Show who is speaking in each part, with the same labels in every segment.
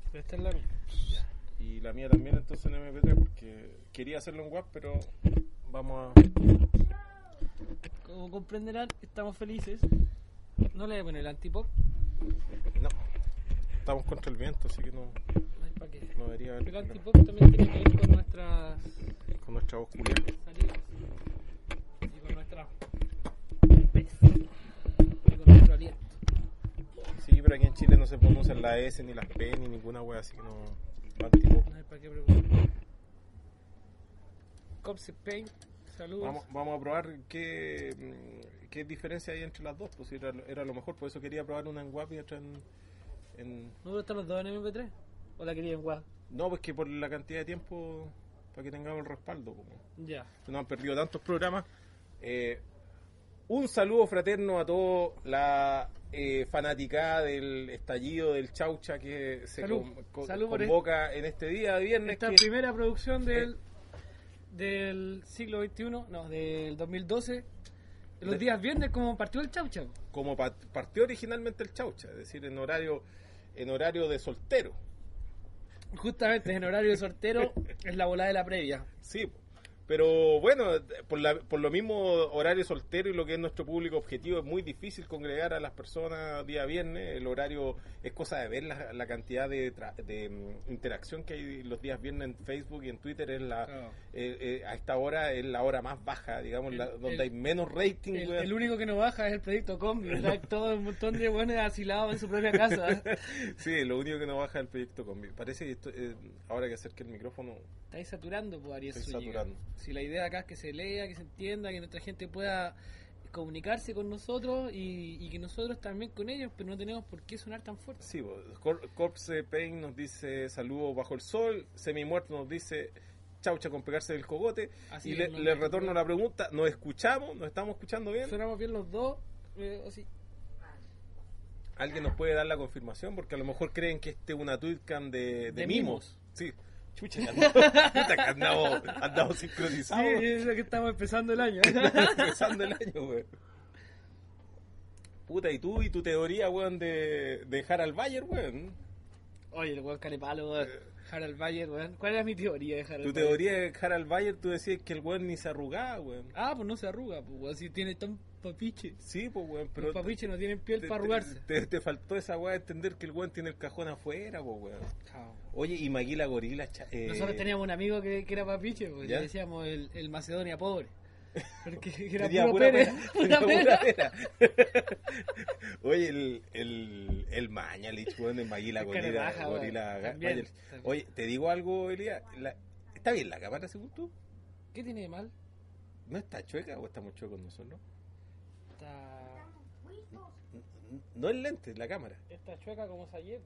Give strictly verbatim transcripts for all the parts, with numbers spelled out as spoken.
Speaker 1: Esta es la mía.
Speaker 2: Y la mía también entonces en eme pe tres porque quería hacerlo en W A V, pero vamos a...
Speaker 1: Como comprenderán, estamos felices. No le voy a poner el antipop.
Speaker 2: No, estamos contra el viento, así que no,
Speaker 1: No hay para qué.
Speaker 2: no debería haber
Speaker 1: El
Speaker 2: problema.
Speaker 1: antipop también tiene que ver con nuestras
Speaker 2: Con nuestra voz culiada.
Speaker 1: salidas y con nuestra y con nuestro aliento.
Speaker 2: Sí, pero aquí en Chile no se pronuncian la S, ni las P, ni ninguna wea, así que no... Antipop.
Speaker 1: No hay para qué preocupar. Copse Paint, saludos.
Speaker 2: Vamos, vamos a probar qué, qué diferencia hay entre las dos, pues era, era lo mejor, por eso quería probar una en W A V y otra en... en...
Speaker 1: ¿No pero están los dos en eme pe tres? ¿O la quería en W A V?
Speaker 2: No, pues que por la cantidad de tiempo, para que tengamos el respaldo, como
Speaker 1: Ya.
Speaker 2: no han perdido tantos programas. Eh, un saludo fraterno a toda la eh, fanaticada del estallido del Chaucha que se
Speaker 1: Salud.
Speaker 2: con- con-
Speaker 1: Salud por
Speaker 2: convoca en este día de viernes.
Speaker 1: Esta
Speaker 2: que-
Speaker 1: primera producción del, del siglo veintiuno, no, del dos mil doce, los
Speaker 2: De-
Speaker 1: días viernes como partió el Chaucha.
Speaker 2: como pa- partió originalmente el Chaucha, es decir, en horario en horario de soltero.
Speaker 1: Justamente en horario de sortero es la volada de la previa.
Speaker 2: Sí, po. Pero bueno, por, la, por lo mismo horario soltero y lo que es nuestro público objetivo, es muy difícil congregar a las personas día viernes. El horario es cosa de ver la, la cantidad de, tra- de mm, interacción que hay los días viernes en Facebook y en Twitter. Es la,
Speaker 1: Claro.
Speaker 2: eh, eh, a esta hora es la hora más baja, digamos,
Speaker 1: El-
Speaker 2: la- donde
Speaker 1: el-
Speaker 2: hay menos rating.
Speaker 1: El,
Speaker 2: weón.
Speaker 1: el único que no baja es el proyecto Combi, ¿verdad? Todo un montón de buenos asilados en su propia casa.
Speaker 2: Sí, lo único que no baja es el proyecto Combi. Parece que esto, eh, ahora que acerque el micrófono,
Speaker 1: Estáis saturando, pues, Ariel
Speaker 2: Estoy
Speaker 1: Zúñiga.
Speaker 2: saturando.
Speaker 1: Si la idea acá es que se lea, que se entienda, que nuestra gente pueda comunicarse con nosotros y, y que nosotros también con ellos, pero no tenemos por qué sonar tan fuerte.
Speaker 2: sí, po. Cor- Corpse Pain nos dice saludos bajo el sol. Semi Muerto nos dice chaucha con pegarse del cogote.
Speaker 1: Así
Speaker 2: y
Speaker 1: es,
Speaker 2: le,
Speaker 1: no,
Speaker 2: le
Speaker 1: no,
Speaker 2: retorno
Speaker 1: no.
Speaker 2: la pregunta: ¿nos escuchamos? ¿Nos estamos escuchando bien?
Speaker 1: Sonamos bien los dos, eh, así.
Speaker 2: ¿Alguien nos puede dar la confirmación? Porque a lo mejor creen que este es una tweetcam de, de,
Speaker 1: De
Speaker 2: mimos.
Speaker 1: mimos.
Speaker 2: Sí, chucha, que andamos, puta, que andamos, andamos
Speaker 1: Sí,
Speaker 2: sincronizados.
Speaker 1: es lo que estamos empezando el año.
Speaker 2: Empezando el año, weón. Puta, ¿y tú y tu teoría, weón, de, de Harald Bayer, weón?
Speaker 1: Oye, el weón carepalo, weón. Harald Bayer, weón. ¿Cuál era mi teoría de Harald
Speaker 2: Tu
Speaker 1: Bayer?
Speaker 2: teoría de Harald Bayer, tú decías que el weón ni se arrugaba, weón.
Speaker 1: Ah, pues no se arruga, pues, weón. Si tiene tan papiche.
Speaker 2: Sí, pues, weón, pero...
Speaker 1: Los papiches no tienen piel
Speaker 2: te,
Speaker 1: para
Speaker 2: te-
Speaker 1: arrugarse.
Speaker 2: Te, te faltó esa weá de entender que el weón tiene el cajón afuera, pues, weón.
Speaker 1: Chao.
Speaker 2: Oye, y Maguila Gorila... cha- eh,
Speaker 1: Nosotros teníamos un amigo que, que era papiche, pues,
Speaker 2: ¿Ya?
Speaker 1: le decíamos el, el Macedonia pobre. Porque era
Speaker 2: tenía
Speaker 1: puro
Speaker 2: pura
Speaker 1: pene,
Speaker 2: pena,
Speaker 1: pura
Speaker 2: tenía pura
Speaker 1: pena.
Speaker 2: pena. Oye, el, el, el Mañalich, weón, de Maguila
Speaker 1: Es
Speaker 2: Gorila,
Speaker 1: carabaja, weón.
Speaker 2: Gorila
Speaker 1: También,
Speaker 2: Bayer.
Speaker 1: también.
Speaker 2: Oye, te digo algo, Elías. La- ¿Está bien la cámara, según tú?
Speaker 1: ¿Qué tiene de mal?
Speaker 2: ¿No está chueca o estamos chuecos nosotros?
Speaker 1: Está,
Speaker 2: No es lente, la cámara.
Speaker 1: está chueca como Sayet.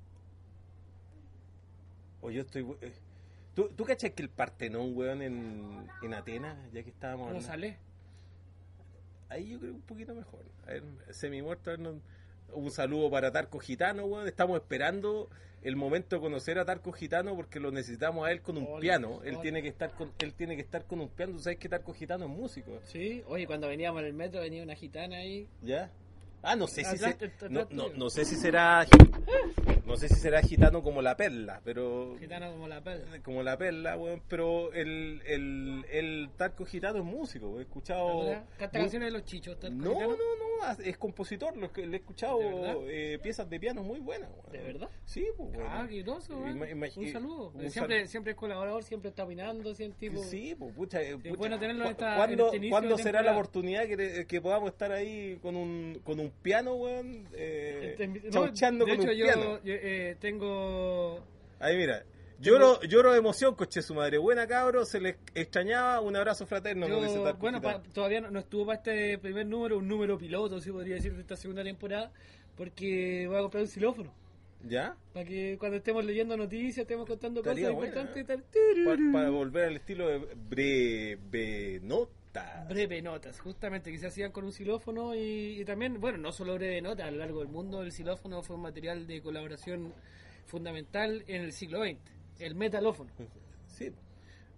Speaker 2: O yo estoy... eh, ¿Tú, ¿Tú cachas que el Partenón, weón, en, en Atenas, ya que estábamos
Speaker 1: ¿Cómo
Speaker 2: hablando-
Speaker 1: sale?
Speaker 2: Ahí yo creo un poquito mejor. A ver, semi muerto, a ver, no- un saludo para Tarco Gitano, weón. Estamos esperando el momento de conocer a Tarco Gitano porque lo necesitamos a él con un
Speaker 1: Hola,
Speaker 2: piano. Él
Speaker 1: hola.
Speaker 2: tiene que estar con él tiene que estar con un piano. Tú sabes que Tarco Gitano es músico,
Speaker 1: Sí, oye, cuando veníamos en el metro venía una gitana ahí.
Speaker 2: ¿ya? Ah, no sé si
Speaker 1: Atrás,
Speaker 2: se-
Speaker 1: atrás
Speaker 2: no,
Speaker 1: tuyo.
Speaker 2: no, no sé si será no sé si será gitano como la perla, pero
Speaker 1: Gitana como la perla.
Speaker 2: como la perla, weón, pero el, el, el Tarco Gitano es músico, he escuchado...
Speaker 1: Canta
Speaker 2: mu-
Speaker 1: canciones de los chichos. Tarco
Speaker 2: No, no,
Speaker 1: Gitano.
Speaker 2: no, es compositor, lo que- le he escuchado
Speaker 1: ¿De verdad?
Speaker 2: eh, piezas de piano muy buenas. weón.
Speaker 1: ¿De verdad?
Speaker 2: Sí, pues bueno.
Speaker 1: Ah, qué groso, weón.
Speaker 2: Ima- ima-
Speaker 1: Un
Speaker 2: eh,
Speaker 1: saludo.
Speaker 2: un
Speaker 1: siempre,
Speaker 2: sal-
Speaker 1: siempre es colaborador, siempre está opinando, siempre tipo.
Speaker 2: Sí, pues pucha, eh, pucha.
Speaker 1: bueno tenerlo en
Speaker 2: ¿Cu-
Speaker 1: esta-
Speaker 2: ¿Cuándo,
Speaker 1: en este inicio
Speaker 2: ¿cuándo
Speaker 1: de
Speaker 2: será la
Speaker 1: temporada?
Speaker 2: oportunidad que, que podamos estar ahí con un, con un piano, weón? Eh,
Speaker 1: Este, no,
Speaker 2: chauchando
Speaker 1: de
Speaker 2: con
Speaker 1: hecho,
Speaker 2: un
Speaker 1: yo,
Speaker 2: piano.
Speaker 1: yo, eh, tengo.
Speaker 2: Ahí mira, lloro, lloro de emoción, coche su madre. Buena cabro, se les extrañaba, un abrazo fraterno.
Speaker 1: yo-
Speaker 2: nos dice Tarco
Speaker 1: bueno,
Speaker 2: Gitano.
Speaker 1: pa- todavía no, no estuvo para este primer número, un número piloto, si podría decir, de esta segunda temporada, porque voy a comprar un xilófono.
Speaker 2: ¿Ya?
Speaker 1: Para que cuando estemos leyendo noticias, estemos contando
Speaker 2: Estaría
Speaker 1: cosas
Speaker 2: buena,
Speaker 1: importantes
Speaker 2: ¿eh?
Speaker 1: y tal.
Speaker 2: Pa- para volver al estilo de breve nota.
Speaker 1: Breve notas, justamente, que se hacían con un xilófono y, y también, bueno, no solo breve notas, a lo largo del mundo el xilófono fue un material de colaboración fundamental en el siglo veinte, el metalófono.
Speaker 2: Sí.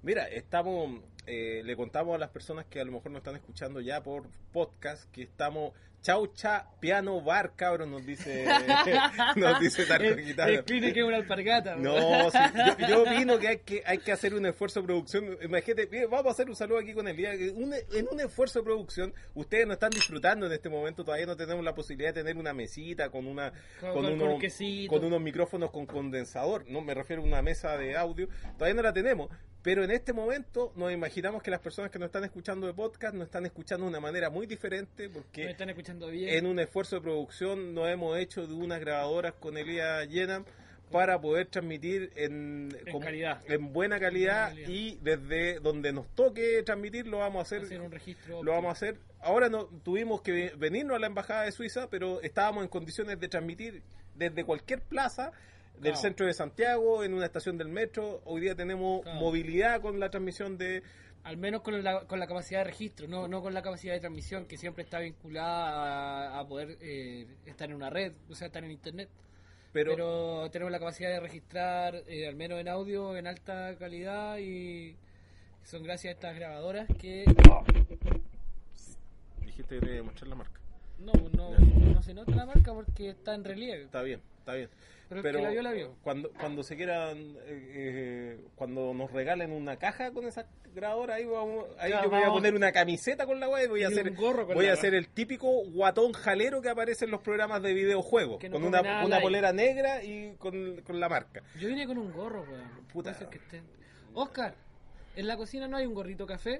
Speaker 2: Mira, estamos, eh, le contamos a las personas que a lo mejor nos están escuchando ya por podcast que estamos Chaucha Piano Bar, cabrón, nos dice nos dice Tarco Gitano.
Speaker 1: El clínico que es una alpargata.
Speaker 2: No, sí, yo, yo opino que hay que hay que hacer un esfuerzo de producción. Imagínate, mire, vamos a hacer un saludo aquí con el día. Un, en un esfuerzo de producción, ustedes no están disfrutando en este momento, todavía no tenemos la posibilidad de tener una mesita con una
Speaker 1: Con,
Speaker 2: con,
Speaker 1: con,
Speaker 2: unos,
Speaker 1: con quesito.
Speaker 2: con unos micrófonos con condensador, no me refiero a una mesa de audio, todavía no la tenemos. Pero en este momento nos imaginamos que las personas que nos están escuchando de podcast nos están escuchando de una manera muy diferente porque
Speaker 1: Me están escuchando bien.
Speaker 2: en un esfuerzo de producción nos hemos hecho de unas grabadoras con Elías Yenam para poder transmitir en,
Speaker 1: En
Speaker 2: como-
Speaker 1: calidad.
Speaker 2: en buena calidad,
Speaker 1: En buena calidad.
Speaker 2: y desde donde nos toque transmitir lo vamos a hacer,
Speaker 1: Hacer un registro.
Speaker 2: lo vamos a hacer. Ahora no tuvimos que venirnos a la embajada de Suiza, pero estábamos en condiciones de transmitir desde cualquier plaza del
Speaker 1: Claro.
Speaker 2: centro de Santiago, en una estación del metro. Hoy día tenemos
Speaker 1: Claro.
Speaker 2: movilidad con la transmisión de...
Speaker 1: Al menos con la, con la capacidad de registro, no, no con la capacidad de transmisión, que siempre está vinculada a, a poder eh, estar en una red, o sea, estar en internet.
Speaker 2: Pero,
Speaker 1: Pero, tenemos la capacidad de registrar, eh, al menos en audio, en alta calidad, y son gracias a estas grabadoras que
Speaker 2: dijiste que te iba a mostrar la marca.
Speaker 1: no, no, no se nota la marca porque está en relieve.
Speaker 2: Está bien, está bien.
Speaker 1: Pero el
Speaker 2: Pero
Speaker 1: que la vio, la vio.
Speaker 2: cuando cuando se quieran, eh, eh, cuando nos regalen una caja con esa grabadora, ahí vamos, ahí
Speaker 1: Ya,
Speaker 2: yo me voy a
Speaker 1: vamos.
Speaker 2: poner una camiseta con la web y voy a
Speaker 1: Y
Speaker 2: hacer
Speaker 1: un gorro con
Speaker 2: voy
Speaker 1: la
Speaker 2: a
Speaker 1: wea.
Speaker 2: hacer el típico guatón jalero que aparece en los programas de videojuegos,
Speaker 1: Que no
Speaker 2: con
Speaker 1: come
Speaker 2: una,
Speaker 1: nada
Speaker 2: una
Speaker 1: like.
Speaker 2: polera negra y con, con la marca.
Speaker 1: Yo vine con un gorro, weón.
Speaker 2: Puta.
Speaker 1: Puede ser que esté- Oscar, en la cocina no hay un gorrito café.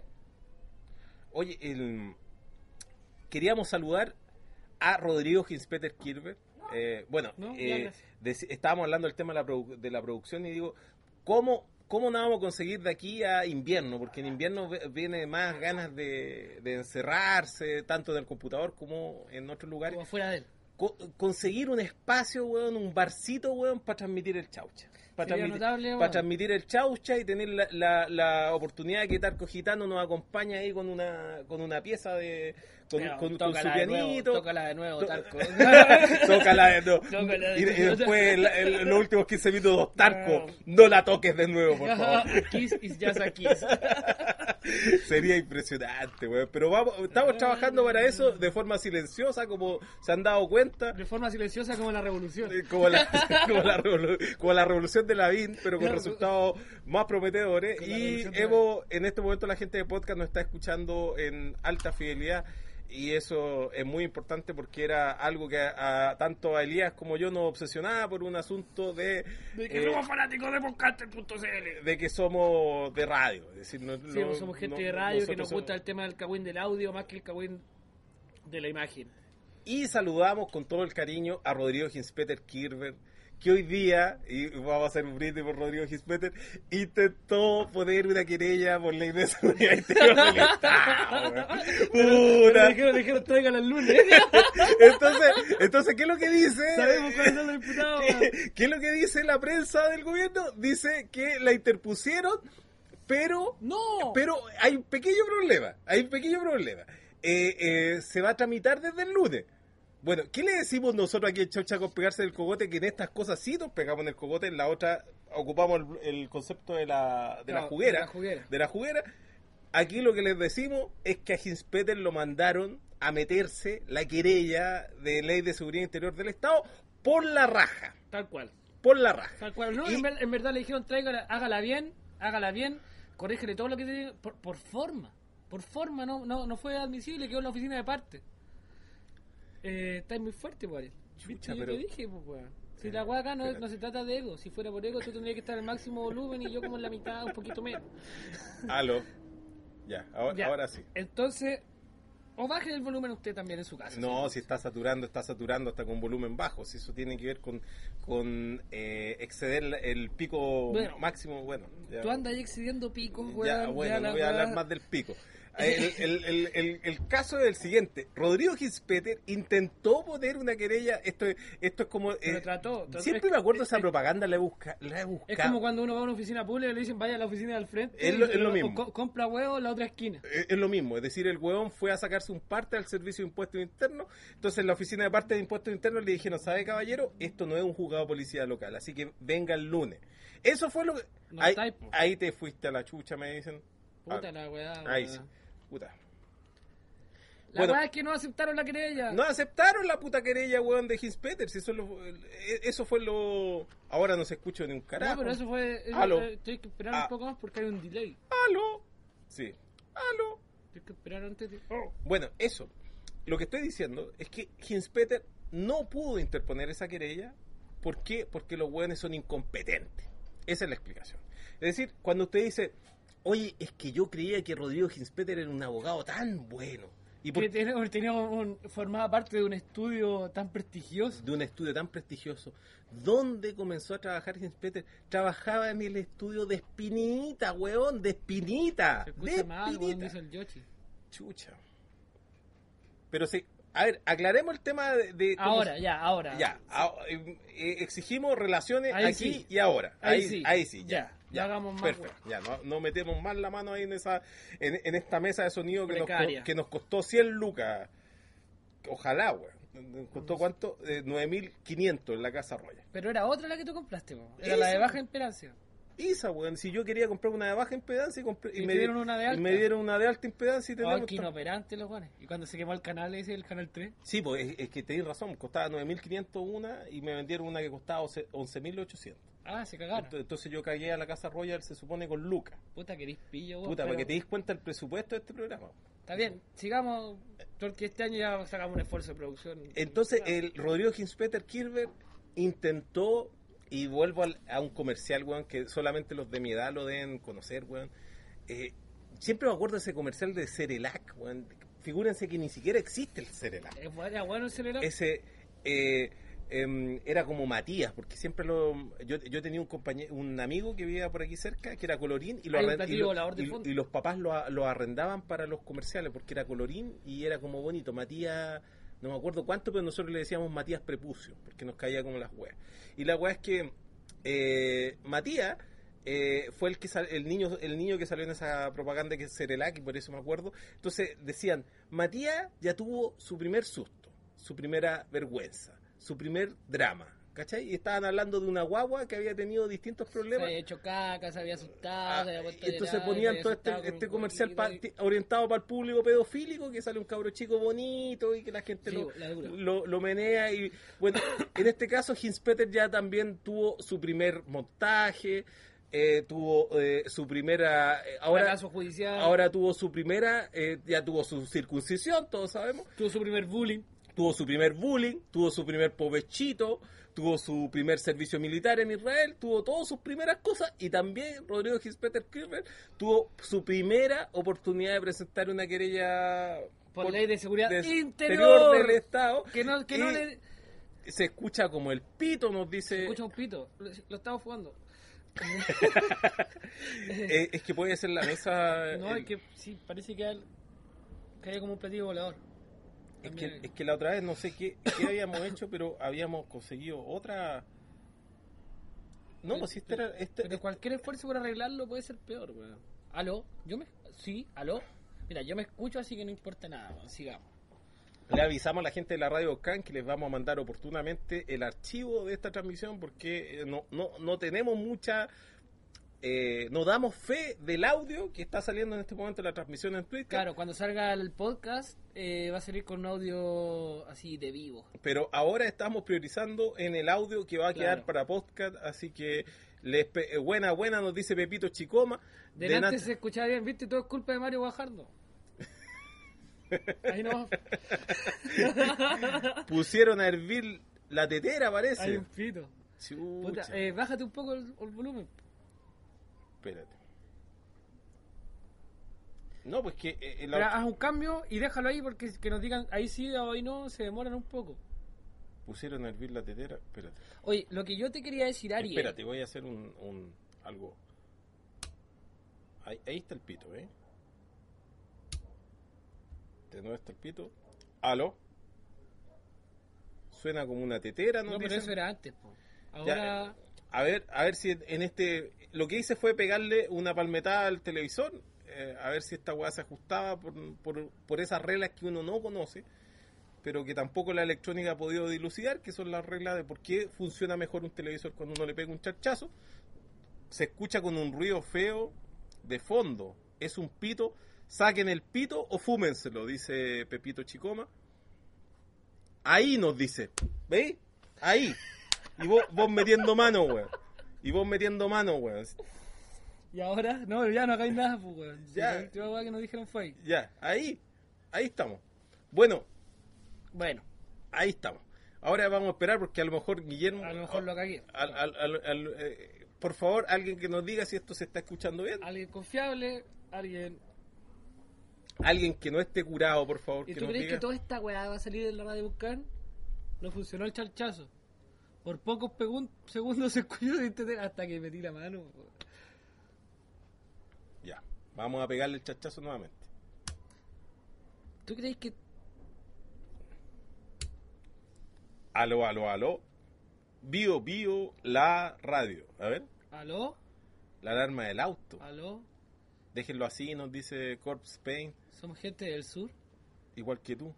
Speaker 2: Oye, el... queríamos saludar a Rodrigo Ginspeter Kirber. Eh, bueno,
Speaker 1: No, ya,
Speaker 2: eh,
Speaker 1: gracias.
Speaker 2: dec- estábamos hablando del tema de la, produ- de la producción y digo, ¿cómo, ¿cómo nos vamos a conseguir de aquí a invierno? Porque en invierno ve- viene más ganas de, de encerrarse, tanto en el computador como en otros lugares.
Speaker 1: Como afuera de él.
Speaker 2: Co- conseguir un espacio, weón, un barcito, weón, para transmitir el chaucha. Para
Speaker 1: Sería
Speaker 2: transmitir,
Speaker 1: notable,
Speaker 2: para
Speaker 1: weón.
Speaker 2: transmitir el chaucha y tener la, la, la oportunidad de que Tarco Gitano nos acompañe ahí con una con una pieza de con,
Speaker 1: Mira,
Speaker 2: con- con
Speaker 1: tócala
Speaker 2: su
Speaker 1: de nuevo,
Speaker 2: pianito.
Speaker 1: tócala de nuevo,
Speaker 2: To-
Speaker 1: Tarco.
Speaker 2: Tócala de nuevo.
Speaker 1: Tócala de
Speaker 2: Y, y
Speaker 1: nuevo.
Speaker 2: después el- el- los últimos quince minutos, Tarco,
Speaker 1: No.
Speaker 2: no la toques de nuevo, por favor.
Speaker 1: Kiss is just a kiss.
Speaker 2: Sería impresionante, weón. Pero vamos, estamos trabajando para eso de forma silenciosa, como se han dado cuenta.
Speaker 1: De forma silenciosa como la revolución.
Speaker 2: Eh, Como la, como, la revolu- como la revolución de Lavín, pero con
Speaker 1: Claro.
Speaker 2: resultados más prometedores.
Speaker 1: Con la
Speaker 2: Y
Speaker 1: revolución de
Speaker 2: hemos, en este momento la gente de podcast nos está escuchando en alta fidelidad. Y eso es muy importante porque era algo que a, a- tanto a Elías como yo nos obsesionaba por un asunto de,
Speaker 1: De que
Speaker 2: eh,
Speaker 1: somos fanáticos de podcaster punto c l.
Speaker 2: de que somos de radio. Es decir, no-
Speaker 1: Sí,
Speaker 2: no-
Speaker 1: pues somos gente
Speaker 2: no-
Speaker 1: de radio que
Speaker 2: nosotros
Speaker 1: nos
Speaker 2: somos-
Speaker 1: gusta el tema del cagüín del audio más que el cagüín de la imagen.
Speaker 2: Y saludamos con todo el cariño a Rodrigo Ginspeter Kirber, que hoy día, y vamos a hacer un brindis por Rodrigo Ginspeter, intentó poner una querella por ley de seguridad interior del Estado, weón.
Speaker 1: Pero
Speaker 2: Puta.
Speaker 1: dijeron, dijeron, tráigala el lunes.
Speaker 2: Entonces, entonces, ¿qué es lo que dice?
Speaker 1: Sabemos cuáles son los imputados. weón.
Speaker 2: ¿Qué, qué es lo que dice la prensa del gobierno? Dice que la interpusieron, pero
Speaker 1: No.
Speaker 2: pero hay un pequeño problema, hay un pequeño problema. Eh, eh, se va a tramitar desde el lunes. Bueno, ¿qué le decimos nosotros aquí en Chaucha con pegarse del cogote? Que en estas cosas sí nos pegamos en el cogote, en la otra ocupamos el, el concepto de la, de la
Speaker 1: Claro,
Speaker 2: juguera.
Speaker 1: de la juguera.
Speaker 2: De la juguera. Aquí lo que les decimos es que a Ginspeter lo mandaron a meterse la querella de ley de seguridad interior del Estado por la raja.
Speaker 1: Tal cual.
Speaker 2: Por la raja.
Speaker 1: Tal cual. No,
Speaker 2: Y-
Speaker 1: en, ver- en verdad le dijeron, tráigala, hágala bien, hágala bien, corrígele todo lo que te diga, por, por forma. Por forma, no, no, no fue admisible, quedó en la oficina de parte. Eh, estáis muy fuerte, pues.
Speaker 2: Chucha,
Speaker 1: Yo
Speaker 2: pero-
Speaker 1: te dije, pues, weón. Si la weá acá no,
Speaker 2: Espérate.
Speaker 1: no se trata de ego. Si fuera por ego, tú tendrías que estar al máximo volumen y yo como en la mitad, un poquito menos.
Speaker 2: Aló. Ya, ahora,
Speaker 1: Ya.
Speaker 2: ahora sí.
Speaker 1: Entonces, o baje el volumen usted también en su casa.
Speaker 2: No, si está saturando, está saturando hasta con volumen bajo. Si eso tiene que ver con, con eh, exceder la- el pico
Speaker 1: Bueno,
Speaker 2: máximo, bueno. Ya,
Speaker 1: Tú andas ahí excediendo picos, weón.
Speaker 2: ya, bueno,
Speaker 1: ya
Speaker 2: no
Speaker 1: la
Speaker 2: voy a hablar
Speaker 1: weá-
Speaker 2: más del pico. El, el, el, el, el caso es el siguiente. Rodrigo Ginspeter intentó poner una querella. Esto, esto es como...
Speaker 1: Pero
Speaker 2: eh,
Speaker 1: trató, trató.
Speaker 2: siempre
Speaker 1: Es-
Speaker 2: me acuerdo de
Speaker 1: es-
Speaker 2: esa
Speaker 1: es-
Speaker 2: propaganda, la he, busca, la he
Speaker 1: Es
Speaker 2: buscado.
Speaker 1: como cuando uno va a una oficina pública y le dicen vaya a la oficina del frente.
Speaker 2: Es lo-
Speaker 1: y-
Speaker 2: es lo
Speaker 1: o
Speaker 2: mismo.
Speaker 1: co- compra huevo en la otra esquina.
Speaker 2: Es, es lo mismo, es decir, el huevón fue a sacarse un parte al servicio de impuestos internos. Entonces en la oficina de parte de impuestos internos le dijeron, ¿sabe, caballero? Esto no es un juzgado de policía local, así que venga el lunes. Eso fue lo que...
Speaker 1: No
Speaker 2: ahí,
Speaker 1: estáis, po.
Speaker 2: ahí te fuiste a la chucha, me dicen.
Speaker 1: Puta
Speaker 2: Ah,
Speaker 1: la weá.
Speaker 2: ahí
Speaker 1: weá.
Speaker 2: sí. Puta.
Speaker 1: La
Speaker 2: Bueno.
Speaker 1: weá es que no aceptaron la querella.
Speaker 2: No aceptaron la puta querella, weón, de Ginspeter. Si eso, es lo- eso fue lo... Ahora no se escucha ni un carajo.
Speaker 1: No, pero eso fue. eso-
Speaker 2: Aló.
Speaker 1: eh, Tienes que esperar
Speaker 2: Ah.
Speaker 1: un poco más porque hay un delay.
Speaker 2: ¿Aló? Sí. ¿Aló?
Speaker 1: Tienes que esperar antes de. Oh.
Speaker 2: Bueno, eso. Lo que estoy diciendo es que Ginspeter no pudo interponer esa querella. ¿Por qué? Porque los hueones son incompetentes. Esa es la explicación. Es decir, cuando usted dice, oye, es que yo creía que Rodrigo Ginspeter era un abogado tan bueno. Y por-
Speaker 1: Que tiene- tenía un, formaba parte de un estudio tan prestigioso.
Speaker 2: de un estudio tan prestigioso. ¿Dónde comenzó a trabajar Ginspeter? Trabajaba en el estudio de Espinita, weón, de Espinita.
Speaker 1: Se
Speaker 2: De
Speaker 1: escucha mal, weón,
Speaker 2: Espinita.
Speaker 1: dice el Yoshi.
Speaker 2: Chucha. Pero sí, a ver, aclaremos el tema de... de cómo-
Speaker 1: Ahora, ya, ahora.
Speaker 2: Ya, a- eh, eh, exigimos relaciones
Speaker 1: Ahí
Speaker 2: aquí
Speaker 1: sí.
Speaker 2: y ahora.
Speaker 1: Ahí
Speaker 2: Ahí,
Speaker 1: sí.
Speaker 2: ahí sí,
Speaker 1: Ya,
Speaker 2: ya.
Speaker 1: no hagamos más,
Speaker 2: Perfecto, ya, no, no metemos más la mano ahí en esa en, en esta mesa de sonido que nos,
Speaker 1: Precaria.
Speaker 2: co- que nos costó cien lucas. Ojalá, güey. ¿Nos costó cuánto? Eh, nueve mil quinientos en la Casa Roya.
Speaker 1: Pero era otra la que tú compraste, po. Era
Speaker 2: Esa.
Speaker 1: la de baja impedancia.
Speaker 2: Esa, weón, si yo quería comprar una de baja impedancia y, compré,
Speaker 1: Y te dieron una de
Speaker 2: y
Speaker 1: alta.
Speaker 2: me dieron una de alta impedancia y
Speaker 1: Oh,
Speaker 2: tenemos...
Speaker 1: qué inoperante los guanes. Y cuando se quemó el canal ese, el canal tres.
Speaker 2: Sí, pues es, es que tenés razón, costaba nueve mil quinientos una y me vendieron una que costaba once mil ochocientos.
Speaker 1: Ah, se cagaron.
Speaker 2: Ent- Entonces yo cagué a la Casa Royal, se supone, con lucas.
Speaker 1: Puta, querís pillo, weón.
Speaker 2: Puta,
Speaker 1: pero-
Speaker 2: para que te des cuenta el presupuesto de este programa.
Speaker 1: Está bien, sigamos. Porque este año ya sacamos un esfuerzo de producción.
Speaker 2: Entonces,
Speaker 1: Claro.
Speaker 2: el Rodrigo Ginspeter Kirber intentó, y vuelvo al- a un comercial, weón, que solamente los de mi edad lo deben conocer, weón. Eh, siempre me acuerdo de ese comercial de Cerelac, weón. Figúrense que ni siquiera existe el Cerelac.
Speaker 1: ¿Es bueno, era bueno el celular?
Speaker 2: Ese eh, em, era como Matías, porque siempre lo yo, yo tenía un compañero, un amigo que vivía por aquí cerca, que era colorín, y, lo
Speaker 1: Hay un
Speaker 2: arren- y,
Speaker 1: platillo
Speaker 2: lo-
Speaker 1: volador de
Speaker 2: y-
Speaker 1: fondo.
Speaker 2: y los papás lo, a- lo arrendaban para los comerciales, porque era colorín y era como bonito. Matías, no me acuerdo cuánto, pero nosotros le decíamos Matías Prepucio, porque nos caía como las weas. Y la wea es que eh, Matías eh, fue el que sal- el niño el niño que salió en esa propaganda que es Cerelac, y por eso me acuerdo. Entonces decían, Matías ya tuvo su primer susto, su primera vergüenza, su primer drama, ¿cachai? Y estaban hablando de una guagua que había tenido distintos
Speaker 1: Se
Speaker 2: problemas.
Speaker 1: había hecho caca, se había asustado,
Speaker 2: Ah,
Speaker 1: se había puesto
Speaker 2: y entonces
Speaker 1: llorar, se
Speaker 2: ponían
Speaker 1: había
Speaker 2: todo este,
Speaker 1: asustado con
Speaker 2: este
Speaker 1: un
Speaker 2: comercial
Speaker 1: huevito
Speaker 2: pa-
Speaker 1: y-
Speaker 2: ti- orientado para el público pedofílico, que sale un cabro chico bonito y que la gente
Speaker 1: Sí,
Speaker 2: lo,
Speaker 1: la dura.
Speaker 2: lo, lo menea. Y bueno, en este caso Ginspeter ya también tuvo su primer montaje, eh, tuvo eh, su primera... eh, ahora,
Speaker 1: fracaso judicial,
Speaker 2: ahora tuvo su primera, eh, ya tuvo su circuncisión, todos sabemos.
Speaker 1: tuvo su primer bullying.
Speaker 2: Tuvo su primer bullying, tuvo su primer povechito, tuvo su primer servicio militar en Israel, tuvo todas sus primeras cosas, y también Rodrigo Ginspeter Kirber tuvo su primera oportunidad de presentar una querella
Speaker 1: Por ley de seguridad
Speaker 2: de-
Speaker 1: interior.
Speaker 2: del Estado.
Speaker 1: Que no, que no
Speaker 2: y
Speaker 1: le
Speaker 2: se escucha como el pito, nos dice.
Speaker 1: escucha un pito. Lo, lo estamos jugando.
Speaker 2: Eh, es que puede ser la mesa.
Speaker 1: No,
Speaker 2: el-
Speaker 1: es que sí, parece que hay, que hay como un platillo volador.
Speaker 2: es, que,
Speaker 1: También.
Speaker 2: es que la otra vez no sé qué, qué habíamos hecho, pero habíamos conseguido otra. No, pues si este era. Este,
Speaker 1: Pero cualquier esfuerzo por arreglarlo puede ser peor, weón. ¿Aló? ¿Yo me...? Sí, ¿aló? Mira, yo me escucho, así que no importa nada, weón. Sigamos.
Speaker 2: Le avisamos a la gente de la Radio Can que les vamos a mandar oportunamente el archivo de esta transmisión, porque eh, no, no, no tenemos mucha... Eh, no damos fe del audio que está saliendo en este momento la transmisión en Twitter.
Speaker 1: Claro, cuando salga el podcast, eh, va a salir con un audio así de vivo.
Speaker 2: Pero ahora estamos priorizando en el audio que va a quedar
Speaker 1: Claro.
Speaker 2: para podcast, así que les pe- eh, buena, buena, nos dice Pepito Chicoma.
Speaker 1: Delante
Speaker 2: Denante-
Speaker 1: se escuchaba bien, ¿viste? Todo es culpa de Mario Guajardo. Ahí no.
Speaker 2: pusieron a hervir la tetera,
Speaker 1: Hay
Speaker 2: parece.
Speaker 1: un pito.
Speaker 2: Chucha.
Speaker 1: Puta, eh, bájate un poco el, el volumen.
Speaker 2: Espérate. No, pues que... eh, eh, la-
Speaker 1: Pero haz un cambio y déjalo ahí porque que nos digan ahí sí o ahí no, se demoran un poco.
Speaker 2: pusieron a hervir la tetera. Espérate.
Speaker 1: Oye, lo que yo te quería decir, Ari.
Speaker 2: Espérate, voy a hacer un, un algo. Ahí, ahí está el pito, ¿eh? Espérate, ¿no está el pito? ¿Aló? Suena como una tetera, ¿no?
Speaker 1: No, pero
Speaker 2: dicen?
Speaker 1: eso era antes, po. Ahora...
Speaker 2: Ya, a ver, a ver si en este... Lo que hice fue pegarle una palmetada al televisor, eh, a ver si esta weá se ajustaba por, por, por esas reglas que uno no conoce, pero que tampoco la electrónica ha podido dilucidar, que son las reglas de por qué funciona mejor un televisor cuando uno le pega un charchazo. Se escucha con un ruido feo de fondo. Es un pito. Saquen el pito o fúmenselo, dice Pepito Chicoma. Ahí nos dice. ¿Veis? Ahí. Y vos, vos metiendo mano, weón. Y vos metiendo mano, weón.
Speaker 1: Y ahora, no, ya no hagáis nada, pues, weón.
Speaker 2: Ya.
Speaker 1: La última weá que nos dijeron fue ahí.
Speaker 2: Ya, ahí. Ahí estamos. Bueno,
Speaker 1: Bueno,
Speaker 2: ahí estamos. Ahora vamos a esperar porque a lo mejor Guillermo...
Speaker 1: a lo mejor lo cagué.
Speaker 2: al- al- al- al- eh, por favor, alguien que nos diga si esto se está escuchando bien.
Speaker 1: Alguien confiable, alguien...
Speaker 2: Alguien que no esté curado, por favor,
Speaker 1: ¿Y
Speaker 2: que
Speaker 1: tú
Speaker 2: nos
Speaker 1: crees
Speaker 2: diga.
Speaker 1: que toda esta weá va a salir en la radio Buscar? No funcionó el charchazo. Por pocos pegun- segundos se escuchó de internet hasta que metí la mano. weón.
Speaker 2: Ya, vamos a pegarle el chachazo nuevamente.
Speaker 1: ¿Tú crees que
Speaker 2: Aló, aló, aló. Bio, bio, la radio. A ver,
Speaker 1: aló?
Speaker 2: la alarma del auto.
Speaker 1: ¿Aló?
Speaker 2: Déjenlo así, nos dice Corpse Paint,
Speaker 1: ¿Somos gente del sur?
Speaker 2: igual que tú.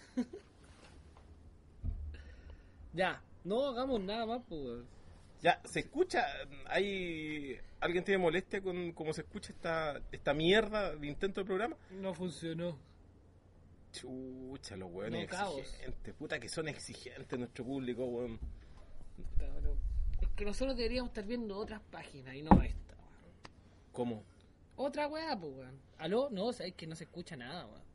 Speaker 1: Ya, no hagamos nada más, pues. weón.
Speaker 2: Ya, se escucha, hay... ¿Alguien tiene molestia con cómo se escucha esta, esta mierda de intento de programa?
Speaker 1: No funcionó.
Speaker 2: Chucha, los weones
Speaker 1: No, caos.
Speaker 2: exigentes. Puta que son exigentes nuestro público, weón.
Speaker 1: Puta, pero- Es que nosotros deberíamos estar viendo otras páginas y no esta, weón.
Speaker 2: ¿Cómo?
Speaker 1: Otra weá, pues, weón. ¿Aló? No, sabes que no se escucha nada, weón.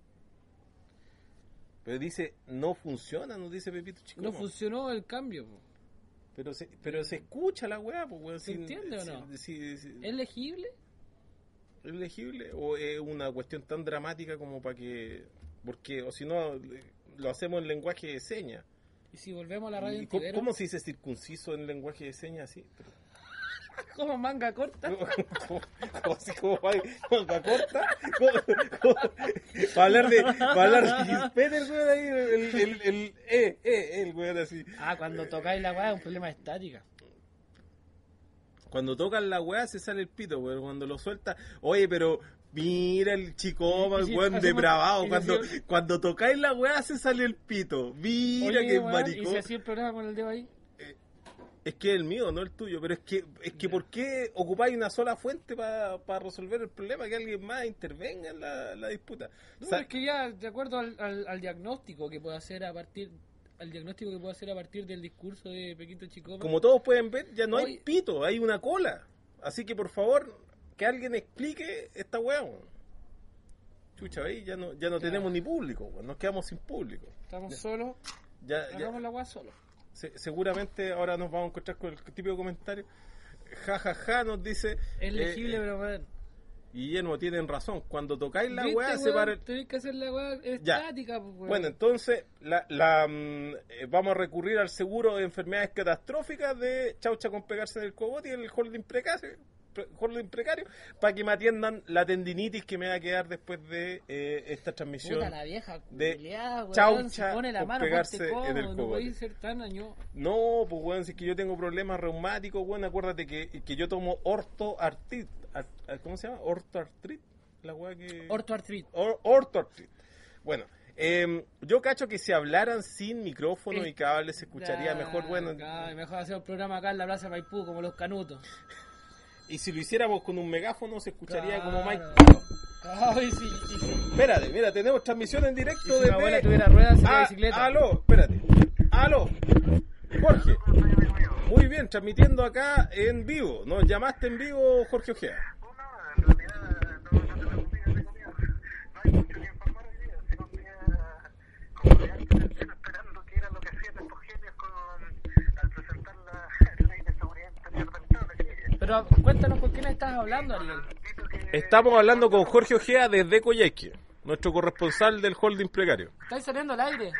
Speaker 2: Pero dice, no funciona, nos dice Pepito Chico.
Speaker 1: No funcionó el cambio, po.
Speaker 2: Pero se, pero se escucha la weá, pues, weón.
Speaker 1: ¿Se
Speaker 2: si-
Speaker 1: entiende o
Speaker 2: si-
Speaker 1: no?
Speaker 2: si- si-
Speaker 1: ¿Es legible?
Speaker 2: ¿Es legible? ¿O es una cuestión tan dramática como para que... Porque, o si no, lo hacemos en lenguaje de señas.
Speaker 1: ¿Y si volvemos a la radio
Speaker 2: ¿Y ¿Cómo,
Speaker 1: Antivero?
Speaker 2: cómo se dice circunciso en lenguaje de señas así? Pero-
Speaker 1: ¿Cómo manga corta?
Speaker 2: ¿Cómo, cómo así como manga corta? ¿Cómo, cómo? Para hablar de para hablar de Gispete, el weón ahí, el, el, el, eh, eh, el weón así.
Speaker 1: Ah, cuando tocáis la weá es un problema de estática.
Speaker 2: Cuando tocan la weá se sale el pito, weón. Cuando lo suelta, oye, pero mira el Chicoma,
Speaker 1: Y
Speaker 2: el
Speaker 1: si
Speaker 2: weón
Speaker 1: hacemos-
Speaker 2: depravado.
Speaker 1: y si
Speaker 2: Cuando,
Speaker 1: hacemos-
Speaker 2: cuando tocáis la weá se sale el pito. Mira
Speaker 1: Oye,
Speaker 2: que
Speaker 1: weón, ¿y
Speaker 2: maricón.
Speaker 1: si hacía el programa con el dedo ahí?
Speaker 2: Es que el mío, no el tuyo, pero es que, es que
Speaker 1: Ya.
Speaker 2: ¿por qué ocupáis una sola fuente para resolver el problema? Que alguien más intervenga en la, la disputa.
Speaker 1: No,
Speaker 2: O sea,
Speaker 1: es que ya, de acuerdo al, al, al diagnóstico que puedo hacer a partir al diagnóstico que puedo hacer a partir del discurso de Pequito Chicoma.
Speaker 2: como todos pueden ver, ya no hay
Speaker 1: Oye.
Speaker 2: pito, hay una cola. Así que por favor, que alguien explique esta weá. weón. Chucha, ¿veis? Ya no, ya no
Speaker 1: Ya.
Speaker 2: tenemos ni público, weón. Nos quedamos sin público.
Speaker 1: Estamos solos,
Speaker 2: Ya, ya-
Speaker 1: hagamos la weá solo.
Speaker 2: se- seguramente ahora nos vamos a encontrar con el típico comentario. Ja, ja, ja, nos dice.
Speaker 1: Es
Speaker 2: eh,
Speaker 1: legible,
Speaker 2: eh,
Speaker 1: pero weón.
Speaker 2: Guillermo, tienen razón. Cuando tocáis la
Speaker 1: ¿Viste,
Speaker 2: weá,
Speaker 1: weón?
Speaker 2: se para el...
Speaker 1: Tenés que hacer la weá estática, pues, weón.
Speaker 2: Bueno, entonces la, la, mm, eh, vamos a recurrir al seguro de enfermedades catastróficas de Chaucha con pegarse en el cogote y el holding precario, pre- holding precario para que me atiendan la tendinitis que me va a quedar después de eh, esta transmisión.
Speaker 1: Puta la vieja
Speaker 2: de
Speaker 1: culiada, weón.
Speaker 2: Chaucha
Speaker 1: Se pone la
Speaker 2: por
Speaker 1: mano
Speaker 2: pegarse
Speaker 1: fuerte,
Speaker 2: en el
Speaker 1: cómodo, no
Speaker 2: cogote.
Speaker 1: podéis ser tan año.
Speaker 2: No, pues weón, si es que yo tengo problemas reumáticos, weón, acuérdate que, que yo tomo ortoartrit, ar- ar- ¿cómo se llama? Ortoartrit, la weá que...
Speaker 1: Ortoartrit.
Speaker 2: Or- ortoartrit. Bueno, eh, yo cacho que si hablaran sin micrófono
Speaker 1: Eh,
Speaker 2: y cables se escucharía
Speaker 1: Ya,
Speaker 2: mejor, bueno,
Speaker 1: ya, mejor hacer un programa acá en la Plaza Maipú, como los canutos.
Speaker 2: y si lo hiciéramos con un megáfono se escucharía como Mike.
Speaker 1: Ay, sí, y si,
Speaker 2: Espérate, mira, tenemos transmisión en
Speaker 1: y
Speaker 2: directo
Speaker 1: si mi
Speaker 2: desde...
Speaker 1: abuela tuviera ruedas, sería
Speaker 2: Ah,
Speaker 1: bicicleta.
Speaker 2: aló, espérate. Aló, Jorge. Muy bien, transmitiendo acá en vivo. Nos llamaste en vivo, Jorge Ojea.
Speaker 3: No, en realidad no, no te preocupes, amigo mío. No hay mucho que informar hoy día, sino un día como de antes, esperando que eran lo que hacían estos genios con, al presentar la ley de seguridad interior del Estado de Chile.
Speaker 1: Pero cuéntanos con quién estás hablando, Ariel.
Speaker 3: Dito que-
Speaker 2: Estamos hablando con Jorge Ojea desde Coyhaique, nuestro corresponsal del holding precario.
Speaker 1: ¿Estáis saliendo al aire?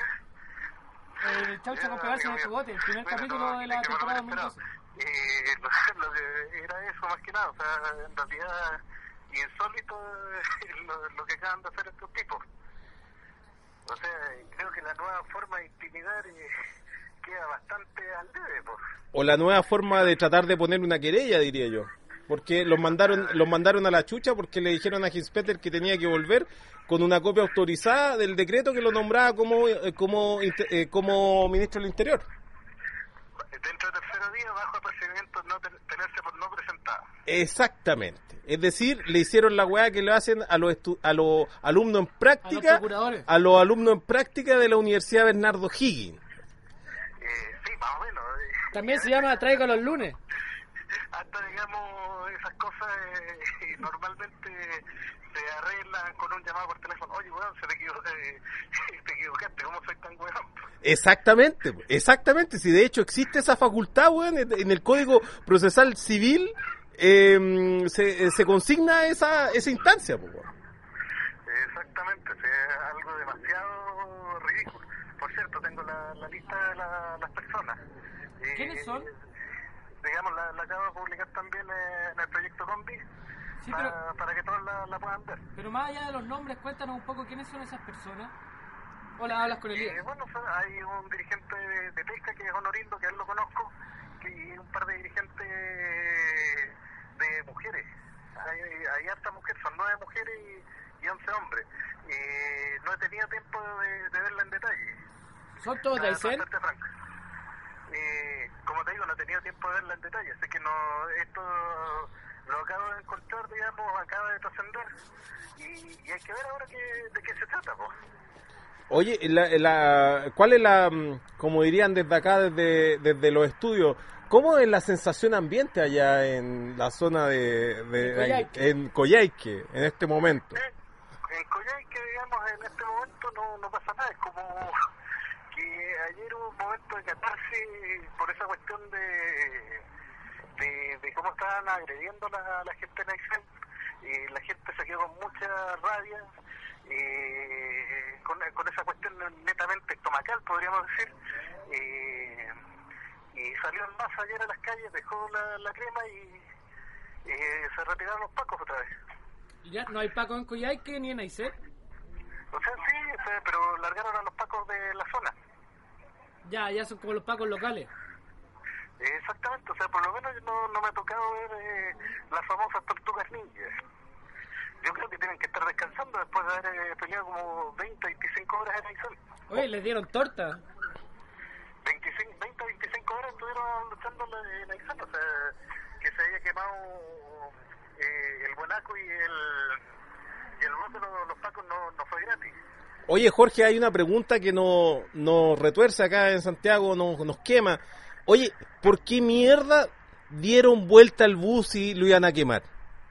Speaker 1: El Chaucha con pegarse en el cogote, el primer
Speaker 3: Bueno,
Speaker 1: capítulo
Speaker 3: no,
Speaker 1: de la
Speaker 3: que no me
Speaker 1: temporada
Speaker 3: lo
Speaker 1: dos mil
Speaker 3: esperaba.
Speaker 1: doce.
Speaker 3: Eh, lo, lo que era eso más que nada, o sea, en realidad insólito eh, lo, lo que acaban de hacer estos tipos. O sea, creo que la nueva forma de intimidar eh, queda bastante al debe, pues.
Speaker 2: O la nueva forma de tratar de poner una querella, diría yo. Porque los mandaron los mandaron a la chucha porque le dijeron a Hinspeter que tenía que volver con una copia autorizada del decreto que lo nombraba como eh, como eh, como ministro del Interior.
Speaker 3: Dentro del tercer día, bajo apercibimiento, no ten- tenerse por no presentado.
Speaker 2: Exactamente. Es decir, le hicieron la weá que le hacen a los estu- a los alumnos en práctica,
Speaker 1: A los procuradores.
Speaker 2: a los alumnos en práctica de la Universidad Bernardo Higgins.
Speaker 3: Eh, sí, más o menos. eh.
Speaker 1: También se llama Traigo los lunes.
Speaker 3: Hasta, digamos, esas cosas eh, normalmente se arreglan con un llamado por teléfono. Oye, weón, se te, equivo- eh, te equivocaste, ¿cómo soy tan weón?
Speaker 2: Exactamente, exactamente. Si de hecho existe esa facultad, weón, en en el Código Procesal Civil eh, se, se consigna esa esa instancia, pues, weón.
Speaker 3: Exactamente, sí, es algo demasiado ridículo. Por cierto, tengo la, la lista de la- las personas. Eh,
Speaker 1: ¿Quiénes son?
Speaker 3: Digamos, la, la acabo de publicar también eh, en el proyecto Combi,
Speaker 1: Sí,
Speaker 3: para,
Speaker 1: pero,
Speaker 3: para que todos la, la puedan ver.
Speaker 1: pero más allá de los nombres, cuéntanos un poco quiénes son esas personas. Hola, hablas con
Speaker 3: Eh,
Speaker 1: Elías.
Speaker 3: bueno, so- hay un dirigente de, de pesca que es Honorindo, que él lo conozco, que, y un par de dirigentes de mujeres. Hay, hay hartas mujeres, son nueve mujeres y, y once hombres. Eh, no he tenido tiempo de, de verla en detalle.
Speaker 1: ¿Son todos de
Speaker 3: Para
Speaker 1: Aysén?
Speaker 3: serte franco. Eh, como te digo, no he tenido tiempo de verla en detalle, así que no, esto lo acabo de encontrar, digamos, acaba de trascender y, y hay que ver ahora que, de qué se trata, pues.
Speaker 2: Oye, la, la, ¿cuál es la, mm, como dirían desde acá, desde, desde los estudios, cómo es la sensación ambiente allá en la zona de, de
Speaker 1: En Coyhaique.
Speaker 2: en Coyhaique, en este momento?
Speaker 3: Eh, en Coyhaique, digamos, en este momento no, no pasa nada, es como que ayer hubo un momento de catarsis por esa cuestión de, de, de cómo estaban agrediendo a la, la gente en Aysén. Eh, la gente se quedó con mucha rabia, eh, con, con esa cuestión netamente estomacal, podríamos decir, eh, y salió en masa ayer a las calles, dejó la, la crema y eh, se retiraron los pacos otra vez.
Speaker 1: Ya, no hay Paco en Coyhaique ni en Aysén.
Speaker 3: O sea, sí, o sea, pero largaron a los pacos de la zona.
Speaker 1: Ya, ya son como los Pacos locales.
Speaker 3: Eh, exactamente, o sea, por lo menos no, no me ha tocado ver eh, las famosas tortugas ninjas. Yo creo que tienen que estar descansando después de haber eh, peleado como veinte, veinticinco horas en Aysén.
Speaker 1: Oye, les dieron torta.
Speaker 3: veinticinco, veinte, veinticinco horas estuvieron luchando en Aysén, o sea, que se había quemado eh, el buenaco y el y el voto de los, los pacos no, no fue gratis.
Speaker 2: Oye, Jorge, hay una pregunta que nos no retuerce acá en Santiago, nos, nos quema. Oye, ¿por qué mierda dieron vuelta al bus y lo iban a quemar?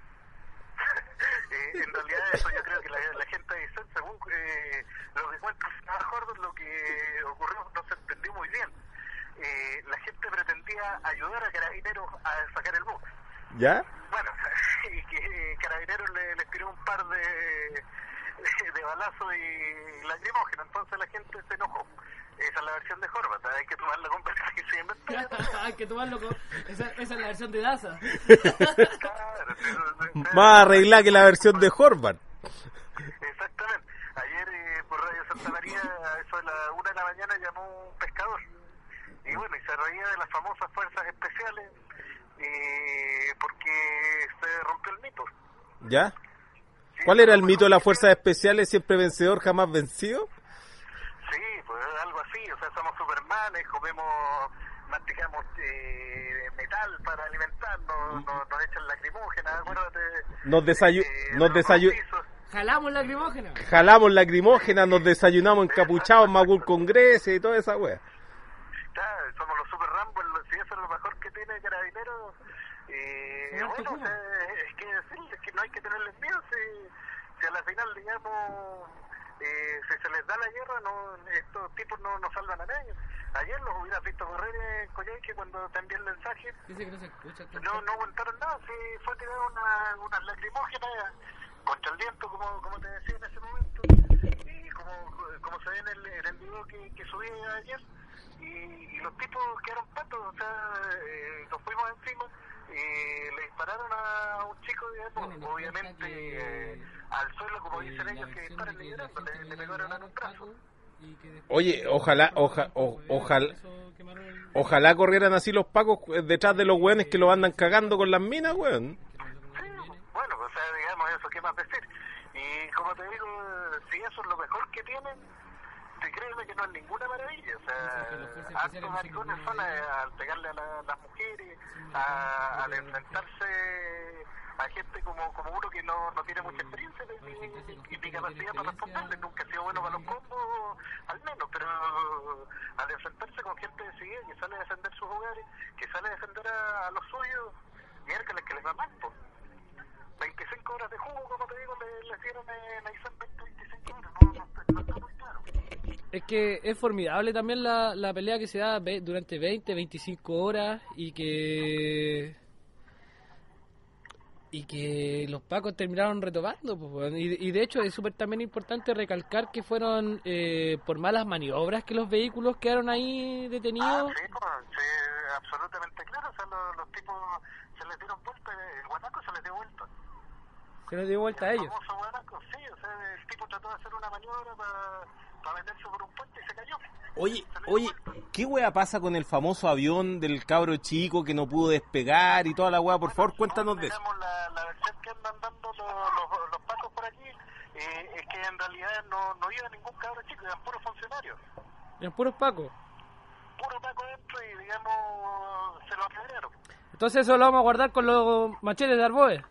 Speaker 3: Eh, en realidad eso yo creo que la, la gente de Aysén, según eh, lo que cuenta mejor lo que ocurrió, no se entendió muy bien. Eh, la gente pretendía ayudar a Carabineros a sacar el bus.
Speaker 2: ¿Ya?
Speaker 3: Bueno, y que eh, Carabineros le, les tiró un par de, de, de balazos y lacrimógenos, entonces la gente se enojó. Esa es la versión de Horvath, hay que tomarla con que se inventó.
Speaker 1: Hay que tomarlo con... Esa, esa es la versión de Daza.
Speaker 3: Claro, pero- pero-
Speaker 2: Más arreglada que la versión de Horvath.
Speaker 3: Exactamente. Ayer eh, por Radio Santa María, a eso de la una de la mañana, llamó un pescador. Y bueno, y se reía de las famosas fuerzas especiales eh, porque se rompió el mito.
Speaker 2: ¿Ya?
Speaker 3: Sí,
Speaker 2: ¿Cuál era el
Speaker 3: lo
Speaker 2: mito de
Speaker 3: mejor
Speaker 2: las
Speaker 3: que
Speaker 2: fuerzas especiales? ¿Siempre vencedor, jamás vencido?
Speaker 3: Sí, pues algo así, o sea, somos supermanes, comemos, masticamos eh, metal para alimentarnos, nos, nos echan lacrimógenas, acuérdate.
Speaker 2: Nos desayu-
Speaker 3: eh,
Speaker 2: nos
Speaker 3: los
Speaker 2: desayu-
Speaker 3: bautizos.
Speaker 1: Jalamos lacrimógena.
Speaker 2: Jalamos lacrimógenas, nos desayunamos encapuchados, Magul con Grecia y toda esa wea.
Speaker 3: Claro, somos los super Rambo, si eso es lo mejor que tiene Carabineros. Eh,
Speaker 1: Señor
Speaker 3: bueno,
Speaker 1: Tejuma.
Speaker 3: o sea, es que decirles que no hay que tenerles miedo, si, si a la final, digamos, eh, si se les da la guerra, no, estos tipos no, no salvan a nadie. Ayer los hubieras visto correr en Coyhaique cuando te envié el mensaje,
Speaker 1: Dice que no se escucha.
Speaker 3: no, no aguantaron nada, si fue tirado una, unas lacrimógenas contra el viento, como, como te decía en ese momento, y como, como se ve en el, en el video que, que subí ayer, y, y los tipos quedaron patos, o sea, eh, nos fuimos encima, y y le dispararon a un chico, digamos,
Speaker 1: Bueno, nos
Speaker 3: obviamente
Speaker 1: cuenta que,
Speaker 3: eh, al suelo, como
Speaker 1: eh,
Speaker 3: dicen
Speaker 1: la
Speaker 3: ellos, que
Speaker 1: versión
Speaker 3: disparan
Speaker 1: de que la
Speaker 3: liderando,
Speaker 1: gente
Speaker 3: le,
Speaker 1: no
Speaker 3: le
Speaker 1: le
Speaker 3: pegaron en
Speaker 1: ayudaba
Speaker 3: un
Speaker 1: a
Speaker 3: brazo.
Speaker 1: Paco y que después-
Speaker 2: Oye, ojalá, oja- o- ojalá,
Speaker 1: Eso quemaron el-
Speaker 2: ojalá corrieran así los pacos eh, detrás de los weones que los andan cagando con las minas, weón.
Speaker 1: que no sé cómo
Speaker 3: Sí,
Speaker 1: se viene.
Speaker 3: bueno, o sea, digamos eso, ¿qué más decir? Y como te digo, si eso es lo mejor que tienen, te créeme que no es ninguna maravilla. O
Speaker 1: Sí, que los fuerzas
Speaker 3: sea,
Speaker 1: especiales
Speaker 3: hartos
Speaker 1: no son
Speaker 3: maricones
Speaker 1: ninguno
Speaker 3: son
Speaker 1: de
Speaker 3: a-
Speaker 1: ellos.
Speaker 3: al pegarle a la- las mujeres,
Speaker 1: Son
Speaker 3: a,
Speaker 1: maricones,
Speaker 3: al
Speaker 1: pero-
Speaker 3: enfrentarse a gente como, como uno que no, no tiene mucha experiencia
Speaker 1: Bueno,
Speaker 3: ni,
Speaker 1: sí, casi con
Speaker 3: ni-
Speaker 1: gente
Speaker 3: ni
Speaker 1: que no
Speaker 3: capacidad
Speaker 1: tiene
Speaker 3: para
Speaker 1: experiencia,
Speaker 3: responderle. Nunca ha sido bueno para los combos, al menos, pero al enfrentarse con gente decidida que sale a defender sus hogares, que sale a defender a, a los suyos, miércoles que les va mal, pues. veinticinco horas de jugo, como te digo, le, le dieron en Aizan veinte, veinticinco horas, no, no, está- no está muy claro.
Speaker 1: Es que es formidable también la, la pelea que se da ve- durante veinte, veinticinco horas y que y que los pacos terminaron retomando pues, weón. y, y de hecho es súper también importante recalcar que fueron eh, por malas maniobras que los vehículos quedaron ahí
Speaker 3: Ah,
Speaker 1: detenidos.
Speaker 3: sí, pues, sí, absolutamente claro, o sea, los, los tipos se les dieron vuelta, el guanaco se les dio vuelta.
Speaker 1: Se los dio vuelta a
Speaker 3: El
Speaker 1: ellos.
Speaker 3: famoso guanaco, sí, o sea, el tipo trató de hacer una maniobra para meterse por un puente y se cayó.
Speaker 2: Oye,
Speaker 3: Se le dio
Speaker 2: oye,
Speaker 3: vuelta.
Speaker 2: ¿qué wea pasa con el famoso avión del cabro chico que no pudo despegar y toda la wea? Por favor, cuéntanos de eso.
Speaker 3: Digamos, la, la versión que andan dando los, los, los pacos por aquí eh, es que en realidad no, no iba ningún cabro chico, eran puros funcionarios.
Speaker 1: Eran puros pacos.
Speaker 3: Puro paco dentro y, digamos, se lo apedrearon.
Speaker 1: Entonces eso lo vamos a guardar con los machetes de Arboe.
Speaker 3: Eh,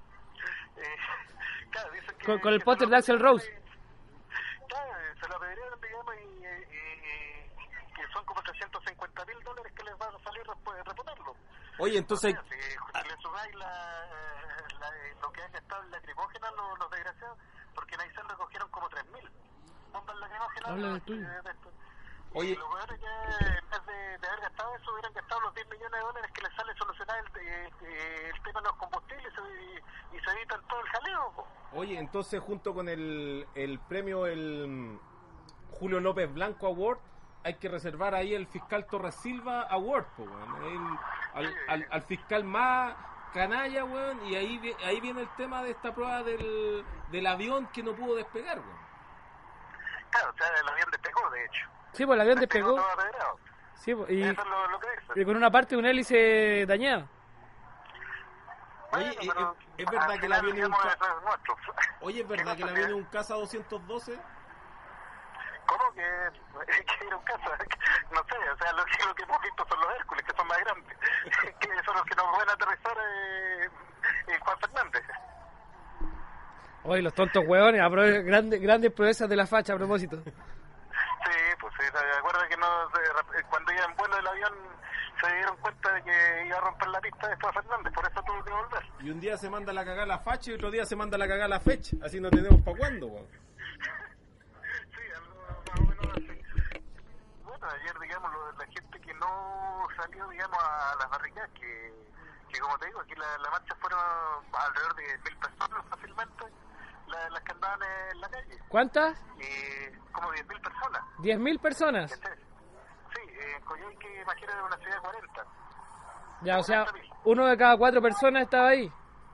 Speaker 3: claro, dicen que,
Speaker 1: Con- con el
Speaker 3: que
Speaker 1: póster
Speaker 3: se lo
Speaker 1: de Axl Rose.
Speaker 3: apedrearon y- Claro, se lo apedrearon, digamos, y, y, y que son como trescientos cincuenta mil dólares que les va a salir después de reponerlo.
Speaker 2: Oye, entonces,
Speaker 3: O sea, si, si le sumáis la, la, lo que han gastado en lacrimógena los, los desgraciados, porque en Aysén recogieron como tres mil bombas lacrimógenas.
Speaker 1: Habla
Speaker 3: de-
Speaker 1: del tuyo.
Speaker 3: de- de esto.
Speaker 2: Oye.
Speaker 3: Y lo peor es que en vez de, de haber gastado eso, hubieran gastado los diez millones de dólares que les sale solucionar el, eh, eh, el tema de los combustibles y, y se evitan todo el jaleo. Po.
Speaker 2: oye, entonces junto con el, el premio, el mm, Julio López Blanco Award, hay que reservar ahí el fiscal Torres Silva Award, po, weón. El- al, al, al fiscal más canalla, weón, y ahí, vi- ahí viene el tema de esta prueba del, del avión que no pudo despegar, weón.
Speaker 3: Claro, o sea, el avión despegó, de hecho.
Speaker 1: Sí, pues el avión despegó.
Speaker 3: todo apedreado.
Speaker 1: Sí, pues, y,
Speaker 3: Eso es lo, lo que dice.
Speaker 1: y con una parte de un hélice dañada.
Speaker 2: Oye,
Speaker 3: Bueno,
Speaker 2: ¿es-
Speaker 3: pero
Speaker 2: es- es verdad
Speaker 3: al
Speaker 2: que el
Speaker 3: final,
Speaker 2: avión es un
Speaker 3: digamos,
Speaker 2: ca-
Speaker 3: eso es nuestro.
Speaker 2: Oye, ¿es verdad que el avión es un Casa doscientos doce?
Speaker 3: ¿Cómo que, que era un caso? No sé, o sea, lo, que- lo que hemos visto son los Hércules, que son más grandes, que son los que nos van a aterrizar eh, eh, Juan Fernández.
Speaker 1: Oye, los tontos hueones, apro- grandes, grandes proezas de la facha a propósito.
Speaker 3: Sí, pues sí, se acuerda que no, se- cuando iba en vuelo del avión se dieron cuenta de que iba a romper la pista después a Fernández, por eso tuvo que volver.
Speaker 2: Y un día se manda la cagada la facha y otro día se manda la cagada la fecha. Así no tenemos para cuándo, weón.
Speaker 3: Sí, algo más o menos así. Bueno, ayer, digamos, lo, la gente que no salió, digamos, a las barricadas, que, que como te digo, aquí la, la marcha fueron alrededor de mil personas fácilmente, la, las que andaban en la calle,
Speaker 1: ¿Cuántas?
Speaker 3: y como diez mil personas.
Speaker 1: diez mil personas.
Speaker 3: ¿Cachai? Sí, en Coyhaique, imagínate, una ciudad de cuarenta.
Speaker 1: Ya, o sea, uno de cada cuatro personas estaba ahí.
Speaker 3: Y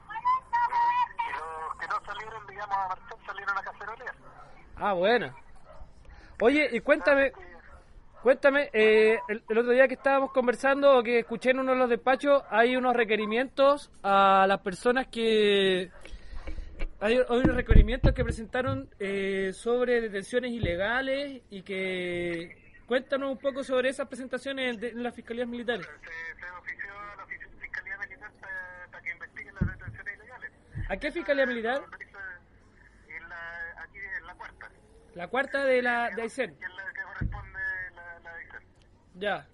Speaker 3: los que no salieron, digamos, a marchar, salieron a cacerolear.
Speaker 1: Ah, bueno. Oye, y cuéntame, cuéntame, eh, el, el otro día que estábamos conversando o que escuché en uno de los despachos, hay unos requerimientos a las personas que... Hay, hay unos requerimientos que presentaron eh, sobre detenciones ilegales y que... Cuéntanos un poco sobre esas presentaciones de, en las fiscalías militares.
Speaker 3: Se, se ofició a la ofici- Fiscalía Militar para, para que investiguen las detenciones ilegales.
Speaker 1: ¿A qué fiscalía militar?
Speaker 3: En la, aquí en la cuarta,
Speaker 1: La cuarta de la de Aysén.
Speaker 3: que es la que corresponde la, la de Aysén.
Speaker 1: Ya.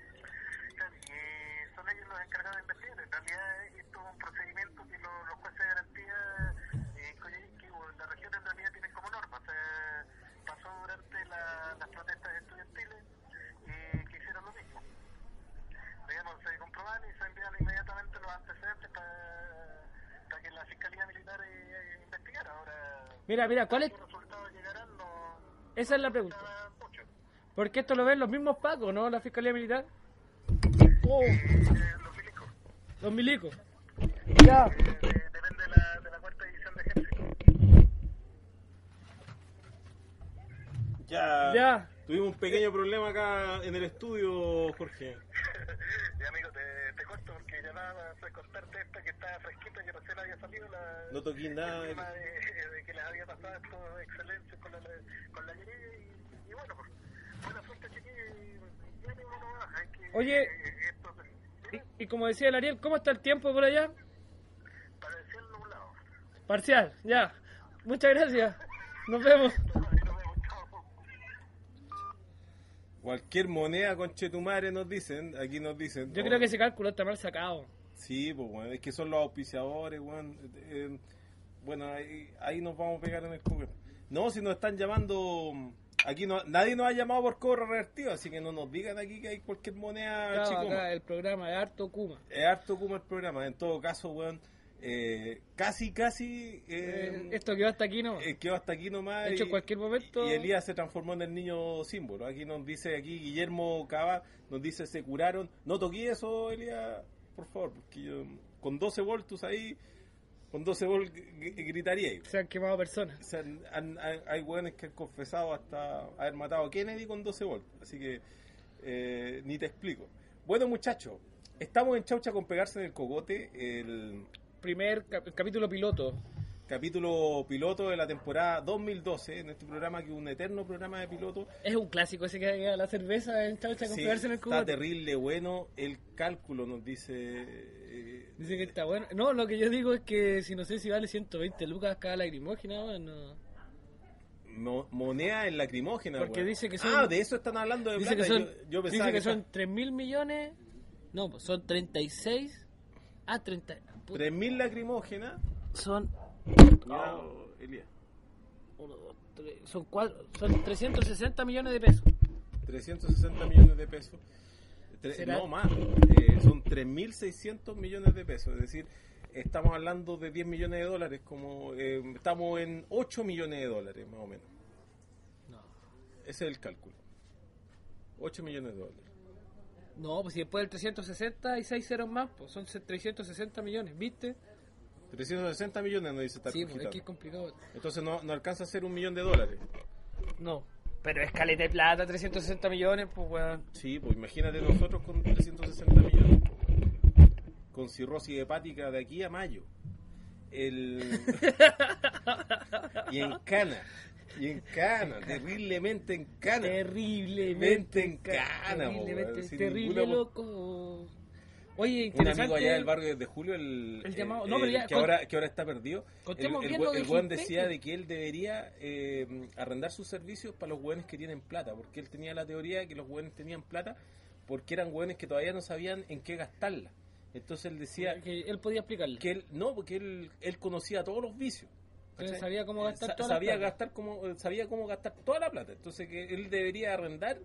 Speaker 3: Y son ellos los encargados de investigar. En realidad esto es un procedimiento que lo- los jueces de garantía en Coyhaique o en la región en realidad tienen como norma. O sea, pasó durante la, las protestas estudiantiles y que hicieron lo mismo. Digamos, se comproban y se envían inmediatamente los antecedentes para, para que la Fiscalía Militar eh, investigara. Ahora,
Speaker 1: Mira, mira, ¿cuál es?
Speaker 3: ¿qué resultados llegarán? No,
Speaker 1: Esa es la pregunta.
Speaker 3: está mucho.
Speaker 1: Porque esto lo ven los mismos pacos, ¿no? La fiscalía militar. Oh,
Speaker 3: Eh, los milicos.
Speaker 1: los milicos. Ya.
Speaker 3: Eh, de- depende de la, de la cuarta división de ejército.
Speaker 2: Ya,
Speaker 1: Ya.
Speaker 2: tuvimos un pequeño problema acá en el estudio, Jorge.
Speaker 3: Y amigo, te, te corto porque ya nada más cortarte esta que está fresquita, que recién había salido la,
Speaker 2: No toqué nada.
Speaker 3: el tema de, de que les había pasado estos excelencias con la, con la guerrilla y, y bueno, pues, buena suerte chiquillos y ya ni uno más, hay que...
Speaker 1: Oye.
Speaker 3: eh, esto,
Speaker 1: Y, y como decía el Ariel, ¿cómo está el tiempo por allá?
Speaker 3: para decir nublado.
Speaker 1: Parcial, ya. Muchas gracias. Nos vemos.
Speaker 3: Ahí nos vemos, chao.
Speaker 2: Cualquier moneda con chetumare nos dicen, aquí nos dicen.
Speaker 1: Yo
Speaker 2: oh,
Speaker 1: creo que ese cálculo está mal sacado.
Speaker 2: Sí, pues bueno, es que son los auspiciadores, weón. Eh, bueno, ahí, ahí nos vamos a pegar en el cobre. No, si nos están llamando, aquí no, nadie nos ha llamado por cobro revertido, así que no nos digan aquí que hay cualquier moneda,
Speaker 1: Claro,
Speaker 2: chico.
Speaker 1: acá el programa es harto Kuma.
Speaker 2: Es harto como el programa, en todo caso, weón. Eh, casi, casi. Eh,
Speaker 1: Eh, esto quedó hasta aquí, ¿no?
Speaker 2: eh, quedó hasta aquí nomás.
Speaker 1: De hecho,
Speaker 2: y-
Speaker 1: en cualquier momento...
Speaker 2: Y Elías se transformó en el niño símbolo. Aquí nos dice, aquí Guillermo Cava nos dice, se curaron. No toqué eso, Elías, por favor, porque yo con doce voltios ahí, con doce voltios gritaría.
Speaker 1: Se han quemado personas.
Speaker 2: O sea, han- han- hay hueones que han confesado hasta haber matado a Kennedy con doce voltios. Así que eh, ni te explico. Bueno, muchachos, estamos en Chaucha con Pegarse en el Cogote, el
Speaker 1: Primer cap- capítulo piloto.
Speaker 2: capítulo piloto de la temporada dos mil doce, en este programa que es un eterno programa de piloto.
Speaker 1: Es un clásico ese que llega la cerveza en Chaucha con
Speaker 2: Sí,
Speaker 1: pegarse en el
Speaker 2: está
Speaker 1: cubo.
Speaker 2: terrible bueno el cálculo, nos dice. eh,
Speaker 1: Dice que está bueno. No, lo que yo digo es que si no sé si vale ciento veinte lucas cada lagrimógena, bueno.
Speaker 2: mo- moneda en lacrimógena.
Speaker 1: Porque
Speaker 2: weón.
Speaker 1: dice que son-
Speaker 2: Ah, de eso están hablando de
Speaker 1: Dice que
Speaker 2: plata.
Speaker 1: son,
Speaker 2: yo, yo
Speaker 1: dice
Speaker 2: pensaba
Speaker 1: que
Speaker 2: que,
Speaker 1: son tres mil millones. No, pues son treinta y seis a treinta. puta,
Speaker 2: tres mil lacrimógenas.
Speaker 1: Son.
Speaker 2: Ya, Elías,
Speaker 1: Uno, dos, tres, son, cuatro, son trescientos sesenta millones de pesos.
Speaker 2: trescientos sesenta millones de pesos. Tre-
Speaker 1: ¿Será?
Speaker 2: No más, eh, son tres mil seiscientos millones de pesos. Es decir, estamos hablando de diez millones de dólares. Como eh, estamos en ocho millones de dólares, más o menos.
Speaker 1: No.
Speaker 2: Ese es el cálculo. ocho millones de dólares.
Speaker 1: No, pues si después del trescientos sesenta y seis ceros más, pues son trescientos sesenta millones, ¿viste?
Speaker 2: trescientos sesenta millones nos dice
Speaker 1: Sí, pues
Speaker 2: Tarjeta.
Speaker 1: es que es complicado.
Speaker 2: Entonces no, no alcanza a ser un millón de dólares.
Speaker 1: No, pero es caleta de plata, trescientos sesenta millones, pues weón.
Speaker 2: Sí, pues imagínate nosotros con trescientos sesenta millones. Con cirrosis hepática de aquí a mayo. El... y en cana. Y en cana, terriblemente en cana.
Speaker 1: Terriblemente
Speaker 2: en cana, po,
Speaker 1: terriblemente,
Speaker 2: weón, sin
Speaker 1: terrible
Speaker 2: ninguna-
Speaker 1: loco. Oye,
Speaker 2: Un
Speaker 1: interesante.
Speaker 2: amigo allá del barrio de Julio, el,
Speaker 1: El llamado-
Speaker 2: el-
Speaker 1: no, pero
Speaker 2: el
Speaker 1: ya,
Speaker 2: que,
Speaker 1: con-
Speaker 2: ahora, que ahora está perdido, el,
Speaker 1: contemos
Speaker 2: el,
Speaker 1: bien
Speaker 2: we-
Speaker 1: lo de
Speaker 2: el weón
Speaker 1: Gilpete.
Speaker 2: decía de que él debería eh, arrendar sus servicios para los weones que tienen plata, porque él tenía la teoría de que los weones tenían plata porque eran weones que todavía no sabían en qué gastarla. Entonces él decía
Speaker 1: Que él podía explicarle.
Speaker 2: que él, no, porque él, él conocía todos los vicios.
Speaker 1: Él
Speaker 2: ¿cachai?
Speaker 1: sabía cómo gastar
Speaker 2: Sa-
Speaker 1: toda la
Speaker 2: sabía
Speaker 1: plata.
Speaker 2: gastar como sabía cómo gastar toda la plata. Entonces que él debería arrendar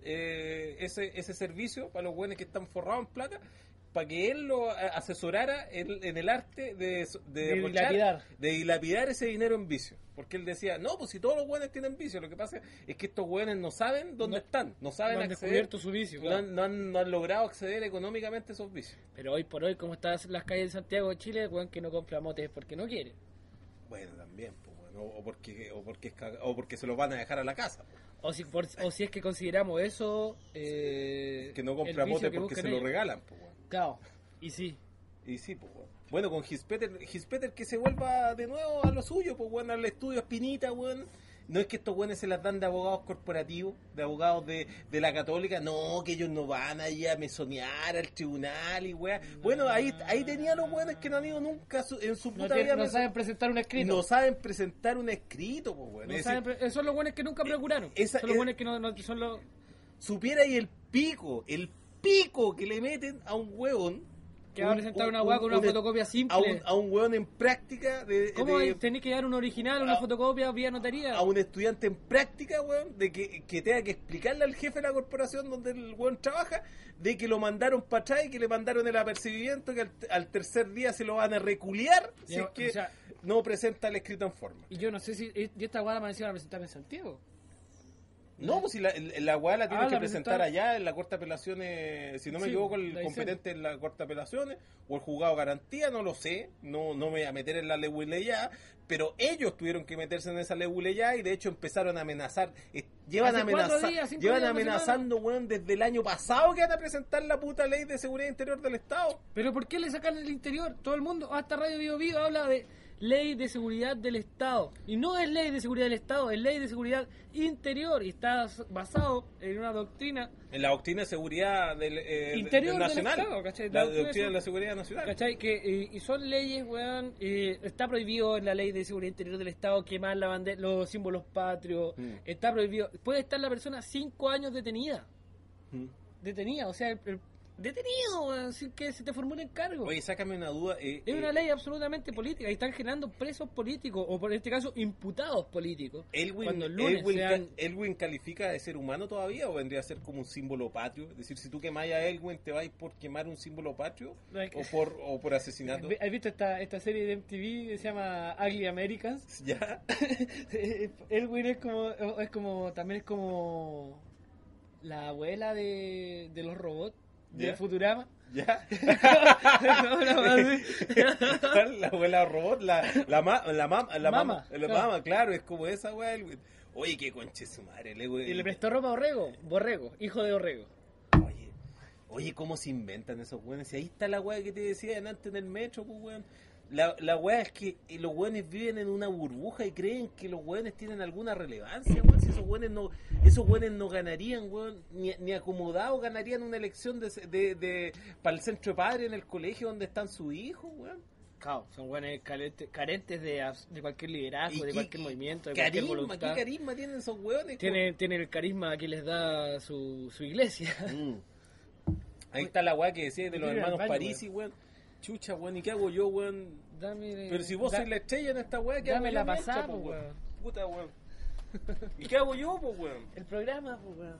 Speaker 2: eh, ese ese servicio para los buenos que están forrados en plata, para que él lo a- asesorara en, en el arte de, de,
Speaker 1: De
Speaker 2: derrochar-
Speaker 1: dilapidar.
Speaker 2: de dilapidar ese dinero en vicio. Porque él decía, no, pues si todos los buenos tienen vicio, lo que pasa es que estos buenos no saben dónde
Speaker 1: No-
Speaker 2: están, no saben
Speaker 1: No han
Speaker 2: acceder,
Speaker 1: descubierto su vicio.
Speaker 2: no
Speaker 1: claro.
Speaker 2: han, no han- no han logrado acceder económicamente a esos vicios.
Speaker 1: Pero hoy por hoy, como están las calles de Santiago de Chile, weón, que no compra motes es porque no quiere.
Speaker 2: Bueno, también, pues, bueno, o porque o porque es caga- o porque se los van a dejar a la casa, pues.
Speaker 1: O si, por- o si es que consideramos eso. Eh,
Speaker 2: Que no
Speaker 1: el
Speaker 2: compra
Speaker 1: vicio
Speaker 2: mote
Speaker 1: que
Speaker 2: porque
Speaker 1: buscan
Speaker 2: se lo
Speaker 1: ellos.
Speaker 2: regalan, pues, bueno.
Speaker 1: Claro, y sí.
Speaker 2: Y sí, pues, bueno. Bueno, con Gispeter, Gispeter que se vuelva de nuevo a lo suyo, pues, bueno, al estudio Espinita, bueno. No es que estos buenos se las dan de abogados corporativos, de abogados de, de la Católica, no, que ellos no van ahí a mesonear al tribunal y weá. Bueno, ahí, ahí tenía los buenos que no han ido nunca su- en su
Speaker 1: No,
Speaker 2: puta
Speaker 1: tiene-
Speaker 2: vida.
Speaker 1: no
Speaker 2: meso-
Speaker 1: saben presentar un escrito.
Speaker 2: no saben presentar un escrito, pues, bueno.
Speaker 1: No
Speaker 2: Es
Speaker 1: saben
Speaker 2: decir,
Speaker 1: pre- son los buenos que nunca procuraron.
Speaker 2: esa-
Speaker 1: son los
Speaker 2: es-
Speaker 1: buenos que no, no- son los.
Speaker 2: supiera ahí el pico, el pico que le meten a un huevón.
Speaker 1: Que va a
Speaker 2: un-
Speaker 1: presentar
Speaker 2: un-
Speaker 1: una hueá con una
Speaker 2: un-
Speaker 1: fotocopia simple.
Speaker 2: A un, a un huevón en práctica de,
Speaker 1: ¿Cómo
Speaker 2: de-
Speaker 1: tenés que dar un original, una
Speaker 2: a-
Speaker 1: fotocopia vía notaría?
Speaker 2: a un estudiante en práctica, weón, de que, que tenga que explicarle al jefe de la corporación donde el weón trabaja, de que lo mandaron para atrás y que le mandaron el apercibimiento, que al, al tercer día se lo van a reculiar si
Speaker 1: Ya,
Speaker 2: es que
Speaker 1: o sea-
Speaker 2: no presenta el escrito en forma.
Speaker 1: Y yo no sé si. Y esta guada me la a presentar en Santiago.
Speaker 2: No, pues si la, la weá la tiene
Speaker 1: Ah,
Speaker 2: que
Speaker 1: la
Speaker 2: presentar
Speaker 1: presentar-
Speaker 2: allá en la Corte de Apelaciones, si no me
Speaker 1: Sí,
Speaker 2: equivoco, el
Speaker 1: la dicen.
Speaker 2: competente en la Corte de Apelaciones o el juzgado de garantía, no lo sé, no, no me voy a meter en la ya, pero ellos tuvieron que meterse en esa ya y de hecho empezaron a amenazar, eh, llevan,
Speaker 1: Hace cuatro
Speaker 2: amenaza-
Speaker 1: días, cinco
Speaker 2: llevan
Speaker 1: días, una
Speaker 2: amenazando, weón, desde el año pasado que van a presentar la puta ley de seguridad interior del Estado.
Speaker 1: Pero ¿por qué le sacan el interior? Todo el mundo, hasta Radio Vivo Vivo habla de ley de seguridad del Estado. Y no es ley de seguridad del Estado, es ley de seguridad interior. Y está basado en una doctrina,
Speaker 2: En la doctrina de seguridad del, eh,
Speaker 1: Interior
Speaker 2: del
Speaker 1: del
Speaker 2: nacional,
Speaker 1: Estado, ¿cachai?
Speaker 2: la
Speaker 1: La doctrina
Speaker 2: doctrina
Speaker 1: de
Speaker 2: de la seguridad nacional.
Speaker 1: ¿cachai? Que, eh, y son leyes, weón, eh, está prohibido en la ley de seguridad interior del Estado quemar la bandera, los símbolos patrios,
Speaker 2: Mm.
Speaker 1: está prohibido. Puede estar la persona cinco años detenida.
Speaker 2: Mm.
Speaker 1: Detenida, o sea, el- el- detenido, weón, sin que se te formule en cargo.
Speaker 2: Oye, sácame una duda. eh,
Speaker 1: Es
Speaker 2: eh,
Speaker 1: una ley absolutamente política y están generando presos políticos, o por este caso, imputados políticos.
Speaker 2: Elwin,
Speaker 1: cuando el lunes
Speaker 2: Elwin,
Speaker 1: sean-
Speaker 2: ca- Elwin califica de ser humano todavía o vendría a ser como un símbolo patrio? Es decir, si tú quemáis a Elwin, ¿te vais por quemar un símbolo patrio
Speaker 1: Like-
Speaker 2: o por o por asesinato?
Speaker 1: ¿Has visto esta, esta serie de M T V que se llama Ugly Americans?
Speaker 2: ¿Ya?
Speaker 1: Elwin es como, es como, también es como la abuela de, de los robots de
Speaker 2: ¿Ya?
Speaker 1: Futurama.
Speaker 2: ¿Ya?
Speaker 1: No, no, así.
Speaker 2: La abuela robot, la, la, ma- la, mam- la
Speaker 1: Mama,
Speaker 2: mama, la
Speaker 1: claro.
Speaker 2: mama, claro, es como esa weá. Elwin. Oye, qué conche su madre, el Elwin.
Speaker 1: Y le prestó ropa a Borrego, Borrego, hijo de Borrego.
Speaker 2: Oye, oye, ¿cómo se inventan esos weones? Si ahí está la weá que te decía antes en el metro, pues weón. La, la weá es que los weones viven en una burbuja y creen que los weones tienen alguna relevancia, weón. Si esos weones no, esos weones no ganarían, weón, ni, ni acomodados ganarían una elección de, de, de para el centro de padre en el colegio donde están sus hijos, weón.
Speaker 1: Claro, son buenos carentes, carentes de, abs- de cualquier liderazgo, de
Speaker 2: qué-
Speaker 1: cualquier movimiento, de cualquier
Speaker 2: Carisma, ¿qué
Speaker 1: voluntad.
Speaker 2: carisma tienen esos weones?
Speaker 1: Tienen, tienen el carisma que les da su, su iglesia.
Speaker 2: Mm. Ahí está la weá que decía de los
Speaker 1: Quiero ir al
Speaker 2: hermanos
Speaker 1: baño,
Speaker 2: Parisi, weón. Chucha, weón, ¿y qué hago yo, weón?
Speaker 1: Dame,
Speaker 2: Pero si vos
Speaker 1: da-
Speaker 2: sois la estrella en esta weá, ¿qué
Speaker 1: dame
Speaker 2: hago
Speaker 1: la
Speaker 2: yo mientras,
Speaker 1: pasada,
Speaker 2: po,
Speaker 1: po,
Speaker 2: weón?
Speaker 1: weón.
Speaker 2: Puta, weón. ¿Y qué hago yo, po, weón?
Speaker 1: El programa, pues, weón.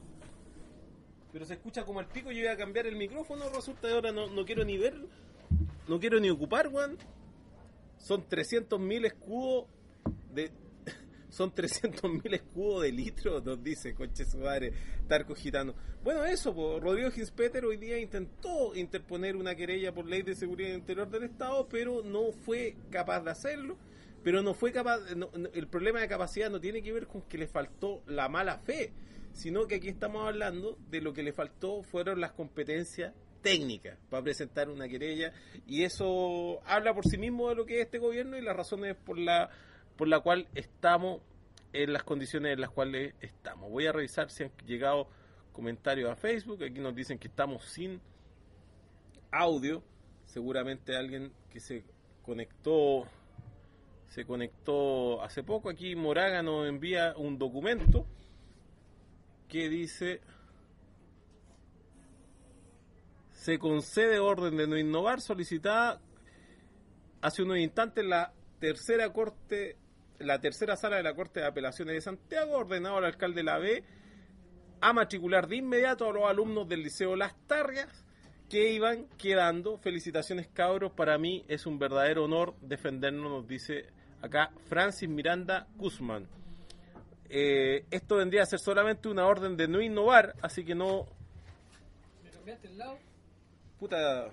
Speaker 2: Pero se escucha como el pico, yo iba a cambiar el micrófono, resulta que ahora no, no quiero ni ver, no quiero ni ocupar, weón. Son trescientos mil escudos de... Son trescientos mil escudos de litro, nos dice, conche su madre, Tarco Gitano. Bueno, eso, pues, Rodrigo Ginspeter hoy día intentó interponer una querella por ley de seguridad interior del Estado, pero no fue capaz de hacerlo. Pero no fue capaz, no- no- el problema de capacidad no tiene que ver con que le faltó la mala fe, sino que aquí estamos hablando de lo que le faltó fueron las competencias técnicas para presentar una querella, y eso habla por sí mismo de lo que es este gobierno y las razones por la por la cual estamos en las condiciones en las cuales estamos. Voy a revisar si han llegado comentarios a Facebook. Aquí nos dicen que estamos sin audio, seguramente alguien que se conectó se conectó hace poco. Aquí Moraga nos envía un documento que dice: se concede orden de no innovar solicitada hace unos instantes la tercera corte, la tercera sala de la Corte de Apelaciones de Santiago, ordenado al alcalde de la B a matricular de inmediato a los alumnos del Liceo Las Tarrias que iban quedando. Felicitaciones, cabros, para mí es un verdadero honor defendernos, nos dice acá Francis Miranda Guzmán. Eh, esto vendría a ser solamente una orden de no innovar, así que no...
Speaker 1: ¿Me cambiaste el lado?
Speaker 2: Puta...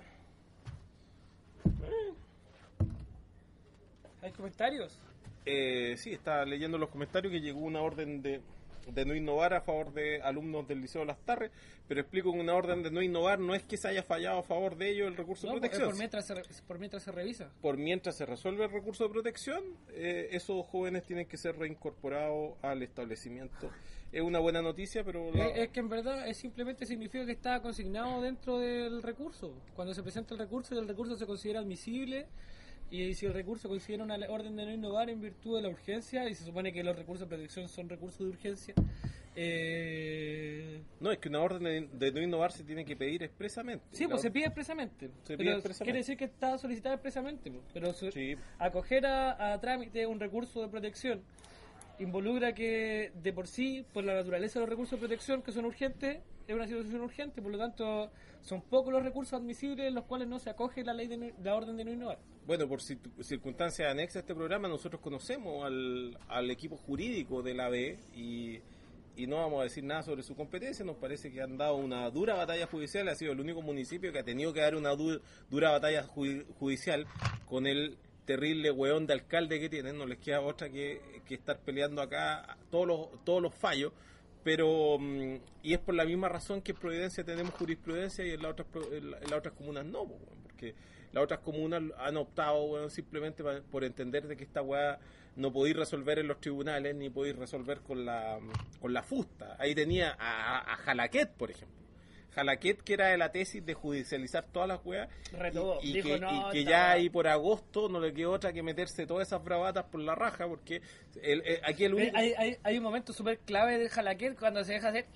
Speaker 1: ¿Hay comentarios?
Speaker 2: Eh, sí, estaba leyendo los comentarios que llegó una orden de, de no innovar a favor de alumnos del Liceo Las Tarres, pero explico que una orden de no innovar no es que se haya fallado a favor de ellos el recurso
Speaker 1: No,
Speaker 2: de
Speaker 1: es
Speaker 2: protección.
Speaker 1: por mientras, se, re- por mientras se revisa.
Speaker 2: Por mientras se resuelve el recurso de protección, eh, esos jóvenes tienen que ser reincorporados al establecimiento. Es una buena noticia, pero... la-
Speaker 1: Es, es que en verdad es simplemente significa que está consignado dentro del recurso. Cuando se presenta el recurso y el recurso se considera admisible, y si el recurso considera una le- orden de no innovar en virtud de la urgencia, y se supone que los recursos de protección son recursos de urgencia, eh,
Speaker 2: No, es que una orden de, de no innovar se tiene que pedir expresamente.
Speaker 1: sí,
Speaker 2: La
Speaker 1: pues se
Speaker 2: or-
Speaker 1: pide expresamente.
Speaker 2: Se
Speaker 1: Pero
Speaker 2: pide expresamente.
Speaker 1: quiere decir que está solicitada expresamente. pues. Pero su-
Speaker 2: Sí.
Speaker 1: acoger a, a trámite un recurso de protección involucra que de por sí, por la naturaleza de los recursos de protección que son urgentes, es una situación urgente, por lo tanto son pocos los recursos admisibles en los cuales no se acoge la ley de no- la orden de no innovar.
Speaker 2: Bueno, por circu- circunstancias anexas a este programa, nosotros conocemos al, al equipo jurídico de la B y, y no vamos a decir nada sobre su competencia, nos parece que han dado una dura batalla judicial, ha sido el único municipio que ha tenido que dar una du- dura batalla ju- judicial con el terrible hueón de alcalde que tienen, no les queda otra que, que estar peleando acá todos los, todos los fallos, pero mm, y es por la misma razón que en Providencia tenemos jurisprudencia y en las otras, pro- en la- en las otras comunas no, pues, weón, porque las otras comunas han optado, weón, simplemente pa- por entender de que esta weá no podéis resolver en los tribunales ni podéis resolver con la con la fusta. Ahí tenía a, a Jalaquet, por ejemplo. Jalaquet, que era de la tesis de judicializar todas las weas,
Speaker 1: Retó,
Speaker 2: y, y
Speaker 1: dijo,
Speaker 2: que,
Speaker 1: no,
Speaker 2: y que
Speaker 1: esta
Speaker 2: ya
Speaker 1: wea-
Speaker 2: ahí por agosto no le quedó otra que meterse todas esas bravatas por la raja, porque el, el- aquí el único...
Speaker 1: Hay, hay, hay un momento súper clave del Jalaquet cuando se deja hacer...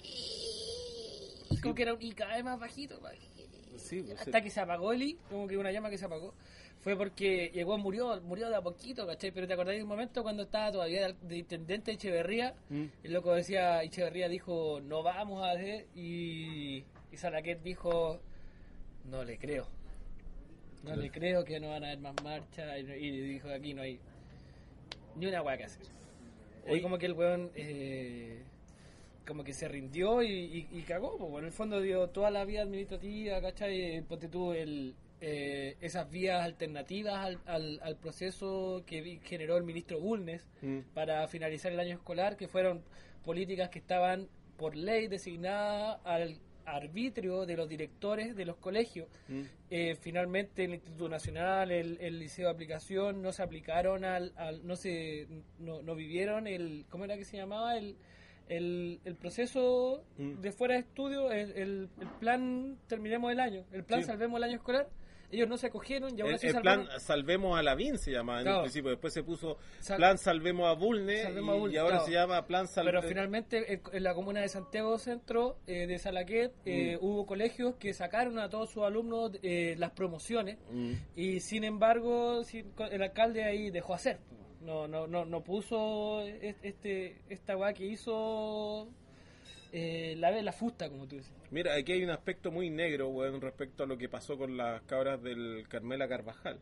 Speaker 1: Como que era un I cada vez más bajito.
Speaker 2: Sí, pues,
Speaker 1: Hasta que se apagó el I, como que una llama que se apagó. Fue porque llegó, murió, murió de a poquito, ¿cachai? Pero te acordás de un momento cuando estaba todavía de intendente Echeverría,
Speaker 2: Mm.
Speaker 1: el loco decía, Echeverría dijo, no vamos a hacer, y, y Salaquet dijo, no le creo. No le creo que no van a haber más marchas, y, y dijo, aquí no hay ni una hueá que hacer.
Speaker 2: Oye.
Speaker 1: Y como que el weón, eh, como que se rindió y, y, y cagó, pues, en el fondo dio toda la vía administrativa, ¿cachai? Ponte tú el... Eh, esas vías alternativas al, al, al proceso que vi- generó el ministro Bulnes
Speaker 2: Mm.
Speaker 1: para finalizar el año escolar, que fueron políticas que estaban por ley designadas al arbitrio de los directores de los colegios.
Speaker 2: Mm.
Speaker 1: Eh, finalmente el Instituto Nacional, el, el Liceo de Aplicación no se aplicaron al, al no se no, no vivieron el, ¿cómo era que se llamaba? el El, el proceso
Speaker 2: Mm.
Speaker 1: de fuera de estudio, el, el, el plan terminemos el año, el plan
Speaker 2: Sí.
Speaker 1: salvemos el año escolar, ellos no se acogieron y aún
Speaker 2: El,
Speaker 1: así
Speaker 2: el
Speaker 1: salvaron.
Speaker 2: plan Salvemos a Lavín se llamaba en
Speaker 1: Claro.
Speaker 2: un principio, después se puso
Speaker 1: Sal-
Speaker 2: Plan Salvemos a Bulne,
Speaker 1: Salvemos a
Speaker 2: y,
Speaker 1: Bulne,
Speaker 2: y ahora
Speaker 1: claro.
Speaker 2: se llama Plan Salvemos...
Speaker 1: Pero finalmente en, en la comuna de Santiago Centro, eh, de Salaquet, eh,
Speaker 2: Mm.
Speaker 1: hubo colegios que sacaron a todos sus alumnos eh, las promociones,
Speaker 2: Mm.
Speaker 1: y sin embargo sin- el alcalde ahí dejó hacer. No no no no puso es- este esta weá que hizo eh, la la fusta, como tú dices.
Speaker 2: Mira, aquí hay un aspecto muy negro, weón, respecto a lo que pasó con las cabras del Carmela Carvajal.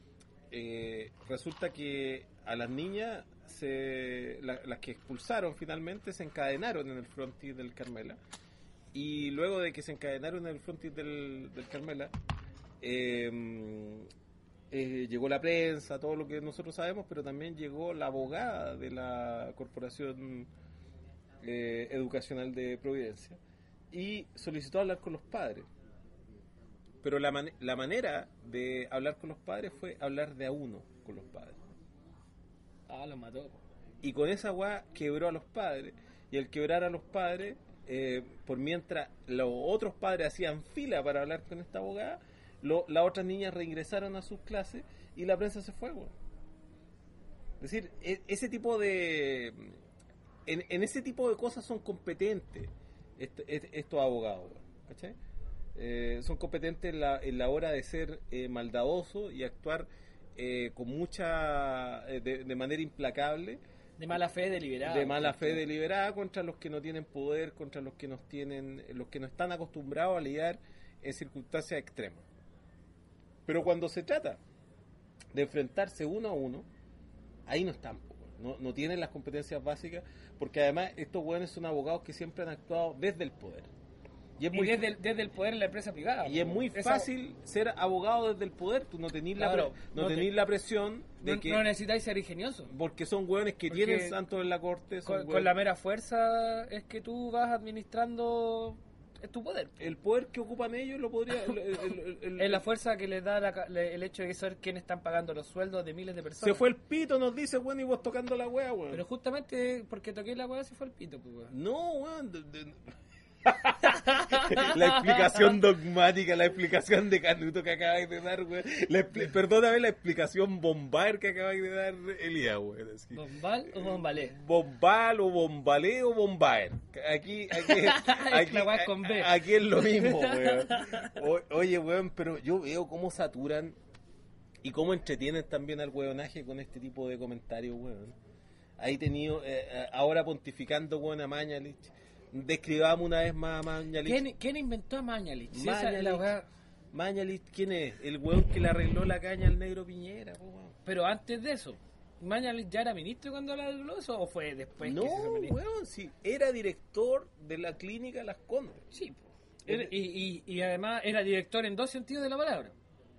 Speaker 2: Eh, resulta que a las niñas, se, la- las que expulsaron finalmente, se encadenaron en el frontis del Carmela. Y luego de que se encadenaron en el frontis del, del Carmela, eh, eh, llegó la prensa, todo lo que nosotros sabemos, pero también llegó la abogada de la Corporación eh, Educacional de Providencia y solicitó hablar con los padres. Pero la, man- la manera de hablar con los padres fue hablar de a uno con los padres.
Speaker 1: Ah, lo mató.
Speaker 2: Y con esa weá quebró a los padres. Y al quebrar a los padres, eh, por mientras los otros padres hacían fila para hablar con esta abogada, lo- las otras niñas reingresaron a sus clases y la prensa se fue, weón. Es decir, e- ese tipo de... En, en ese tipo de cosas son competentes est- est- estos abogados, weón, ¿cachai? Eh, son competentes en la, en la hora de ser eh, maldadosos y actuar eh, con mucha... eh, de, de manera implacable,
Speaker 1: De mala fe deliberada.
Speaker 2: de mala fe deliberada contra los que no tienen poder, contra los que nos tienen, los que no están acostumbrados a lidiar en circunstancias extremas. Pero cuando se trata de enfrentarse uno a uno, ahí no están, po, no, no tienen las competencias básicas, porque además estos hueones son abogados que siempre han actuado desde el poder. Y es
Speaker 1: Y
Speaker 2: muy,
Speaker 1: desde el, desde el poder en la empresa privada.
Speaker 2: y es muy
Speaker 1: Esa-
Speaker 2: fácil ser abogado desde el poder, tú no tenés, la,
Speaker 1: Claro,
Speaker 2: pre- no
Speaker 1: no te-
Speaker 2: tenés la presión de
Speaker 1: No,
Speaker 2: que...
Speaker 1: no necesitáis ser ingenioso.
Speaker 2: porque son hueones que
Speaker 1: Porque
Speaker 2: tienen santos en la corte, son
Speaker 1: Con, con
Speaker 2: hueones-
Speaker 1: la mera fuerza es que tú vas administrando tu poder.
Speaker 2: el poder que ocupan ellos lo podría... el- el- el- el-
Speaker 1: Es la fuerza que les da la ca- le- el hecho de saber quiénes están pagando los sueldos de miles de personas.
Speaker 2: Se fue el pito, nos dice, weón, y vos tocando la wea, weón.
Speaker 1: Pero justamente porque toqué la weá se fue el pito, pues, weón.
Speaker 2: No, weón. de- de- la explicación dogmática, la explicación de Canuto que acabáis de dar, weón. La expli- Perdóname, la explicación bombar que acabáis de dar, Elías, weón. así.
Speaker 1: ¿Bombal o bombalé?
Speaker 2: Bombal o bombalé o bombaer. Aquí, aquí, aquí,
Speaker 1: La weá con B.
Speaker 2: aquí es lo mismo, weón. O- oye, weón, pero yo veo cómo saturan y cómo entretienen también al weonaje con este tipo de comentarios, weón. Ahí tenido, eh, eh, ahora pontificando, weón, a Mañalich. Describamos una vez más a Mañalich.
Speaker 1: ¿Quién, ¿Quién inventó a Mañalich? Si esa es la
Speaker 2: Mañalich.
Speaker 1: weá.
Speaker 2: Mañalich, ¿quién es? El weón que le arregló la caña al negro Piñera, po, weón.
Speaker 1: Pero antes de eso, ¿Mañalich ya era ministro cuando hablaba del gloso o fue después
Speaker 2: No,
Speaker 1: que se hizo ministro?
Speaker 2: weón, sí, era director de la clínica Las Condes.
Speaker 1: Sí, po. Era- y, y, y además era director en dos sentidos de la palabra.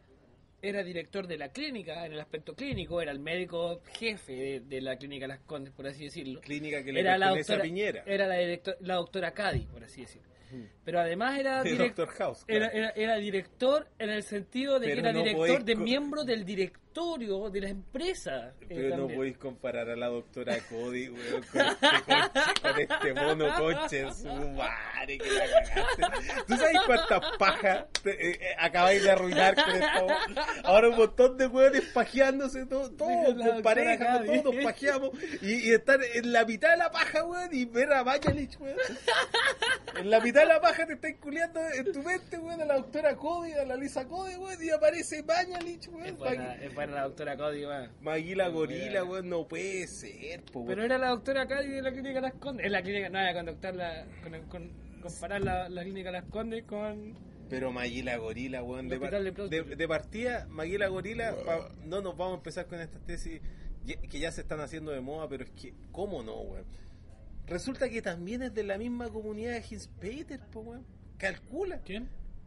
Speaker 1: Era director de la clínica, en el aspecto clínico, era el médico jefe de, de la clínica Las Condes, por así decirlo.
Speaker 2: Clínica que le
Speaker 1: Era la
Speaker 2: pertenece
Speaker 1: doctora,
Speaker 2: a Piñera.
Speaker 1: era la, director, la doctora Cady, por así decirlo. Pero además era,
Speaker 2: De
Speaker 1: direct-
Speaker 2: Doctor House,
Speaker 1: era,
Speaker 2: claro.
Speaker 1: era, era director en el sentido de
Speaker 2: Pero
Speaker 1: que era
Speaker 2: no
Speaker 1: director
Speaker 2: podéis
Speaker 1: de
Speaker 2: co-
Speaker 1: miembro del directorio de la empresa. eh,
Speaker 2: Pero no
Speaker 1: también.
Speaker 2: podéis comparar a la doctora Cody, weón, con este, conche- con este mono conche su madre que la cagaste. ¿Tú sabes cuántas pajas te- eh, eh, acabáis de arruinar con esto? Ahora un montón de weones pajeándose, todo, todo
Speaker 1: La
Speaker 2: con
Speaker 1: doctora
Speaker 2: pareja, con
Speaker 1: Cady.
Speaker 2: todos nos pajeamos y, y estar en la mitad de la paja, weón, y ver a Mañalich, weón. En la mitad de la paja te estáis culiando en tu mente, weón, a la doctora Cody, a la Lisa Cody, weón, y aparece Mañalich, weón.
Speaker 1: Es buena, es buena la doctora Cody, weón.
Speaker 2: Maguila Gorila, weón, no puede ser, po,
Speaker 1: Pero
Speaker 2: weón.
Speaker 1: era la doctora Cady de la clínica Las Condes. En la clínica, no, era con doctor la, con, con, comparar la, la clínica Las Condes con...
Speaker 2: Pero Maguila Gorila, weón,
Speaker 1: El
Speaker 2: de,
Speaker 1: hospital de
Speaker 2: par-
Speaker 1: Proust.
Speaker 2: de, de partida, Maguila Gorila, pa- no nos vamos a empezar con estas tesis ye- que ya se están haciendo de moda, pero es que, ¿cómo no, weón? Resulta que también es de la misma comunidad de Hinspeter, po, weón. Calcula.
Speaker 1: ¿Quién?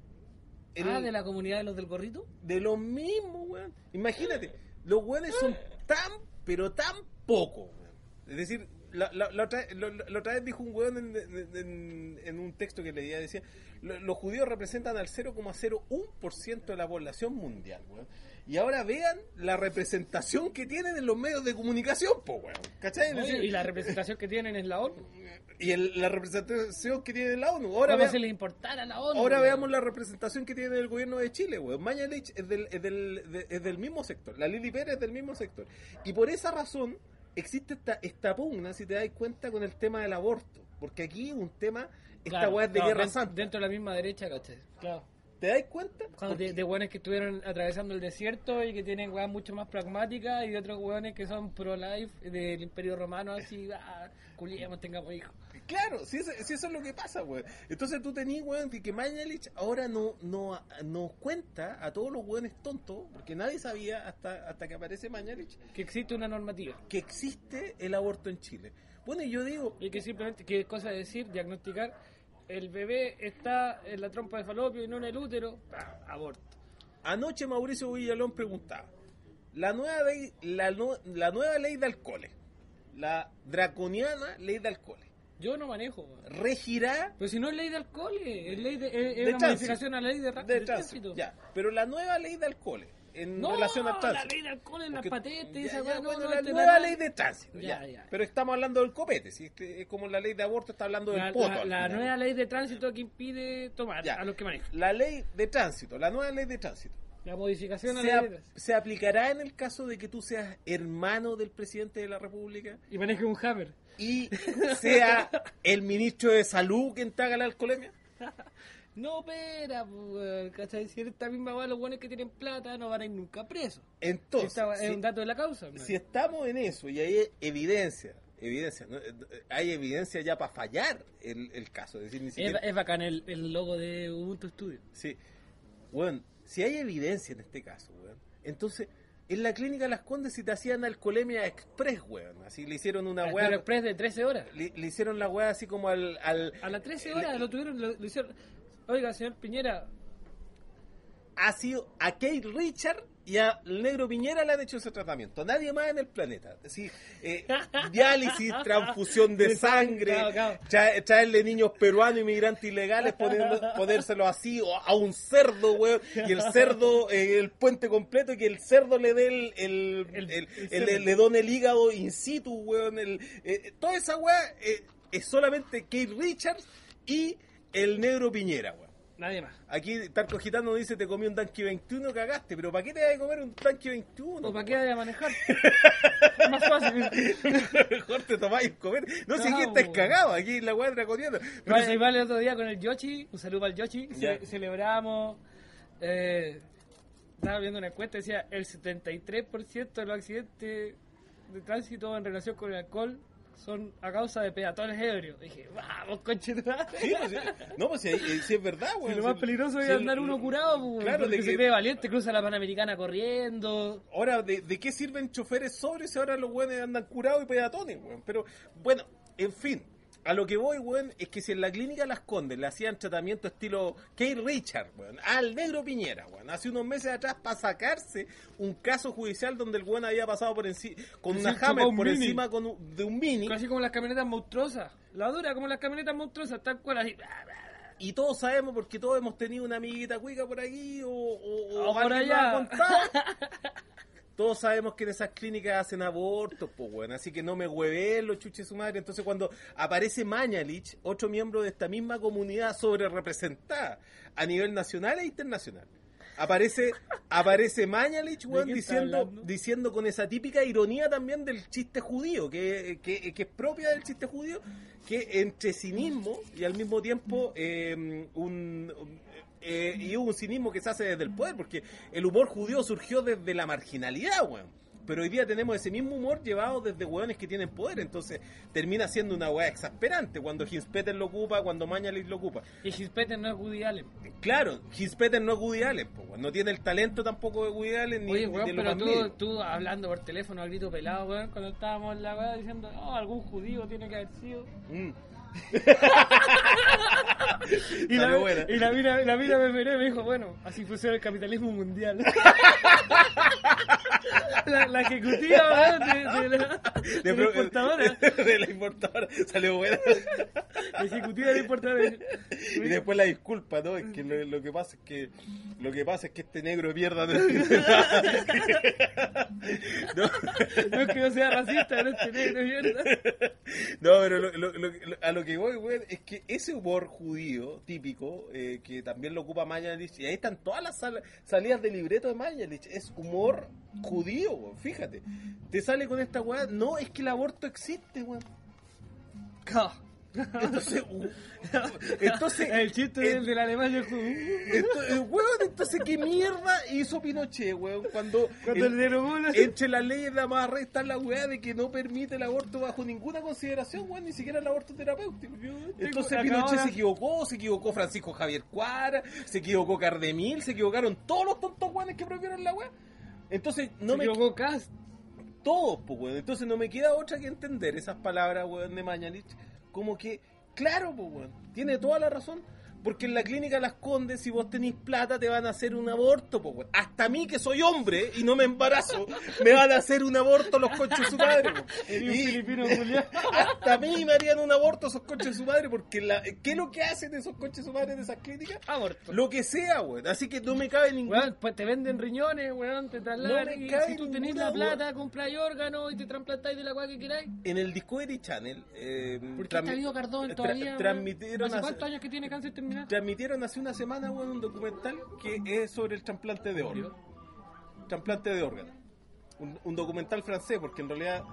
Speaker 2: El-
Speaker 1: Ah, de la comunidad de los del gorrito.
Speaker 2: De lo mismo, weón. Imagínate, los weones son tan, pero tan pocos, weón. Es decir, la, la, la, otra, la, la otra vez dijo un weón en, en, en- en un texto que leía, decía, lo- los judíos representan al cero coma cero uno por ciento de la población mundial, weón. Y ahora vean la representación que tienen en los medios de comunicación, po, weón. ¿Cachai? Es
Speaker 1: Oye,
Speaker 2: decir,
Speaker 1: y la representación que tienen en la ONU.
Speaker 2: y el- la representación que tiene la ONU. Ahora
Speaker 1: ¿Cómo
Speaker 2: vea-
Speaker 1: se les importara a la ONU?
Speaker 2: Ahora
Speaker 1: weón?
Speaker 2: veamos la representación que tiene el gobierno de Chile, weón. Mañalich es del, es, del, de- es del mismo sector. La Lili Pérez es del mismo sector. Y por esa razón existe esta, esta pugna, si te das cuenta, con el tema del aborto. Porque aquí un tema, esta
Speaker 1: Claro,
Speaker 2: weá es de
Speaker 1: no,
Speaker 2: guerra
Speaker 1: den-
Speaker 2: santa.
Speaker 1: Dentro de la misma derecha, ¿cachai? Claro.
Speaker 2: ¿Te das cuenta?
Speaker 1: Cuando de,
Speaker 2: Porque-
Speaker 1: de hueones que estuvieron atravesando el desierto y que tienen weas mucho más pragmáticas y de otros hueones que son pro-life del Imperio Romano, así, ah, culiemos, tengamos hijos.
Speaker 2: Claro, si eso, si eso es lo que pasa, weón. Entonces tú tenés, weón, que, que Mañalich ahora no, no nos cuenta a todos los weones tontos, porque nadie sabía hasta, hasta que aparece Mañalich,
Speaker 1: Que existe una normativa.
Speaker 2: que existe el aborto en Chile. Bueno, y yo digo,
Speaker 1: Y que simplemente, que es cosa de decir, diagnosticar, el bebé está en la trompa de falopio y no en el útero, ah, aborto.
Speaker 2: anoche Mauricio Villalón preguntaba, la nueva ley, la, nu- la nueva ley de alcoholes, la draconiana ley de alcoholes,
Speaker 1: Yo no manejo, weón.
Speaker 2: regirá
Speaker 1: Pero si no es ley de alcohol, es, ley de, es, es
Speaker 2: de
Speaker 1: una
Speaker 2: tránsito.
Speaker 1: modificación a la ley de, ra-
Speaker 2: de
Speaker 1: de
Speaker 2: tránsito,
Speaker 1: tránsito.
Speaker 2: ya, pero la nueva ley de alcoholes en
Speaker 1: No,
Speaker 2: relación al
Speaker 1: la
Speaker 2: tránsito.
Speaker 1: ley de alcohol en las
Speaker 2: Porque-
Speaker 1: patentes,
Speaker 2: ya,
Speaker 1: esa
Speaker 2: ya,
Speaker 1: weá, no,
Speaker 2: bueno,
Speaker 1: no,
Speaker 2: la
Speaker 1: te
Speaker 2: nueva
Speaker 1: la-
Speaker 2: ley de tránsito,
Speaker 1: Ya,
Speaker 2: ya,
Speaker 1: ya.
Speaker 2: pero estamos hablando del copete, si es, que es como la ley de aborto está hablando del
Speaker 1: La,
Speaker 2: poto.
Speaker 1: la-
Speaker 2: al
Speaker 1: la
Speaker 2: final.
Speaker 1: nueva ley de tránsito que impide tomar
Speaker 2: Ya.
Speaker 1: a los que manejan.
Speaker 2: La ley de tránsito, la nueva ley de tránsito,
Speaker 1: La modificación a
Speaker 2: se,
Speaker 1: la
Speaker 2: ap-
Speaker 1: ley de tránsito.
Speaker 2: se aplicará en el caso de que tú seas hermano del presidente de la República
Speaker 1: Y maneje un hammer.
Speaker 2: y sea el ministro de salud quien te haga la alcoholemia.
Speaker 1: No, espera, pues, ¿cachai? Si esta misma weá, los buenos que tienen plata no van a ir nunca presos.
Speaker 2: Entonces,
Speaker 1: Esta es
Speaker 2: si,
Speaker 1: un dato de la causa. ¿no?
Speaker 2: si estamos en eso y hay evidencia, evidencia, ¿no? hay evidencia ya para fallar el, el caso, es decir, ni
Speaker 1: es,
Speaker 2: siquiera...
Speaker 1: es bacán el, el logo de Ubuntu Studio.
Speaker 2: Sí. Bueno, si hay evidencia en este caso, weón, entonces en la clínica Las Condes si te hacían alcoholemia express, weón, así le hicieron una
Speaker 1: Pero
Speaker 2: weá,
Speaker 1: express de trece horas.
Speaker 2: le, le hicieron la weá así como al... al
Speaker 1: A las trece
Speaker 2: le-
Speaker 1: horas lo tuvieron, lo, lo hicieron. Oiga, señor Piñera,
Speaker 2: ha sido a Kate Richard y al Negro Piñera le han hecho ese tratamiento. Nadie más en el planeta. Así, eh, diálisis, transfusión de sangre,
Speaker 1: Claro, claro.
Speaker 2: tra- traerle niños peruanos inmigrantes ilegales, poniendo, ponérselos así, o a un cerdo, weón, y el cerdo, eh, el puente completo, y que el cerdo le dé el, el,
Speaker 1: El-
Speaker 2: el-
Speaker 1: el
Speaker 2: el-
Speaker 1: semen.
Speaker 2: le done el hígado in situ, weón. El, eh, toda esa weá eh, es solamente Kate Richards y el Negro Piñera, weón.
Speaker 1: nadie más.
Speaker 2: Aquí Tarco Gitano dice, te comí un tanque veintiuno, cagaste, pero ¿para qué te vas a comer un tanque veintiuno?
Speaker 1: ¿O para qué vaya a manejar? Es más fácil.
Speaker 2: Mejor te tomáis un comer. No sé
Speaker 1: No,
Speaker 2: quién estáis
Speaker 1: bo.
Speaker 2: cagado aquí en la weá draconiana. Pero
Speaker 1: Vale,
Speaker 2: si-
Speaker 1: igual el otro día con el Yoshi, un saludo al Yoshi,
Speaker 2: Ya.
Speaker 1: ce- celebramos, eh, estaba viendo una encuesta, decía el setenta y tres por ciento de los accidentes de tránsito en relación con el alcohol son a causa de peatones ebrios. Dije, vamos, conche tu madre.
Speaker 2: Sí, pues, sí. No, pues sí, sí, sí es verdad,
Speaker 1: Si
Speaker 2: weón.
Speaker 1: lo más
Speaker 2: Sí,
Speaker 1: peligroso es
Speaker 2: sí,
Speaker 1: andar uno curado, pues,
Speaker 2: claro,
Speaker 1: porque
Speaker 2: de
Speaker 1: se
Speaker 2: que-
Speaker 1: cree valiente, cruza la Panamericana corriendo.
Speaker 2: Ahora, ¿de, de qué sirven choferes sobres si ahora los weones andan curados y peatones, weón? Pero, bueno, en fin, a lo que voy, weón, es que si en la clínica Las Condes le hacían tratamiento estilo Keith Richard, weón, al negro Piñera, weón, hace unos meses atrás para sacarse un caso judicial donde el weón había pasado por encima, con
Speaker 1: Sí,
Speaker 2: una
Speaker 1: chocó
Speaker 2: Hammer
Speaker 1: un
Speaker 2: por
Speaker 1: Mini.
Speaker 2: encima con un- de un Mini,
Speaker 1: Casi como las camionetas monstruosas. La dura, como las camionetas monstruosas, tal cual así.
Speaker 2: y todos sabemos porque todos hemos tenido una amiguita cuica por aquí o, o,
Speaker 1: O por
Speaker 2: alguien nos
Speaker 1: allá.
Speaker 2: ha contado. Todos sabemos que en esas clínicas hacen abortos, pues bueno, así que no me hueven los chuches su madre. Entonces cuando aparece Mañalich, otro miembro de esta misma comunidad sobre representada a nivel nacional e internacional, aparece aparece Mañalich, weón,
Speaker 1: qué está
Speaker 2: diciendo,
Speaker 1: hablando?
Speaker 2: diciendo con esa típica ironía también del chiste judío, que, que, que es propia del chiste judío, que entre cinismo y al mismo tiempo eh, un... un- Eh, y un cinismo que se hace desde el poder, porque el humor judío surgió desde la marginalidad, weón. Pero hoy día tenemos ese mismo humor llevado desde weones que tienen poder, entonces termina siendo una weá exasperante cuando Hinspeter lo ocupa, cuando Mañalich lo ocupa.
Speaker 1: Y Gispeter no es Woody Allen.
Speaker 2: Claro, Hinspeter no es Woody Allen, po, weón. No tiene el talento tampoco de Woody Allen ni,
Speaker 1: Oye,
Speaker 2: ni
Speaker 1: weón,
Speaker 2: de los
Speaker 1: pero tú,
Speaker 2: Palmeiras.
Speaker 1: tú hablando por teléfono a grito pelado, weón, cuando estábamos en la weá diciendo, no, algún judío tiene que haber sido.
Speaker 2: Mm.
Speaker 1: Y la,
Speaker 2: Salió buena.
Speaker 1: y la mina, la mina me miró y me dijo, bueno, así funciona el capitalismo mundial. la, la ejecutiva, weón, de, de la, de
Speaker 2: De,
Speaker 1: la
Speaker 2: pro-
Speaker 1: importadora.
Speaker 2: de la importadora salió buena.
Speaker 1: La ejecutiva de la importadora.
Speaker 2: Y después la disculpa, ¿no? Es que lo, lo que pasa es que lo que pasa es que este negro de mierda no no,
Speaker 1: No es que yo sea racista, no este negro de mierda.
Speaker 2: no, pero lo, lo- lo- lo- a lo que voy, güey, es que ese humor judío típico, eh, que también lo ocupa Mañalich, y ahí están todas las sal- salidas de libreto de Mañalich, es humor judío, güey, fíjate. Te sale con esta weá, no, es que el aborto existe, güey. Entonces, uh, entonces
Speaker 1: El chiste
Speaker 2: eh,
Speaker 1: del, del alemán es judío.
Speaker 2: Entonces, weón, entonces, ¿qué mierda hizo Pinochet, weón? Cuando,
Speaker 1: Cuando
Speaker 2: en-
Speaker 1: le derogó la...
Speaker 2: entre las leyes de la más está la weá de que no permite el aborto bajo ninguna consideración, weón, ni siquiera el aborto terapéutico. Entonces
Speaker 1: acá
Speaker 2: Pinochet
Speaker 1: ahora-
Speaker 2: se equivocó, se equivocó Francisco Javier Cuara, se equivocó Cardemil, se equivocaron todos los tontos weones que prohibieron la weá. Entonces, no
Speaker 1: Se
Speaker 2: me
Speaker 1: equivocó Cast.
Speaker 2: todos, pues, weón. Entonces no me queda otra que entender esas palabras, weón, de Mañalich, como que, claro, pues, weón, tiene toda la razón. Porque en la clínica Las Condes, si vos tenés plata, te van a hacer un aborto, pues, weón. Hasta a mí, que soy hombre y no me embarazo, me van a hacer un aborto los coches de su madre, weón.
Speaker 1: Eres un
Speaker 2: Y-
Speaker 1: filipino culiao.
Speaker 2: hasta a mí me harían un aborto esos coches de su madre, porque la, ¿qué es lo que hacen esos coches de su madre de esas clínicas?
Speaker 1: Aborto.
Speaker 2: Lo que sea, weón. Así que no me cabe ningún...
Speaker 1: Weón, pues te venden riñones, weón, te trasladan.
Speaker 2: No me
Speaker 1: y
Speaker 2: cabe
Speaker 1: si tú tenés
Speaker 2: ninguna
Speaker 1: la plata, compráis órganos y te trasplantáis de la weá que queráis.
Speaker 2: En el Discovery Channel... Eh,
Speaker 1: ¿Por qué
Speaker 2: transmi-
Speaker 1: está vivo Cardón
Speaker 2: tra-
Speaker 1: todavía? weón?
Speaker 2: transmitieron
Speaker 1: ¿Hace
Speaker 2: hace-
Speaker 1: cuántos años que tiene cáncer terminal?
Speaker 2: Transmitieron hace una semana, weón, un documental que es sobre el trasplante de órganos. Trasplante de órganos. Un, un documental francés, porque en realidad...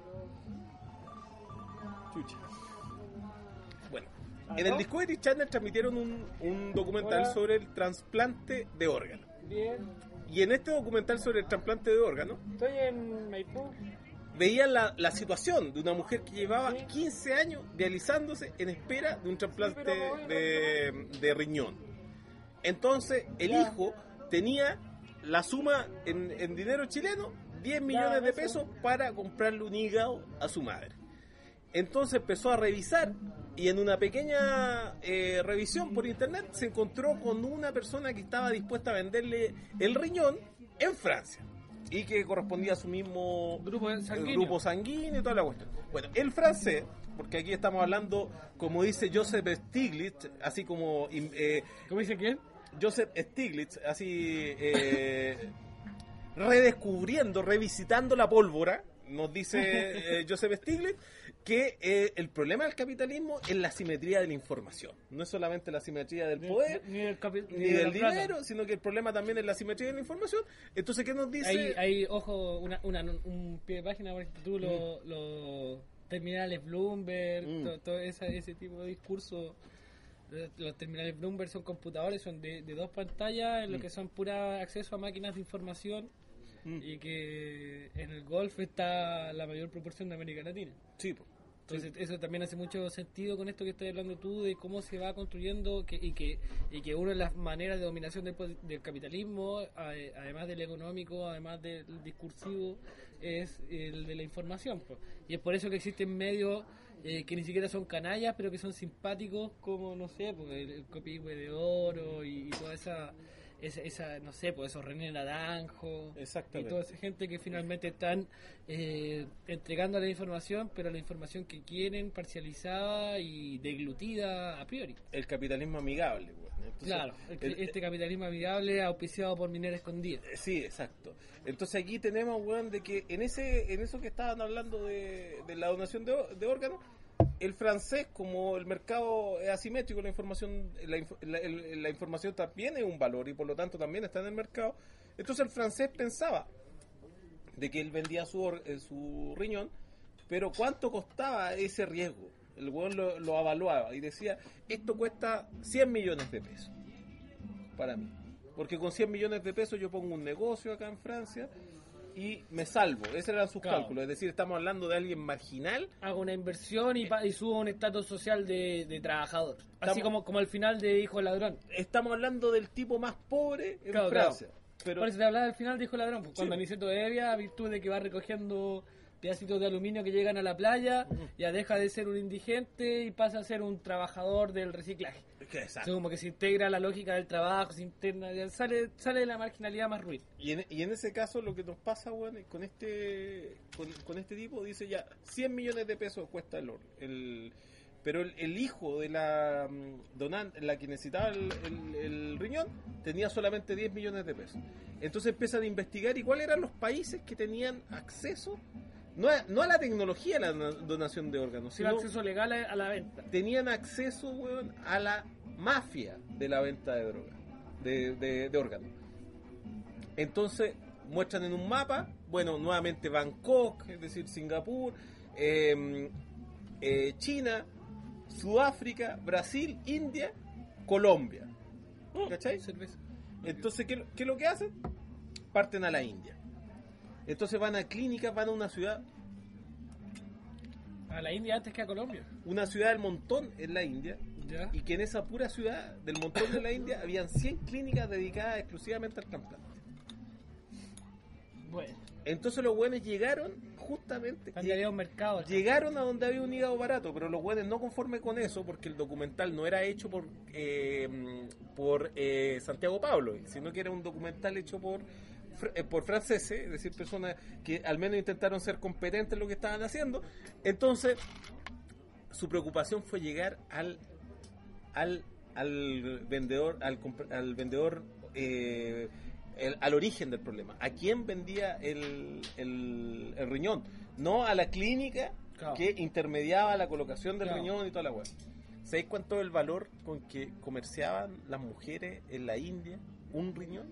Speaker 2: Chucha. Bueno, en el Discovery Channel transmitieron un, un documental
Speaker 1: Hola.
Speaker 2: sobre el trasplante de órganos.
Speaker 1: Bien,
Speaker 2: Y en este documental sobre el trasplante de órganos,
Speaker 1: estoy en Maipú.
Speaker 2: veían la, la situación de una mujer que llevaba
Speaker 1: Sí.
Speaker 2: quince años dializándose en espera de un trasplante
Speaker 1: Sí, pero me voy
Speaker 2: de, de riñón. Entonces, el
Speaker 1: Ya.
Speaker 2: hijo tenía la suma en, en dinero chileno, diez millones de
Speaker 1: eso.
Speaker 2: pesos para comprarle un hígado a su madre. Entonces empezó a revisar y en una pequeña eh, revisión por internet se encontró con una persona que estaba dispuesta a venderle el riñón en Francia y que correspondía a su mismo
Speaker 1: Grupo
Speaker 2: eh,
Speaker 1: sanguíneo.
Speaker 2: grupo sanguíneo y toda la cuestión. Bueno, el francés, porque aquí estamos hablando, como dice Joseph Stiglitz, así como eh,
Speaker 1: ¿Cómo dice quién?
Speaker 2: Joseph Stiglitz, así eh, redescubriendo, revisitando la pólvora, nos dice eh, Joseph Stiglitz, que eh, el problema del capitalismo es la simetría de la información. No es solamente la simetría del poder,
Speaker 1: Ni del, capi-
Speaker 2: ni
Speaker 1: de
Speaker 2: del
Speaker 1: la plata.
Speaker 2: dinero, sino que el problema también es la simetría de la información. Entonces, ¿qué nos dice?
Speaker 1: Hay, hay, ojo, una, una, un pie de página para que tú los los terminales Bloomberg,
Speaker 2: Mm.
Speaker 1: todo, todo esa- ese tipo de discurso. Los- Los terminales Bloomberg son computadores, son de, de dos pantallas, en lo
Speaker 2: Mm.
Speaker 1: que son pura acceso a máquinas de información
Speaker 2: Mm.
Speaker 1: y que en el golf está la mayor proporción de América Latina.
Speaker 2: Sí, po.
Speaker 1: Entonces eso también hace mucho sentido con esto que estás hablando tú, de cómo se va construyendo que, y que y que una de las maneras de dominación del, po- del capitalismo, a- además del económico, además del discursivo, es el de la información, pues. Y es por eso que existen medios eh, que ni siquiera son canallas, pero que son simpáticos, como, no sé, pues, el, el Copihue de Oro y, y toda esa, esa, esa, no sé, pues esos René Naranjo y
Speaker 2: Exactamente.
Speaker 1: toda esa gente que finalmente están eh, entregando la información, pero la información que quieren, parcializada y deglutida a priori.
Speaker 2: El capitalismo amigable, weón. Entonces,
Speaker 1: Claro, el-
Speaker 2: el-
Speaker 1: este capitalismo amigable auspiciado por Minera Escondida.
Speaker 2: Eh, Sí, exacto. Entonces aquí tenemos, weón, de que en ese en eso que estaban hablando de, de la donación de, ó- de órganos, el francés, como el mercado es asimétrico, la información la, inf- la- el- la información también es un valor y por lo tanto también está en el mercado. Entonces el francés pensaba de que él vendía su, or- eh, su riñón, pero ¿cuánto costaba ese riesgo? El weón lo, lo avaluaba y decía, esto cuesta cien millones de pesos para mí. Porque con cien millones de pesos yo pongo un negocio acá en Francia y me salvo. Esos eran sus
Speaker 1: Claro.
Speaker 2: cálculos. Es decir, estamos hablando de alguien marginal.
Speaker 1: Hago una inversión y, pa- y subo un estatus social de, de trabajador. Así
Speaker 2: Estamos-
Speaker 1: como, como al final de Hijo del Ladrón.
Speaker 2: Estamos hablando del tipo más pobre en
Speaker 1: Claro,
Speaker 2: Francia. Pero
Speaker 1: Por eso te hablaba del final de Hijo del Ladrón. Pues, cuando
Speaker 2: Sí.
Speaker 1: Aniceto de Evia, a virtud de que va recogiendo pedacitos de aluminio que llegan a la playa, ya deja de ser un indigente y pasa a ser un trabajador del reciclaje.
Speaker 2: que
Speaker 1: Entonces,
Speaker 2: exacto.
Speaker 1: como que se integra la lógica del trabajo, se interna, ya sale, sale de la marginalidad más ruin.
Speaker 2: Y en, y en ese caso lo que nos pasa, weón, con este con, con este tipo dice ya cien millones de pesos cuesta el, or- el pero el, el hijo de la mm, donante, la que necesitaba el, el- el riñón, tenía solamente diez millones de pesos. Entonces empiezan a investigar y cuáles eran los países que tenían acceso no a, no a la tecnología, a la na- donación de órganos,
Speaker 1: Sin
Speaker 2: sino
Speaker 1: acceso legal a, a la venta.
Speaker 2: tenían acceso, weón, a la mafia de la venta de droga, de, de, de órganos. Entonces muestran en un mapa, bueno, nuevamente Bangkok, es decir, Singapur, eh, eh, China, Sudáfrica, Brasil, India, Colombia. ¿Cachai?
Speaker 1: Cerveza.
Speaker 2: Entonces, ¿qué, qué es lo que hacen? Parten a la India. Entonces van a clínicas, van a una ciudad,
Speaker 1: A la India antes que a Colombia.
Speaker 2: una ciudad del montón en la India,
Speaker 1: Ya.
Speaker 2: y que en esa pura ciudad del montón de la India habían cien clínicas dedicadas exclusivamente al trasplante.
Speaker 1: Bueno,
Speaker 2: Entonces los buenos llegaron justamente,
Speaker 1: también había un mercado.
Speaker 2: llegaron a donde había un hígado barato, pero los buenos no conforme con eso, porque el documental no era hecho por eh, por eh, Santiago Pablo, sino que era un documental hecho por fr- eh, por franceses, es decir, personas que al menos intentaron ser competentes en lo que estaban haciendo. Entonces su preocupación fue llegar al al al vendedor al, comp- al vendedor eh, el- al origen del problema, a quién vendía el, el, el riñón, no a la clínica
Speaker 1: Claro.
Speaker 2: que intermediaba la colocación del
Speaker 1: Claro.
Speaker 2: riñón y toda la web. ¿Sabéis cuánto es el valor con que comerciaban las mujeres en la India un riñón?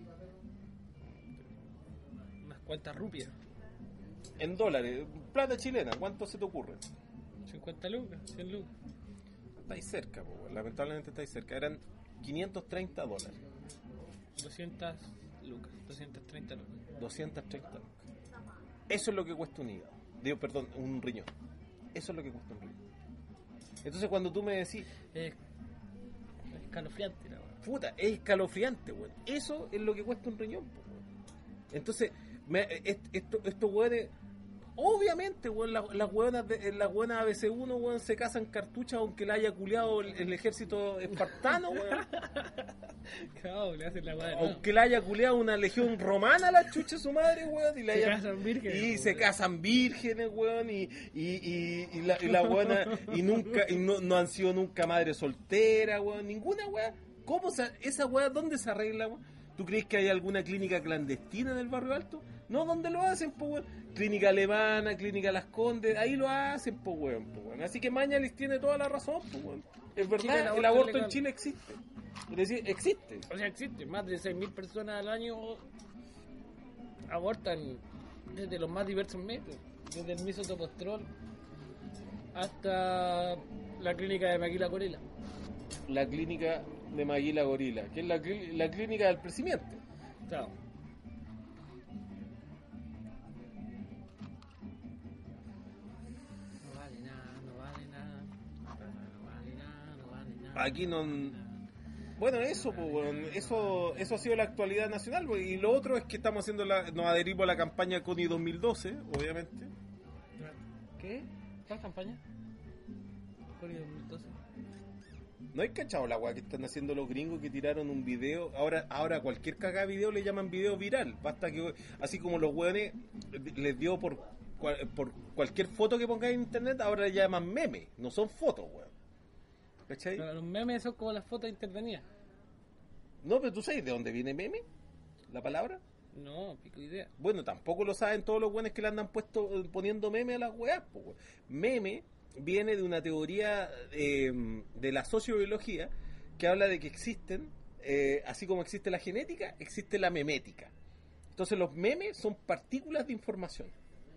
Speaker 1: Unas cuantas rupias.
Speaker 2: En dólares, plata chilena, ¿cuánto se te ocurre?
Speaker 1: cincuenta lucas, cien lucas.
Speaker 2: Estáis cerca, po, weón, lamentablemente estáis cerca, eran quinientos treinta dólares,
Speaker 1: doscientas lucas, doscientas treinta lucas.
Speaker 2: doscientos treinta lucas. Eso es lo que cuesta un hígado, digo, perdón, un riñón. Eso es lo que cuesta un riñón. Entonces cuando tú me decís,
Speaker 1: Es escalofriante, la verdad.
Speaker 2: puta, es escalofriante, weón. Eso es lo que cuesta un riñón, po, weón. Entonces, me, est- esto, estos weones, obviamente, weón, las, las weonas de, las weonas A B C uno, weón, se casan cartuchas aunque la haya culeado el, el ejército espartano, weón.
Speaker 1: Claro, le hacen la weá de nuevo.
Speaker 2: Aunque la haya culeado una legión romana a la chucha de su madre, weón. Y, la
Speaker 1: Se
Speaker 2: haya-
Speaker 1: casan vírgenes,
Speaker 2: y
Speaker 1: weón.
Speaker 2: se casan vírgenes, weón. Y, y, y, y la, y la weona, y nunca, y no, no han sido nunca madre soltera, weón. Ninguna weón. ¿Cómo se, esa weá, dónde se arregla, weón? ¿Tú crees que hay alguna clínica clandestina en el barrio alto? No, ¿dónde lo hacen, po, weón? Clínica alemana, clínica Las Condes, ahí lo hacen, po, weón, po, weón. Así que Mañalich tiene toda la razón, po, weón. Es
Speaker 1: Chile,
Speaker 2: verdad,
Speaker 1: el
Speaker 2: el
Speaker 1: aborto
Speaker 2: aborto
Speaker 1: es legal.
Speaker 2: en Chile existe. Es decir, existe.
Speaker 1: O sea, existe, más de seis mil personas al año abortan desde los más diversos medios, desde el misotopostrol hasta la clínica de Maquila Corela.
Speaker 2: La clínica de Maguila Gorila, que es la, clí- la clínica del presidente.
Speaker 1: Claro. No vale nada, no vale
Speaker 2: aquí no... Bueno, eso, pues, bueno, eso, eso ha sido la actualidad nacional, pues, y lo otro es que estamos haciendo la, nos adherimos a la campaña CONI dos mil doce, obviamente.
Speaker 1: ¿Qué? ¿Cuál campaña? CONI dos mil doce.
Speaker 2: ¿No hay cachado la weá que están haciendo los gringos que tiraron un video? Ahora ahora cualquier cagada video le llaman video viral. Basta que, así como los weones les dio por, por cualquier foto que pongáis en internet, ahora le llaman meme. No son fotos, weón. ¿Cachai?
Speaker 1: Pero los memes son como las fotos intervenidas.
Speaker 2: No, pero tú sabes de dónde viene meme, la palabra.
Speaker 1: No, pico idea.
Speaker 2: Bueno, tampoco lo saben todos los weones que le andan puesto, poniendo meme a las weas, po, weón. Meme viene de una teoría eh, de la sociobiología que habla de que existen, eh, así como existe la genética, existe la memética. Entonces los memes son partículas de información.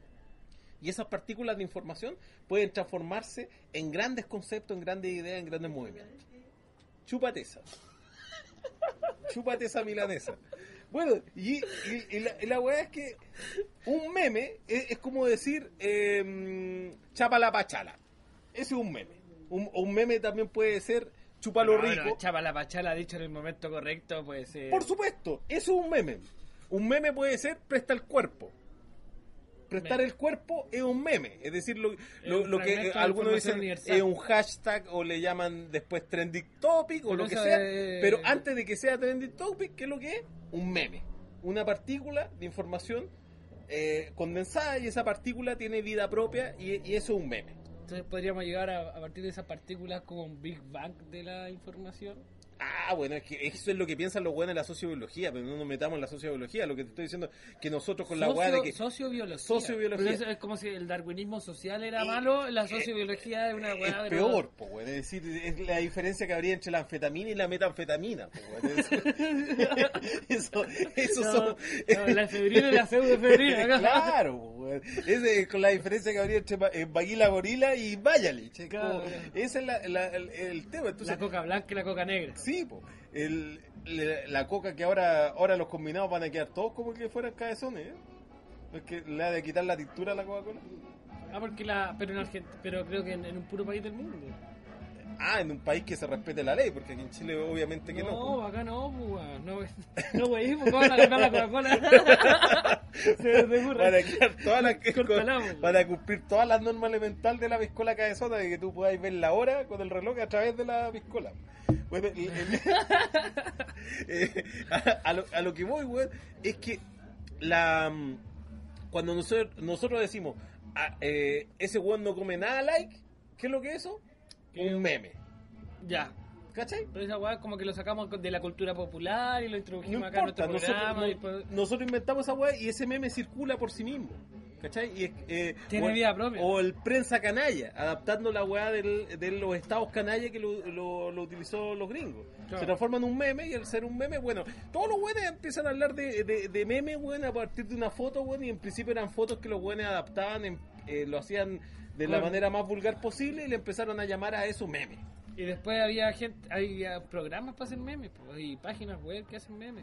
Speaker 2: Y esas partículas de información pueden transformarse en grandes conceptos, en grandes ideas, en grandes movimientos. Chúpate esa. Chúpate esa milanesa. Bueno, y, y, y la, y la weá es que un meme es, es como decir eh, chapa la pachala. Ese es un meme. Un, un meme también puede ser chúpalo
Speaker 1: No,
Speaker 2: rico.
Speaker 1: no, chapa la pachala dicho en el momento correcto, pues ser...
Speaker 2: Por supuesto, eso es un meme. Un meme puede ser presta el cuerpo. Prestar
Speaker 1: Meme.
Speaker 2: el cuerpo es un meme. Es decir, lo, lo,
Speaker 1: un
Speaker 2: lo que
Speaker 1: fragmento de
Speaker 2: algunos
Speaker 1: información
Speaker 2: dicen
Speaker 1: universal.
Speaker 2: es un hashtag o le llaman después trending topic o
Speaker 1: Pero
Speaker 2: lo que
Speaker 1: eso
Speaker 2: sea.
Speaker 1: es-
Speaker 2: Pero antes de que sea trending topic, ¿qué es lo que es? Un meme. Una partícula de información eh, condensada y esa partícula tiene vida propia y, y eso es un meme.
Speaker 1: Entonces podríamos llegar a, a partir de esas partículas como un Big Bang de la información.
Speaker 2: Ah, bueno, es que eso es lo que piensan los buenos en la sociobiología, pero no nos metamos en la sociobiología. Lo que te estoy diciendo que nosotros con la
Speaker 1: Socio-
Speaker 2: weá de que...
Speaker 1: Sociobiología.
Speaker 2: Sociobiología.
Speaker 1: Pero eso es como si el darwinismo social era
Speaker 2: Y-
Speaker 1: malo, la sociobiología es una
Speaker 2: Es
Speaker 1: weá... pero-
Speaker 2: peor, po, weón. Es decir, es la diferencia que habría entre la anfetamina y la metanfetamina, po, weón. Es- Eso, eso
Speaker 1: No,
Speaker 2: son...
Speaker 1: no, la efedrina y la pseudoefedrina. acá.
Speaker 2: Claro, po, weón. Ese es con la diferencia que habría entre eh, Baguila Gorila y Vayalich. Es como-
Speaker 1: Claro.
Speaker 2: Ese es la- la- el, el tema. Entonces,
Speaker 1: La coca blanca y la coca negra.
Speaker 2: sí, po. El, le- la coca que ahora ahora los combinados van a quedar todos como que fueran cabezones, ¿eh? Es que le ha de quitar la tintura a la Coca-Cola.
Speaker 1: Ah, porque la... Pero en Argentina, pero creo que en, en un puro país del mundo.
Speaker 2: Ah, en un país que se respete la ley, porque aquí en Chile obviamente que no.
Speaker 1: No,
Speaker 2: po.
Speaker 1: acá no, pues, weón. No, no, güey, pues, ¿cómo van a ganar la Coca-Cola? Se me ocurre.
Speaker 2: Para quedar todas las que-
Speaker 1: Cortala, po.
Speaker 2: para cumplir todas las normas elementales de la piscola cabezona, de que tú podáis ver la hora con el reloj a través de la piscola. Bueno, el- el- eh, a, a lo, a lo que voy, weón, es que la cuando nosotros, nosotros decimos ah, eh, ese weón no come nada like, ¿qué es lo que es eso?
Speaker 1: ¿Qué?
Speaker 2: Un meme.
Speaker 1: Ya.
Speaker 2: ¿Cachai?
Speaker 1: Pero esa weá como que lo sacamos de la cultura popular y lo
Speaker 2: No
Speaker 1: introdujimos acá en
Speaker 2: importa,
Speaker 1: nuestro
Speaker 2: nosotros,
Speaker 1: programa.
Speaker 2: no-
Speaker 1: y pues-
Speaker 2: nosotros inventamos esa weá y ese meme circula por sí mismo. ¿Cachai? Y, eh,
Speaker 1: Tiene
Speaker 2: o,
Speaker 1: vida propia.
Speaker 2: O el prensa canalla, adaptando la weá del, de los estados canalla que lo, lo, lo utilizó los gringos.
Speaker 1: Claro.
Speaker 2: Se transforma en un meme y al ser un meme, bueno, todos los weones empiezan a hablar de, de, de memes, weón, a partir de una foto, weón, y en principio eran fotos que los weones adaptaban, en- eh, lo hacían de la
Speaker 1: Claro.
Speaker 2: manera más vulgar posible y le empezaron a llamar a eso meme.
Speaker 1: Y después había gente, había programas para hacer memes, pues, y páginas web que hacen memes.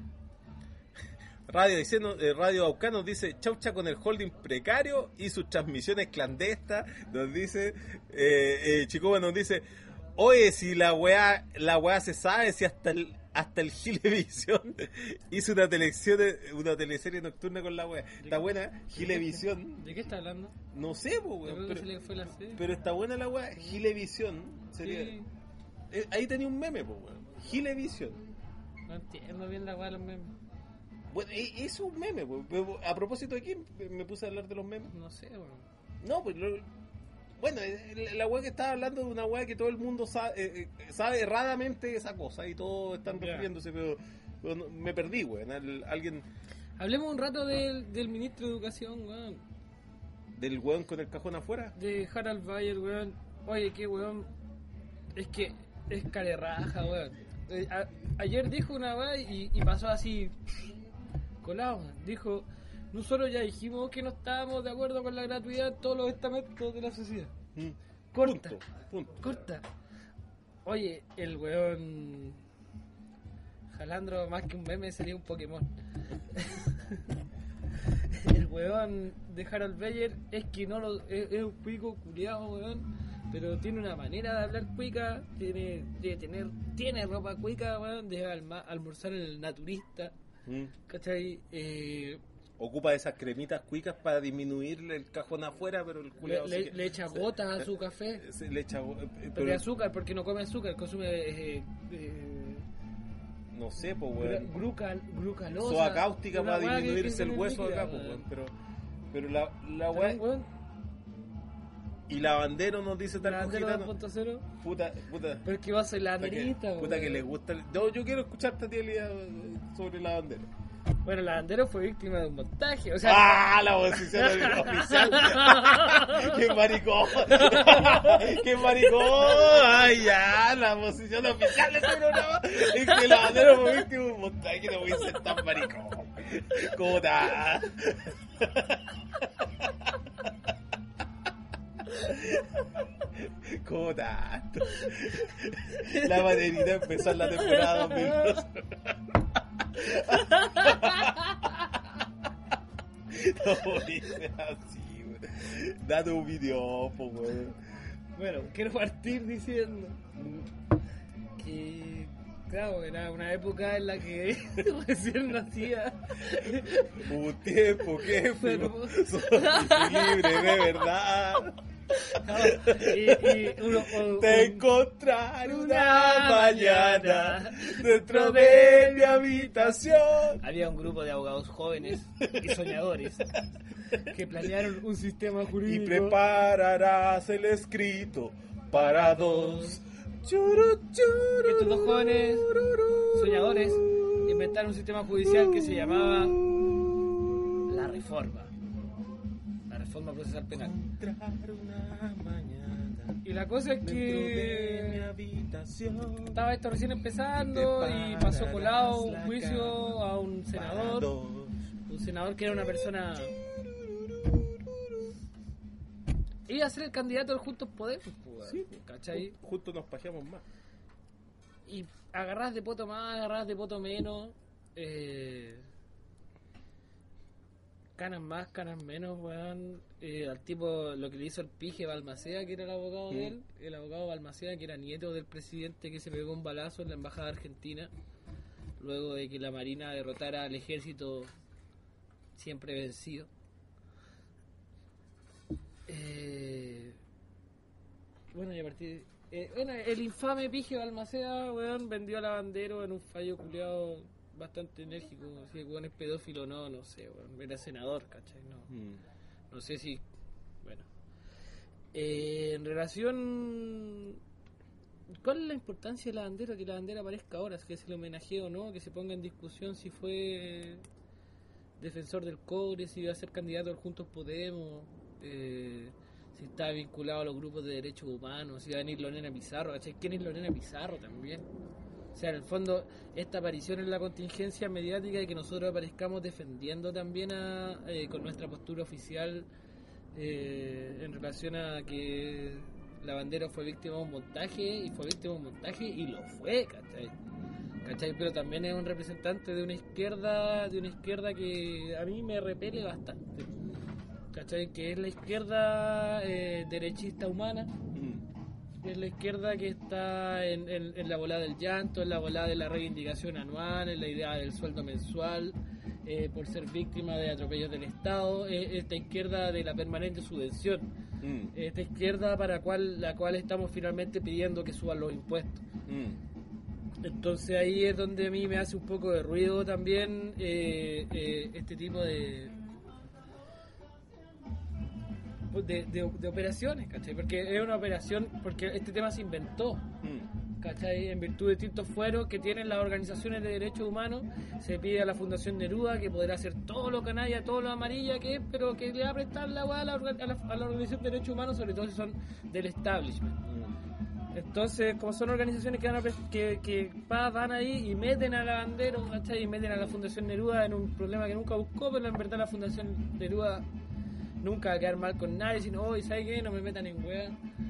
Speaker 2: Radio diciendo, eh, Radio Aucán nos dice chaucha con el holding precario y sus transmisiones clandestas. Nos dice, eh, eh, Chicoba nos dice, oye, si la weá, la weá se sabe, si hasta el hasta el Gilevisión hizo una televisión, una teleserie nocturna con la weá. Está buena, Gilevisión.
Speaker 1: ¿De qué está hablando?
Speaker 2: No sé, po,
Speaker 1: Yo
Speaker 2: weón,
Speaker 1: creo que
Speaker 2: pero,
Speaker 1: se le fue la serie.
Speaker 2: pero está buena la weá, Gilevisión. Sería,
Speaker 1: Sí,
Speaker 2: eh, ahí tenía un meme, po, weón. Gilevisión.
Speaker 1: no entiendo bien la weá de los memes.
Speaker 2: Bueno, e- es un meme, po. Pero a propósito de quién me puse a hablar de los memes.
Speaker 1: No sé, weón.
Speaker 2: No, pues lo- bueno, eh, la weá que estaba hablando de una weá que todo el mundo sabe, eh, eh, sabe erradamente esa cosa y todos están
Speaker 1: Ya.
Speaker 2: refiriéndose, pero, pero no- me perdí, weón. Al- Alguien
Speaker 1: Hablemos un rato del, del ministro de Educación, weón.
Speaker 2: del weón con el cajón afuera.
Speaker 1: De Harald Bayer, weón. Oye, qué weón. Es que es carerraja, weón. Eh, a- ayer dijo una weá y, y pasó así colado. Dijo, nosotros ya dijimos que no estábamos de acuerdo con la gratuidad en todos los estamentos de la sociedad.
Speaker 2: Mm.
Speaker 1: Corta.
Speaker 2: Punto, punto.
Speaker 1: Corta. Oye, el weón Jalandro más que un meme sería un Pokémon. El weón de Harald Bayer es que no lo es, es un pico culiado, weón. pero tiene una manera de hablar cuica, tiene, de tener, tiene ropa cuica, weón, de alma, almorzar en el naturista,
Speaker 2: Mm.
Speaker 1: ¿cachai? Eh,
Speaker 2: Ocupa esas cremitas cuicas para disminuirle el cajón afuera, pero el
Speaker 1: le,
Speaker 2: culiao
Speaker 1: le,
Speaker 2: sí que-
Speaker 1: le echa gotas a su café,
Speaker 2: se le echa go- eh,
Speaker 1: pero
Speaker 2: pero
Speaker 1: de azúcar, porque no come azúcar, consume eh, eh,
Speaker 2: no sé, pues
Speaker 1: glu-
Speaker 2: weón.
Speaker 1: glucal, glucalosa.
Speaker 2: Soda cáustica
Speaker 1: una
Speaker 2: para
Speaker 1: weá que-
Speaker 2: disminuirse
Speaker 1: que
Speaker 2: el
Speaker 1: tiene
Speaker 2: hueso
Speaker 1: líquida,
Speaker 2: acá, pues
Speaker 1: weón.
Speaker 2: weón. Pero, pero la, la
Speaker 1: Pero,
Speaker 2: weá.
Speaker 1: weón,
Speaker 2: Y lavandero nos dice tal
Speaker 1: Lavandero
Speaker 2: cosita.
Speaker 1: dos punto cero,
Speaker 2: Puta, puta.
Speaker 1: pero es que va a ser la
Speaker 2: Puta que,
Speaker 1: nerita,
Speaker 2: puta que le gusta. el- No, yo quiero escucharte a ti, Elías, sobre lavandero.
Speaker 1: Bueno, Lavandero fue víctima de un montaje, o sea...
Speaker 2: ¡Ah! La posición oficial. ¡Qué maricón! ¡Qué maricón! ¡Ay, ya! La posición oficial de este programa es que lavandero fue víctima de un montaje. No voy a ser tan maricón. ¿Cómo está? ¿Cómo tanto? La maderita empezó en la temporada dos mil dos. No dice así, güey. Date un video, po, güey.
Speaker 1: Bueno, quiero partir diciendo que, claro, era una época en la que recién nacía.
Speaker 2: Hubo un tiempo que fuimos
Speaker 1: Pero-
Speaker 2: solos y libres de verdad.
Speaker 1: Y, y uno, o-
Speaker 2: Te
Speaker 1: un-
Speaker 2: encontraré una
Speaker 1: una
Speaker 2: mañana
Speaker 1: mañana
Speaker 2: dentro de mi habitación.
Speaker 1: había un grupo de abogados jóvenes y soñadores que planearon un sistema
Speaker 2: Y
Speaker 1: jurídico.
Speaker 2: prepararás el escrito para dos. Churu, churu,
Speaker 1: Estos dos jóvenes soñadores inventaron un sistema judicial que se llamaba la reforma. La reforma procesal penal.
Speaker 2: Encontrar una mañana
Speaker 1: Y la cosa es
Speaker 2: dentro de mi
Speaker 1: que
Speaker 2: habitación.
Speaker 1: estaba esto recién empezando y pasó colado un juicio a un
Speaker 2: Para
Speaker 1: senador.
Speaker 2: dos.
Speaker 1: Un senador que era una persona... Iba a ser el candidato del Juntos Podemos, pues,
Speaker 2: Sí.
Speaker 1: ¿cachai?
Speaker 2: Justo nos pajeamos más.
Speaker 1: Y agarras de poto más, agarras de poto menos, eh, canas más, canas menos, weón. Eh, al tipo, lo que le hizo el pije Balmaceda, que era el abogado
Speaker 2: Mm.
Speaker 1: de él, el abogado Balmaceda, que era nieto del presidente que se pegó un balazo en la embajada argentina, luego de que la Marina derrotara al ejército siempre vencido. Eh, bueno, y a partir eh, bueno, el infame Pige Balmaceda, weón, vendió a Lavandero en un fallo culiado bastante enérgico. Si el weón es pedófilo o no, no sé, weón. Era senador, ¿cachai? No,
Speaker 2: Mm.
Speaker 1: no sé si. Bueno. Eh, en relación. ¿Cuál es la importancia de la bandera? Que la bandera aparezca ahora, que se le homenajee o no, que se ponga en discusión si fue defensor del cobre, si iba a ser candidato al Juntos Podemos, eh, si estaba vinculado a los grupos de derechos humanos, si iba a venir Lorena Pizarro, ¿cachai? ¿Quién es Lorena Pizarro también? O sea, en el fondo, esta aparición en la contingencia mediática y que nosotros aparezcamos defendiendo también a, eh, con nuestra postura oficial eh, en relación a que la bandera fue víctima de un montaje y fue víctima de un montaje y lo fue, ¿cachai? ¿Cachai? Pero también es un representante de una izquierda, de una izquierda que a mí me repele bastante, ¿cachai? Que es la izquierda eh, derechista humana,
Speaker 2: Mm.
Speaker 1: es la izquierda que está en, en, en la volada del llanto, en la volada de la reivindicación anual, en la idea del sueldo mensual, eh, por ser víctima de atropellos del Estado, eh, esta izquierda de la permanente subvención,
Speaker 2: Mm.
Speaker 1: esta izquierda para cual, la cual estamos finalmente pidiendo que suban los impuestos.
Speaker 2: Mm.
Speaker 1: Entonces ahí es donde a mí me hace un poco de ruido también eh, eh, este tipo de de, de de operaciones, ¿cachai? Porque es una operación, porque este tema se inventó,
Speaker 2: Mm.
Speaker 1: ¿cachai? En virtud de distintos fueros que tienen las organizaciones de derechos humanos, se pide a la Fundación Neruda que podrá hacer todo lo canalla, todo lo amarilla que es, pero que le va a prestar la weá a la, orga- a la, a la Organización de Derechos Humanos, sobre todo si son del establishment.
Speaker 2: Mm.
Speaker 1: Entonces, como son organizaciones que van, a, pres- que, que pa, van ahí y meten a la bandera, ¿cachai? Y meten a la Fundación Neruda en un problema que nunca buscó, pero en verdad la Fundación Neruda nunca va a quedar mal con nadie, sino, hoy, ¿sabes qué? No me metan en weá.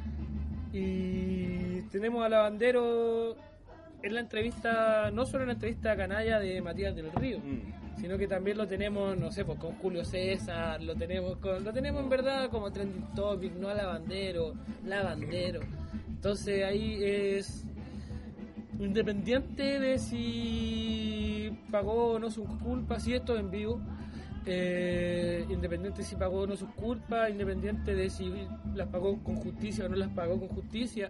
Speaker 1: Y tenemos a Lavandero en la entrevista, no solo en la entrevista canalla de Matías del Río,
Speaker 2: Mm.
Speaker 1: sino que también lo tenemos, no sé, pues con Julio César, lo tenemos con, lo tenemos en verdad como trending topic, no a Lavandero, Lavandero. Entonces ahí es independiente de si pagó o no sus culpas, si esto en vivo, eh, independiente si pagó o no sus culpas, independiente de si las pagó con justicia o no las pagó con justicia,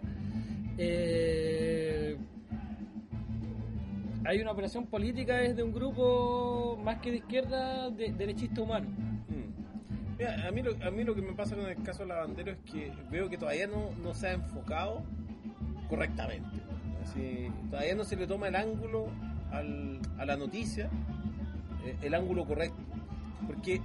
Speaker 1: eh, hay una operación política desde un grupo más que de izquierda, de, derechista humano.
Speaker 2: Mm. Mira, a mí, lo, a mí lo que me pasa con el caso de Lavandero es que veo que todavía no, no se ha enfocado correctamente. Así, todavía no se le toma el ángulo al, a la noticia, eh, el ángulo correcto. Porque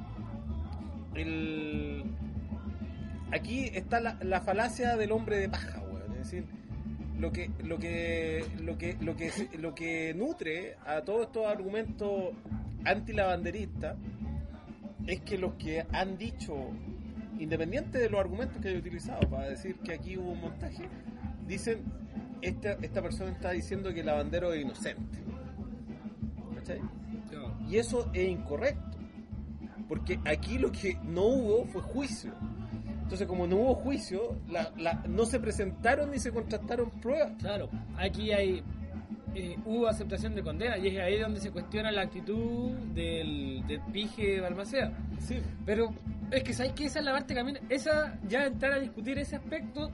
Speaker 2: el, aquí está la, la falacia del hombre de paja, weón. Es decir, lo que lo que lo que lo que lo que nutre a todos estos argumentos antilavanderistas es que los que han dicho, independiente de los argumentos que hay utilizado para decir que aquí hubo un montaje, dicen esta esta persona está diciendo que Lavandero es inocente, ¿cachai? Y eso es incorrecto, porque aquí lo que no hubo fue juicio. Entonces, como no hubo juicio, la, la, no se presentaron ni se contrastaron pruebas.
Speaker 1: Claro, aquí hay eh, hubo aceptación de condena y es ahí donde se cuestiona la actitud del, del pije Balmaceda.
Speaker 2: Sí.
Speaker 1: Pero es que sabes que esa es la parte camino, esa ya entrar a discutir ese aspecto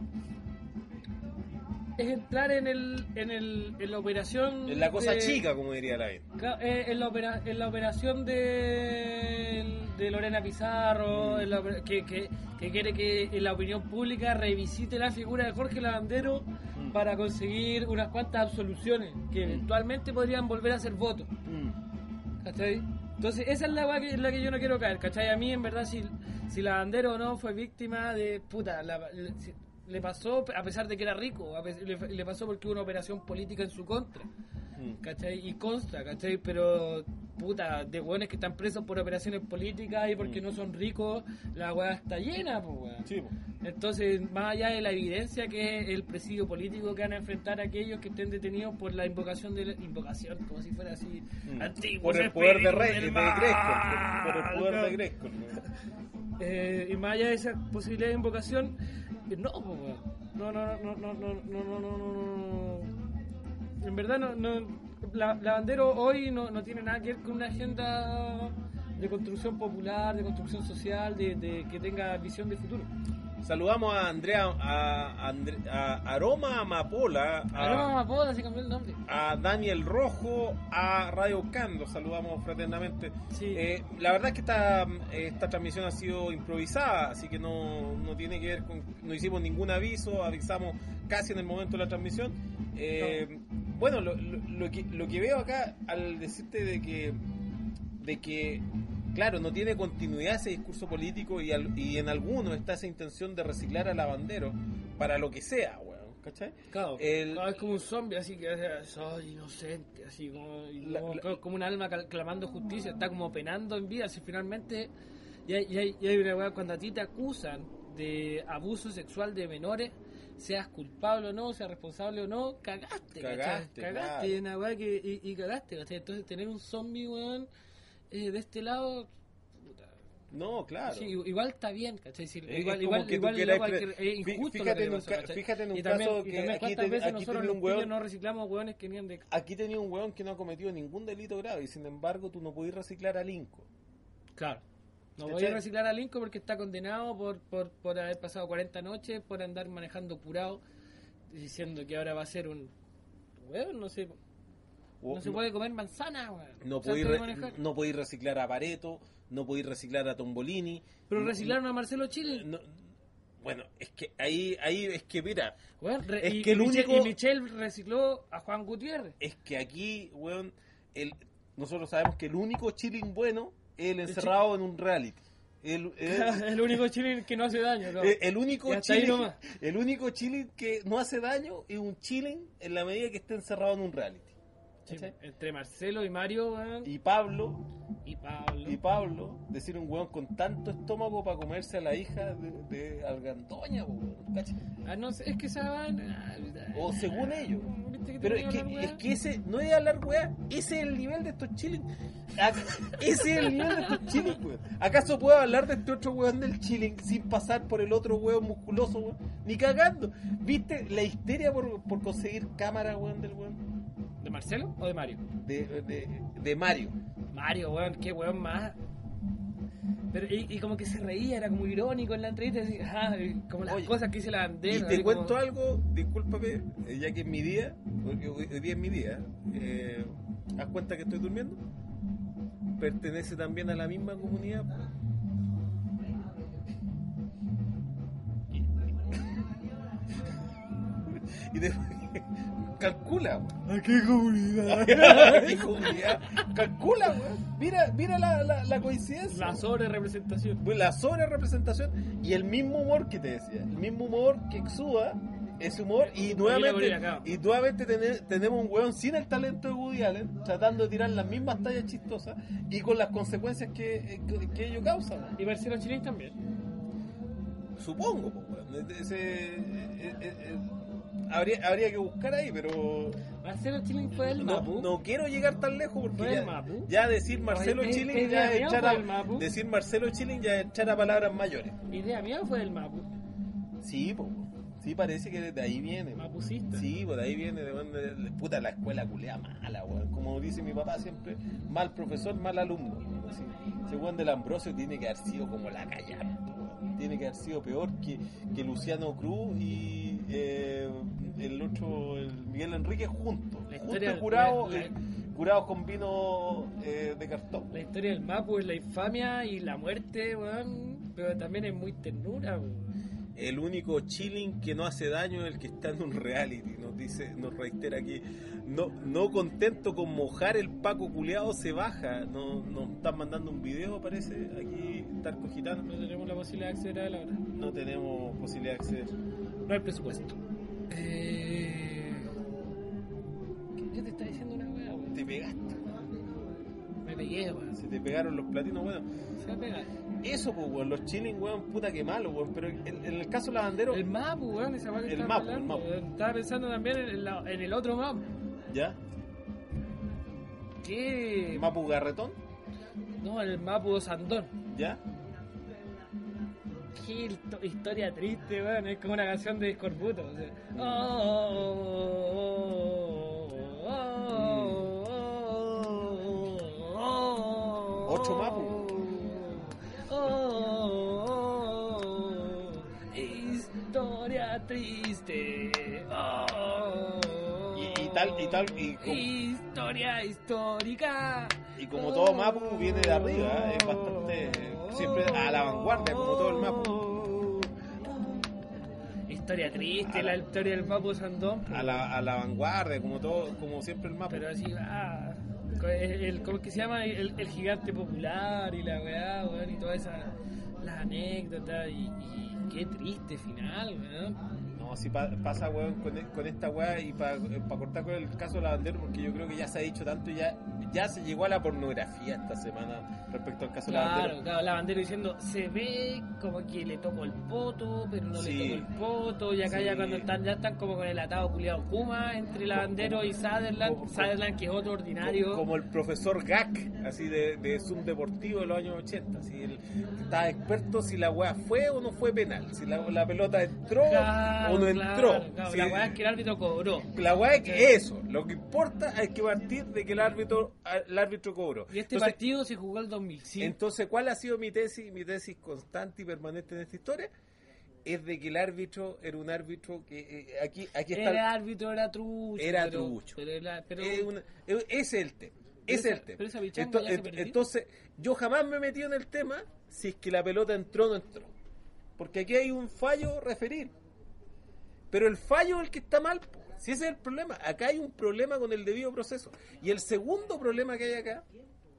Speaker 1: es entrar en el en el en la operación,
Speaker 2: en la cosa
Speaker 1: de,
Speaker 2: chica, como diría la gente.
Speaker 1: en la opera, en la operación de, de Lorena Pizarro, en la, que, que, que quiere que la opinión pública revisite la figura de Jorge Lavandero mm. para conseguir unas cuantas absoluciones que mm. eventualmente podrían volver a ser votos. Mm. ¿Cachai? Entonces esa es la guay que, en la que yo no quiero caer, ¿cachai? A mí en verdad si, si Lavandero o no fue víctima de puta la, la, si, le pasó a pesar de que era rico, a pesar, le, le pasó porque hubo una operación política en su contra, ¿cachai? Y consta, ¿cachai? Pero puta, de hueones que están presos por operaciones políticas y porque no son ricos, la weá está llena, pues weón.
Speaker 2: Sí, po.
Speaker 1: Entonces, más allá de la evidencia que es el presidio político que van a enfrentar a aquellos que estén detenidos por la invocación de la invocación, como si fuera así
Speaker 2: mm.
Speaker 1: antiguo,
Speaker 2: por el poder de rey de Gresco, por, por el poder de Gresco.
Speaker 1: Eh, y más allá de esa posibilidad de invocación, no, pues, no, no, no, no, no, no, no, no, no, en verdad no, no, la, Lavandero hoy no, no tiene nada que ver con una agenda de construcción popular, de construcción social, de, de que tenga visión de futuro.
Speaker 2: Saludamos a Andrea, a, Andre, a Aroma Amapola, a,
Speaker 1: Aroma Amapola, se cambió el nombre,
Speaker 2: a Daniel Rojo, a Radio Cando, saludamos fraternamente.
Speaker 1: Sí.
Speaker 2: Eh, la verdad es que esta, esta transmisión ha sido improvisada, así que no, no tiene que ver con, no hicimos ningún aviso, avisamos casi en el momento de la transmisión. Eh, no. Bueno, lo, lo, lo, que, lo que veo acá al decirte de que, de que claro, no tiene continuidad ese discurso político y, al, y en algunos está esa intención de reciclar a Lavandero para lo que sea, weón, ¿cachai?
Speaker 1: Claro,
Speaker 2: el,
Speaker 1: claro, es como un zombie, así que soy inocente, así como,
Speaker 2: la,
Speaker 1: como,
Speaker 2: la,
Speaker 1: como un alma clamando justicia, está como penando en vida, así finalmente, y hay, y hay, y hay una weá, cuando a ti te acusan de abuso sexual de menores, seas culpable o no, seas responsable o no, cagaste,
Speaker 2: cagaste,
Speaker 1: cagaste,
Speaker 2: claro.
Speaker 1: Una weá que, y, y cagaste, ¿cachai? Entonces tener un zombie, weón, Eh, de este lado, puta.
Speaker 2: No, claro.
Speaker 1: Sí, igual está bien, ¿cachai? Sí,
Speaker 2: es
Speaker 1: igual,
Speaker 2: como
Speaker 1: igual,
Speaker 2: que
Speaker 1: igual,
Speaker 2: tú quieras
Speaker 1: igual
Speaker 2: cre-
Speaker 1: que es injusto.
Speaker 2: fíjate,
Speaker 1: lo que
Speaker 2: en un,
Speaker 1: pasó,
Speaker 2: ca- fíjate en un
Speaker 1: y también,
Speaker 2: caso
Speaker 1: y
Speaker 2: que
Speaker 1: también
Speaker 2: aquí,
Speaker 1: cuántas
Speaker 2: ten,
Speaker 1: veces
Speaker 2: aquí
Speaker 1: nosotros
Speaker 2: tenía
Speaker 1: los
Speaker 2: un hueón,
Speaker 1: pillos no reciclamos hueones que venían de...
Speaker 2: aquí tenía un hueón que no ha cometido ningún delito grave y sin embargo tú no podés reciclar a Lincoln.
Speaker 1: Claro. No
Speaker 2: ¿Cachai?
Speaker 1: voy a reciclar a Lincoln porque está condenado por, por, por haber pasado cuarenta noches, por andar manejando curado, diciendo que ahora va a ser un... Hueón, no sé...
Speaker 2: O,
Speaker 1: no se
Speaker 2: no,
Speaker 1: puede comer manzana, weón.
Speaker 2: No podéis re, no podéis reciclar a Pareto, no podéis reciclar a Tombolini.
Speaker 1: Pero
Speaker 2: no,
Speaker 1: reciclaron no, a Marcelo Chile.
Speaker 2: No, bueno, es que ahí, ahí es que mira,
Speaker 1: weón, re,
Speaker 2: es
Speaker 1: y,
Speaker 2: que el
Speaker 1: Michel,
Speaker 2: único
Speaker 1: y Michelle recicló a Juan Gutiérrez.
Speaker 2: Es que aquí, weón, el, nosotros sabemos que el único chilling bueno es el encerrado el en un reality. El, el,
Speaker 1: el único chilling que no hace daño, ¿no?
Speaker 2: el, el único chilling, el único chilling que no hace daño es un chilling en la medida que esté encerrado en un reality.
Speaker 1: Sí,
Speaker 4: ¿cachai?
Speaker 1: entre Marcelo y Mario, weón,
Speaker 4: Y Pablo,
Speaker 1: y Pablo.
Speaker 4: y Pablo, decir un weón con tanto estómago para comerse a la hija de, de Algandoña, po, weón, ¿cachai?
Speaker 1: Ah, no sé, es que esa vaina.
Speaker 4: O según ellos.
Speaker 1: ¿Viste que te
Speaker 4: Pero es
Speaker 1: ponía a
Speaker 4: que,
Speaker 1: hablar,
Speaker 4: es
Speaker 1: weá?
Speaker 4: que ese no es hablar weá, ese es el nivel de estos chilling. A- Ese es el nivel de estos chilling, weón. ¿Acaso puedo hablar de este otro weón del chilling sin pasar por el otro weón musculoso, weón? Ni cagando. ¿Viste la histeria por, por conseguir cámara, weón, del weón?
Speaker 1: ¿De Marcelo o de Mario?
Speaker 4: De, de, de Mario.
Speaker 1: Mario, weón, qué weón más. Pero, y, y como que se reía, era como irónico en la entrevista, así, ah, y como las
Speaker 4: Oye,
Speaker 1: cosas que dice la bandera.
Speaker 4: Y te
Speaker 1: así
Speaker 4: cuento
Speaker 1: como-
Speaker 4: algo, discúlpame, eh, ya que es mi día, porque hoy, hoy día es mi día, eh, ¿haz cuenta que estoy durmiendo? Pertenece también a la misma comunidad. Y te, calcula, weón.
Speaker 1: ¿A qué comunidad?
Speaker 4: ¿Qué comunidad? Calcula, weón. Mira, mira la, la, la coincidencia.
Speaker 1: La sobre representación.
Speaker 4: Pues la sobre representación y el mismo humor que te decía, el mismo humor que exuda ese humor y nuevamente
Speaker 1: gorila, acá.
Speaker 4: y nuevamente tene- tenemos un weón sin el talento de Woody Allen tratando de tirar las mismas tallas chistosas y con las consecuencias que, que, que ello causa, ¿no?
Speaker 1: Y Marcelo Chilín también.
Speaker 4: Supongo, pues, weón. Ese, eh, eh, eh, habría, habría que buscar ahí, pero
Speaker 1: Marcelo Chilín fue el
Speaker 4: no,
Speaker 1: Mapu.
Speaker 4: no quiero llegar tan lejos porque
Speaker 1: ¿Fue el
Speaker 4: ya,
Speaker 1: Mapu?
Speaker 4: ya decir Marcelo
Speaker 1: Oye, ¿es-
Speaker 4: Chilling
Speaker 1: es
Speaker 4: ya
Speaker 1: de
Speaker 4: es
Speaker 1: mí o
Speaker 4: echar
Speaker 1: fue
Speaker 4: a,
Speaker 1: el Mapu?
Speaker 4: decir Marcelo Chilling ya es echar a palabras mayores.
Speaker 1: ¿Idea mía o fue el Mapu?
Speaker 4: Sí, po. Sí, parece que de ahí viene.
Speaker 1: Mapucista.
Speaker 4: Sí, pues de ahí viene, de, de, de- puta, la escuela culea mala, weón. Como dice mi papá siempre, mal profesor, mal alumno. Así, ese weón del Ambrosio tiene que haber sido como la callampa, weón. Tiene que haber sido peor que, que Luciano Cruz y eh, el otro, el Miguel Enrique juntos.
Speaker 1: La
Speaker 4: Juntos
Speaker 1: historia-
Speaker 4: y curados,
Speaker 1: la- la-
Speaker 4: eh, curados con vino eh, de cartón.
Speaker 1: La historia del Mapu es la infamia y la muerte, weón. Pero también es muy ternura, weón.
Speaker 4: El único chilling que no hace daño es el que está en un reality, nos dice, nos reitera aquí. No, no contento con mojar el Paco culeado se baja. No, nos están mandando un video, parece, aquí Tarco Gitano.
Speaker 1: No tenemos la posibilidad de acceder a la hora.
Speaker 4: No tenemos posibilidad de acceder.
Speaker 1: No hay presupuesto. Eh... ¿Qué, qué te está diciendo una weá, weón?
Speaker 4: Te pegaste,
Speaker 1: Me pegué, weón.
Speaker 4: se te pegaron los platinos, bueno.
Speaker 1: Se va a pegar.
Speaker 4: Eso, pues, weón, los chilling, weón, puta que malo, weón. Pero en, en el caso Lavandero,
Speaker 1: El Mapu, weón, esa weá que
Speaker 4: El
Speaker 1: estaba
Speaker 4: Mapu, el
Speaker 1: hablando,
Speaker 4: Mapu.
Speaker 1: weón. Estaba pensando también en, la- en el otro Mapu.
Speaker 4: ¿ya?
Speaker 1: ¿Qué?
Speaker 4: Mapu Garretón,
Speaker 1: No, el Mapu Sandón.
Speaker 4: ¿ya?
Speaker 1: Qué histo- historia triste, weón. Es como una canción de Scorbuto. O sea, oh, oh, oh, oh, oh, oh,
Speaker 4: Ocho Mapu.
Speaker 1: oh, oh, historia triste. Oh,
Speaker 4: Y, y tal, y tal, y como,
Speaker 1: Historia histórica.
Speaker 4: y como todo Mapu viene de arriba, ¿eh? Es bastante, siempre a la vanguardia, como todo el Mapu.
Speaker 1: Historia triste,
Speaker 4: A la-
Speaker 1: la historia del Mapu Sandón.
Speaker 4: A la, a la vanguardia, como todo, como siempre el Mapu.
Speaker 1: Pero así va. El, el- ¿Cómo es que se llama? El, el gigante popular y la weá, weón, y todas esas las anécdotas. Y, y qué triste final, weón.
Speaker 4: No, si pa- pasa, weón, con, con esta weá y para cortar con el caso de Lavandero, porque yo creo que ya se ha dicho tanto y ya, ya se llegó a la pornografía esta semana respecto al caso de
Speaker 1: Claro,
Speaker 4: Lavandero.
Speaker 1: claro, la bandera diciendo, se ve como que le tocó el poto, pero no
Speaker 4: Sí.
Speaker 1: le tocó el poto, y acá
Speaker 4: Sí.
Speaker 1: ya cuando están, ya están como con el atado culiado Kuma entre la bandera y Sutherland,
Speaker 4: como-
Speaker 1: Sutherland que es otro ordinario.
Speaker 4: Co- Como el profesor Gack, así de, de Zoom Deportivo de los años ochenta. Así, el, que estaba experto si la weá fue o no fue penal, si la, la pelota entró
Speaker 1: Claro,
Speaker 4: o no
Speaker 1: claro,
Speaker 4: entró.
Speaker 1: claro,
Speaker 4: Si-
Speaker 1: la weá es que el árbitro cobró.
Speaker 4: La weá es que eso, lo que importa es que partir de que el árbitro, el árbitro cobró.
Speaker 1: Y este
Speaker 4: Entonces,
Speaker 1: partido se jugó el dos mil cinco.
Speaker 4: entonces, ¿cuál ha sido mi tesis? Mi tesis constante y permanente en esta historia es de que el árbitro era un árbitro que eh, aquí, aquí está.
Speaker 1: El árbitro era trucho.
Speaker 4: Era
Speaker 1: pero-
Speaker 4: trucho.
Speaker 1: Pero, era- pero-
Speaker 4: es una- es- ese es el tema.
Speaker 1: Pero
Speaker 4: Ese es
Speaker 1: esa-
Speaker 4: el tema.
Speaker 1: pero esa bichanga
Speaker 4: Ento-
Speaker 1: ya se
Speaker 4: ent-
Speaker 1: perdió.
Speaker 4: entonces, yo jamás me he metido en el tema si es que la pelota entró o no entró. Porque aquí hay un fallo referir. Pero el fallo es el que está mal, po. Si ese es el problema. Acá hay un problema con el debido proceso. Y el segundo problema que hay acá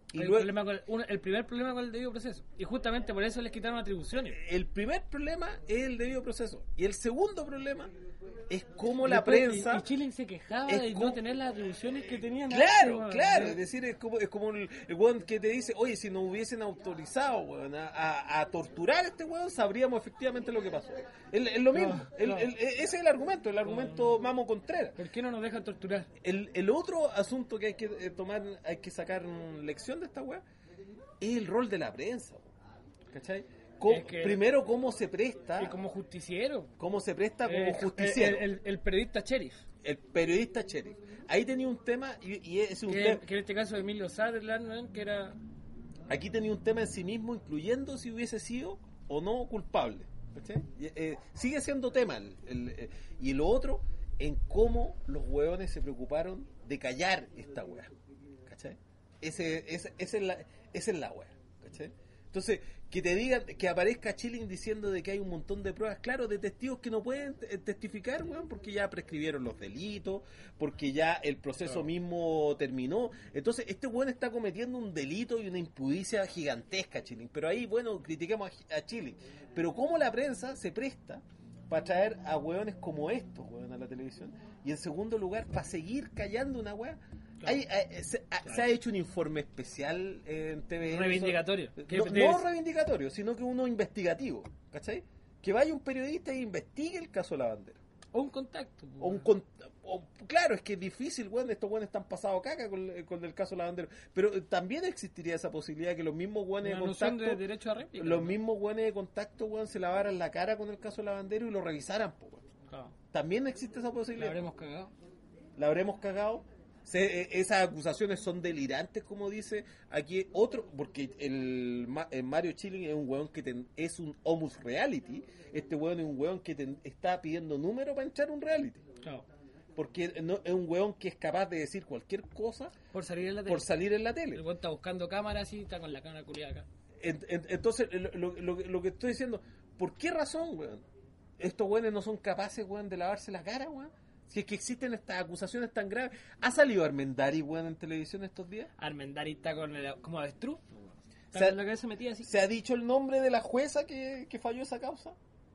Speaker 4: Y
Speaker 1: el,
Speaker 4: luego,
Speaker 1: problema con el, uno- el primer problema con el debido proceso. Y justamente por eso les quitaron atribuciones.
Speaker 4: el primer problema es el debido proceso. Y el segundo problema es cómo
Speaker 1: Y
Speaker 4: la
Speaker 1: después-
Speaker 4: prensa...
Speaker 1: Y, y Chile se quejaba
Speaker 4: es
Speaker 1: de
Speaker 4: como-
Speaker 1: no tener las atribuciones que tenían.
Speaker 4: Claro,
Speaker 1: antes, weón.
Speaker 4: claro, es decir, es como, es como el, el weón que te dice, oye, si nos hubiesen autorizado, weón, a, a- a torturar a este weón, sabríamos efectivamente lo que pasó. Es, es lo mismo,
Speaker 1: No,
Speaker 4: El-
Speaker 1: no.
Speaker 4: el- ese es el argumento, el argumento Mamo Contreras.
Speaker 1: ¿Por qué no nos dejan torturar?
Speaker 4: El, el otro asunto que hay que eh, tomar, hay que sacar mm, lección de esta weá, es el rol de la prensa, weón. ¿Cachai? Co-
Speaker 1: Es que-
Speaker 4: primero, cómo se presta,
Speaker 1: Y como justiciero.
Speaker 4: cómo se presta como
Speaker 1: Eh,
Speaker 4: justiciero,
Speaker 1: El, el- el periodista sheriff.
Speaker 4: el periodista sheriff. Ahí tenía un tema, y, y es un
Speaker 1: Que,
Speaker 4: tema...
Speaker 1: que en este caso Emilio Sutherland, weón, que era.
Speaker 4: Aquí tenía un tema en sí mismo, incluyendo si hubiese sido o no culpable. ¿Cachai? Y, eh, sigue siendo tema. El, el, eh, y lo otro, en cómo los hueones se preocuparon de callar esta hueá. ¿Cachai? Ese, ese, esa es la, esa es la hueá. ¿Cachai? Entonces, que te digan, que aparezca Chilling diciendo de que hay un montón de pruebas, claro, de testigos que no pueden eh, testificar, weón, porque ya prescribieron los delitos, porque ya el proceso
Speaker 1: Claro.
Speaker 4: mismo terminó. Entonces, este weón está cometiendo un delito y una impudicia gigantesca, Chilling. Pero ahí, bueno, critiquemos a, a Chilling. Pero cómo la prensa se presta para traer a weones como estos, weón, a la televisión. Y en segundo lugar, para seguir callando una weá.
Speaker 1: Claro.
Speaker 4: Hay- hay- se, ha- se ha hecho un informe especial en T V N.
Speaker 1: Reivindicatorio. Que
Speaker 4: No,
Speaker 1: debe-
Speaker 4: no reivindicatorio, sino que uno investigativo, ¿cachai? Que vaya un periodista e investigue el caso de la bandera.
Speaker 1: O un contacto.
Speaker 4: O un con- o- claro, es que es difícil, weón, estos weones están pasados caca con, con el caso de la bandera. Pero eh, también existiría esa posibilidad que los mismos weones de
Speaker 1: Una noción
Speaker 4: contacto,
Speaker 1: de derecho a réplica.
Speaker 4: los mismos weones de contacto, weón, se lavaran la cara con el caso de la bandera y lo revisaran, po, weón.
Speaker 1: Claro.
Speaker 4: También existe esa
Speaker 1: La
Speaker 4: posibilidad.
Speaker 1: habremos cagado.
Speaker 4: La habremos cagado. Se- eh, esas acusaciones son delirantes, como dice aquí otro, porque el, Ma- el Mario Chilling es un weón que ten- es un homus reality. Este weón es un weón que ten- está pidiendo número para entrar a un reality.
Speaker 1: Claro.
Speaker 4: Porque no, es un weón que es capaz de decir cualquier cosa
Speaker 1: Por salir en la tele.
Speaker 4: por salir en la
Speaker 1: El
Speaker 4: tele.
Speaker 1: weón está buscando cámaras y está con la cámara culiada acá.
Speaker 4: En- en- entonces, lo, lo- lo- lo que estoy diciendo, ¿por qué razón, weón? Estos weones no son capaces, weón, de lavarse la cara, weón. Si es que existen estas acusaciones tan graves. ¿Ha salido Armendari, weón, en televisión estos días?
Speaker 1: Armendari está con el, como avestruz.
Speaker 4: O sea,
Speaker 1: la cabeza metida así.
Speaker 4: ¿Se ha dicho el nombre de la jueza que, que falló esa causa?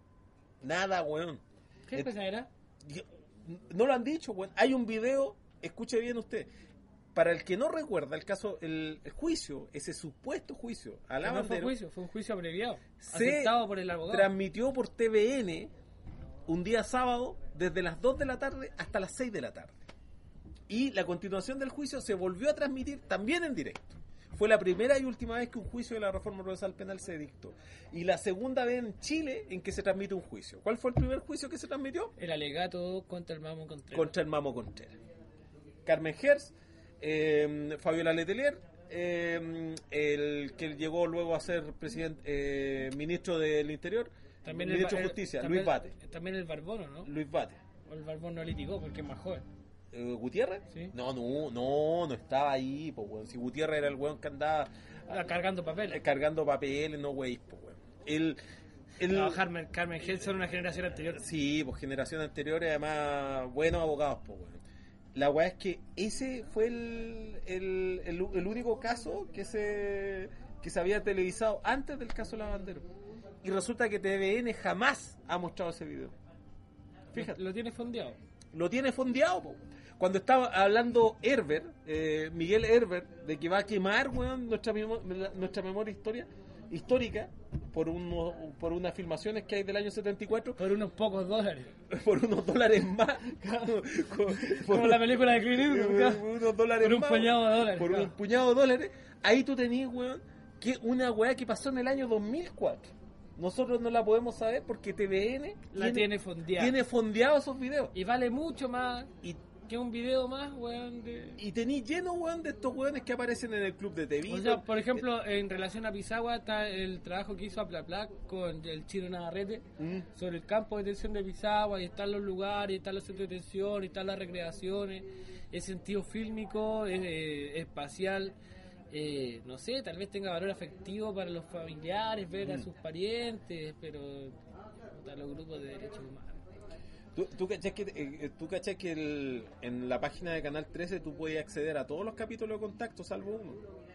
Speaker 4: Nada, weón.
Speaker 1: ¿Qué
Speaker 4: Eh,
Speaker 1: cosa era?
Speaker 4: Yo- no lo han dicho, weón. Hay un video, escuche bien usted. Para el que no recuerda el caso, el, el juicio, ese supuesto juicio a la
Speaker 1: Que no fue
Speaker 4: bandera,
Speaker 1: juicio, fue un juicio abreviado.
Speaker 4: se
Speaker 1: Aceptado por el abogado.
Speaker 4: transmitió por T V N un día sábado desde las dos de la tarde hasta las seis de la tarde. Y la continuación del juicio se volvió a transmitir también en directo. Fue la primera y última vez que un juicio de la reforma procesal penal se dictó. Y la segunda vez en Chile en que se transmite un juicio. ¿Cuál fue el primer juicio que se transmitió?
Speaker 1: El alegato contra el Mamo Contreras.
Speaker 4: Contra el Mamo Contreras. Carmen Gers, eh, Fabiola Letelier, eh, el que llegó luego a ser presidente, eh, ministro del Interior,
Speaker 1: También el,
Speaker 4: ministro
Speaker 1: ba-
Speaker 4: de
Speaker 1: el-
Speaker 4: Justicia,
Speaker 1: también-
Speaker 4: Luis Bate.
Speaker 1: También el Barbono, ¿no?
Speaker 4: Luis Bate.
Speaker 1: O el Barbón no litigó porque es más joven.
Speaker 4: Eh, ¿Gutiérrez?
Speaker 1: Sí.
Speaker 4: No, no, no, no estaba ahí, pues, weón. Si Gutiérrez era el weón que andaba
Speaker 1: Ah, cargando
Speaker 4: eh,
Speaker 1: papeles.
Speaker 4: cargando papeles, no weís, pues, weón. El, el,
Speaker 1: No, Carmen, Carmen Gel son una generación anterior.
Speaker 4: Sí, pues generaciones anteriores, además, buenos abogados, pues, weón. La weá es que ese fue el, el, el, el único caso que se, que se había televisado antes del caso Lavandero. Y resulta que T V N jamás ha mostrado ese video. Fíjate.
Speaker 1: Lo tiene fondeado.
Speaker 4: Lo tiene fondeado, po. Cuando estaba hablando Herbert, eh, Miguel Herbert, de que va a quemar, weón, nuestra, memo- la- nuestra memoria historia, histórica por, uno, por unas filmaciones que hay del año setenta y cuatro,
Speaker 1: Por unos pocos dólares.
Speaker 4: por unos dólares más. Con- por-
Speaker 1: Como la película de Clint Eastwood,
Speaker 4: por
Speaker 1: claro.
Speaker 4: unos dólares
Speaker 1: Por un
Speaker 4: más,
Speaker 1: puñado de dólares,
Speaker 4: Por
Speaker 1: claro.
Speaker 4: un puñado de dólares. Ahí tú tenías, weón, que una weá que pasó en el año dos mil cuatro. Nosotros no la podemos saber porque T V N
Speaker 1: La tiene fondeada.
Speaker 4: tiene fondeado esos videos.
Speaker 1: Y vale mucho más
Speaker 4: Y
Speaker 1: que un video más, weón. De...
Speaker 4: Y tení lleno, weón, de estos weones que aparecen en el club de Tevito.
Speaker 1: O sea, por ejemplo, en relación a Pisagua está el trabajo que hizo Aplaplac con el Chino Navarrete
Speaker 4: Mm.
Speaker 1: sobre el campo de detención de Pisagua, y están los lugares, y están los centros de detención, y están las recreaciones, el sentido fílmico, eh, eh, espacial, eh, no sé, tal vez tenga valor afectivo para los familiares, ver a sus parientes, pero puta, los grupos de derechos humanos.
Speaker 4: ¿Tú, tú cachás que, eh, tú cachás que el- en la página de Canal trece tú puedes acceder a todos los capítulos de Contacto, salvo uno?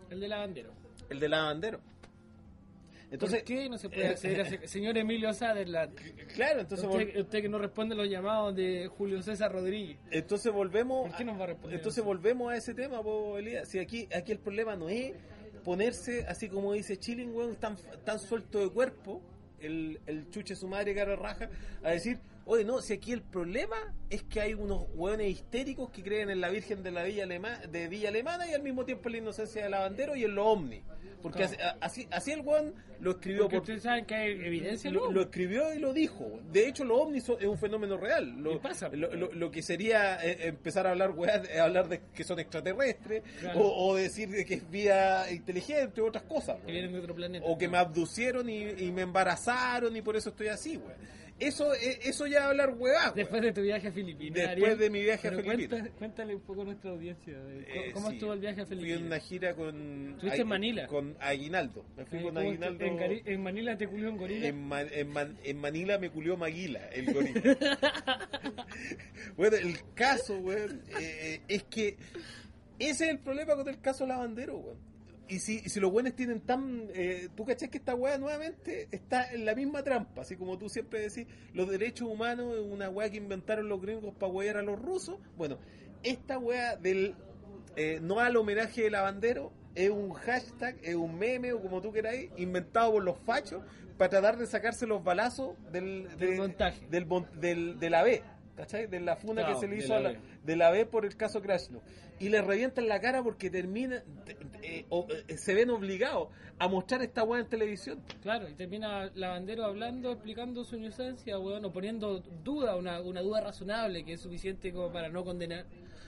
Speaker 1: El de Lavandero.
Speaker 2: El de Lavandero.
Speaker 1: Entonces, ¿por qué no se puede acceder a ese- señor Emilio Sutherland?
Speaker 2: Claro, entonces vol-
Speaker 1: Usted, usted que no responde los llamados de Julio César Rodríguez.
Speaker 2: entonces volvemos
Speaker 1: ¿Por qué nos va a responder
Speaker 2: entonces
Speaker 1: así?
Speaker 2: volvemos a ese tema, po, Elías. Si aquí aquí el problema no es ponerse así como dice Chilling, weón, tan tan suelto de cuerpo, el, el chuche su madre cara raja, a decir, oye, no, si aquí el problema es que hay unos hueones histéricos que creen en la Virgen de la Villa Alema- de Villa Alemana y al mismo tiempo en la inocencia de Lavandero y en los ovnis. Porque
Speaker 1: Claro.
Speaker 2: así, a- así, así el weón lo escribió
Speaker 1: Porque
Speaker 2: por,
Speaker 1: ustedes saben que hay evidencia,
Speaker 2: lo,
Speaker 1: ¿no?
Speaker 2: lo escribió y lo dijo. De hecho, los ovnis son- es un fenómeno real.
Speaker 1: Y
Speaker 2: Lo,
Speaker 1: pasa,
Speaker 2: lo,
Speaker 1: pues.
Speaker 2: lo- lo que sería eh, empezar a hablar weas, eh, hablar de que son extraterrestres,
Speaker 1: Claro.
Speaker 2: o, o decir de que es vía inteligente, otras cosas.
Speaker 1: Que
Speaker 2: weón.
Speaker 1: vienen de otro planeta.
Speaker 2: O que me abducieron y, y me embarazaron y por eso estoy así, weón. Eso, eh, eso ya es hablar weá,
Speaker 1: Después de tu viaje a Filipinas.
Speaker 2: Después
Speaker 1: Ariel.
Speaker 2: de mi viaje a
Speaker 1: Pero
Speaker 2: Filipinas.
Speaker 1: cuenta- cuéntale un poco a nuestra audiencia. de ¿Cómo,
Speaker 2: Eh,
Speaker 1: cómo
Speaker 2: sí.
Speaker 1: estuvo el viaje a
Speaker 2: Fui
Speaker 1: Filipinas?
Speaker 2: en una gira con...
Speaker 1: ¿Estuviste en Manila?
Speaker 2: Con Aguinaldo. Me fui
Speaker 1: Eh,
Speaker 2: con
Speaker 1: ¿cómo te-
Speaker 2: Aguinaldo...
Speaker 1: En, Gari- en Manila te culió un gorila.
Speaker 2: En, Ma- en Man- en Manila me culió Maguila, el gorila. Bueno, el caso, weón, eh, es que ese es el problema con el caso Lavandero, weón. Y si, y si los buenos tienen tan... Eh, tú cachás que esta weá nuevamente está en la misma trampa, así como tú siempre decís, los derechos humanos es una weá que inventaron los gringos para wear a los rusos. Bueno, esta weá del eh, no al homenaje de Lavandero es un hashtag, es un meme o como tú queráis, inventado por los fachos para tratar de sacarse los balazos del,
Speaker 1: Del
Speaker 2: de-
Speaker 1: montaje.
Speaker 2: del, mon- del, de la B, ¿cachai? De la funa
Speaker 1: Claro,
Speaker 2: que se le
Speaker 1: de
Speaker 2: hizo
Speaker 1: la
Speaker 2: a la,
Speaker 1: B.
Speaker 2: de la B por el caso Krasnov. Y le revientan la cara porque termina, eh, o, eh, se ven obligados a mostrar esta weá en televisión.
Speaker 1: Claro, y termina Lavandero hablando, explicando su inocencia, weón, o poniendo duda, una, una duda razonable que es suficiente como para no condenar.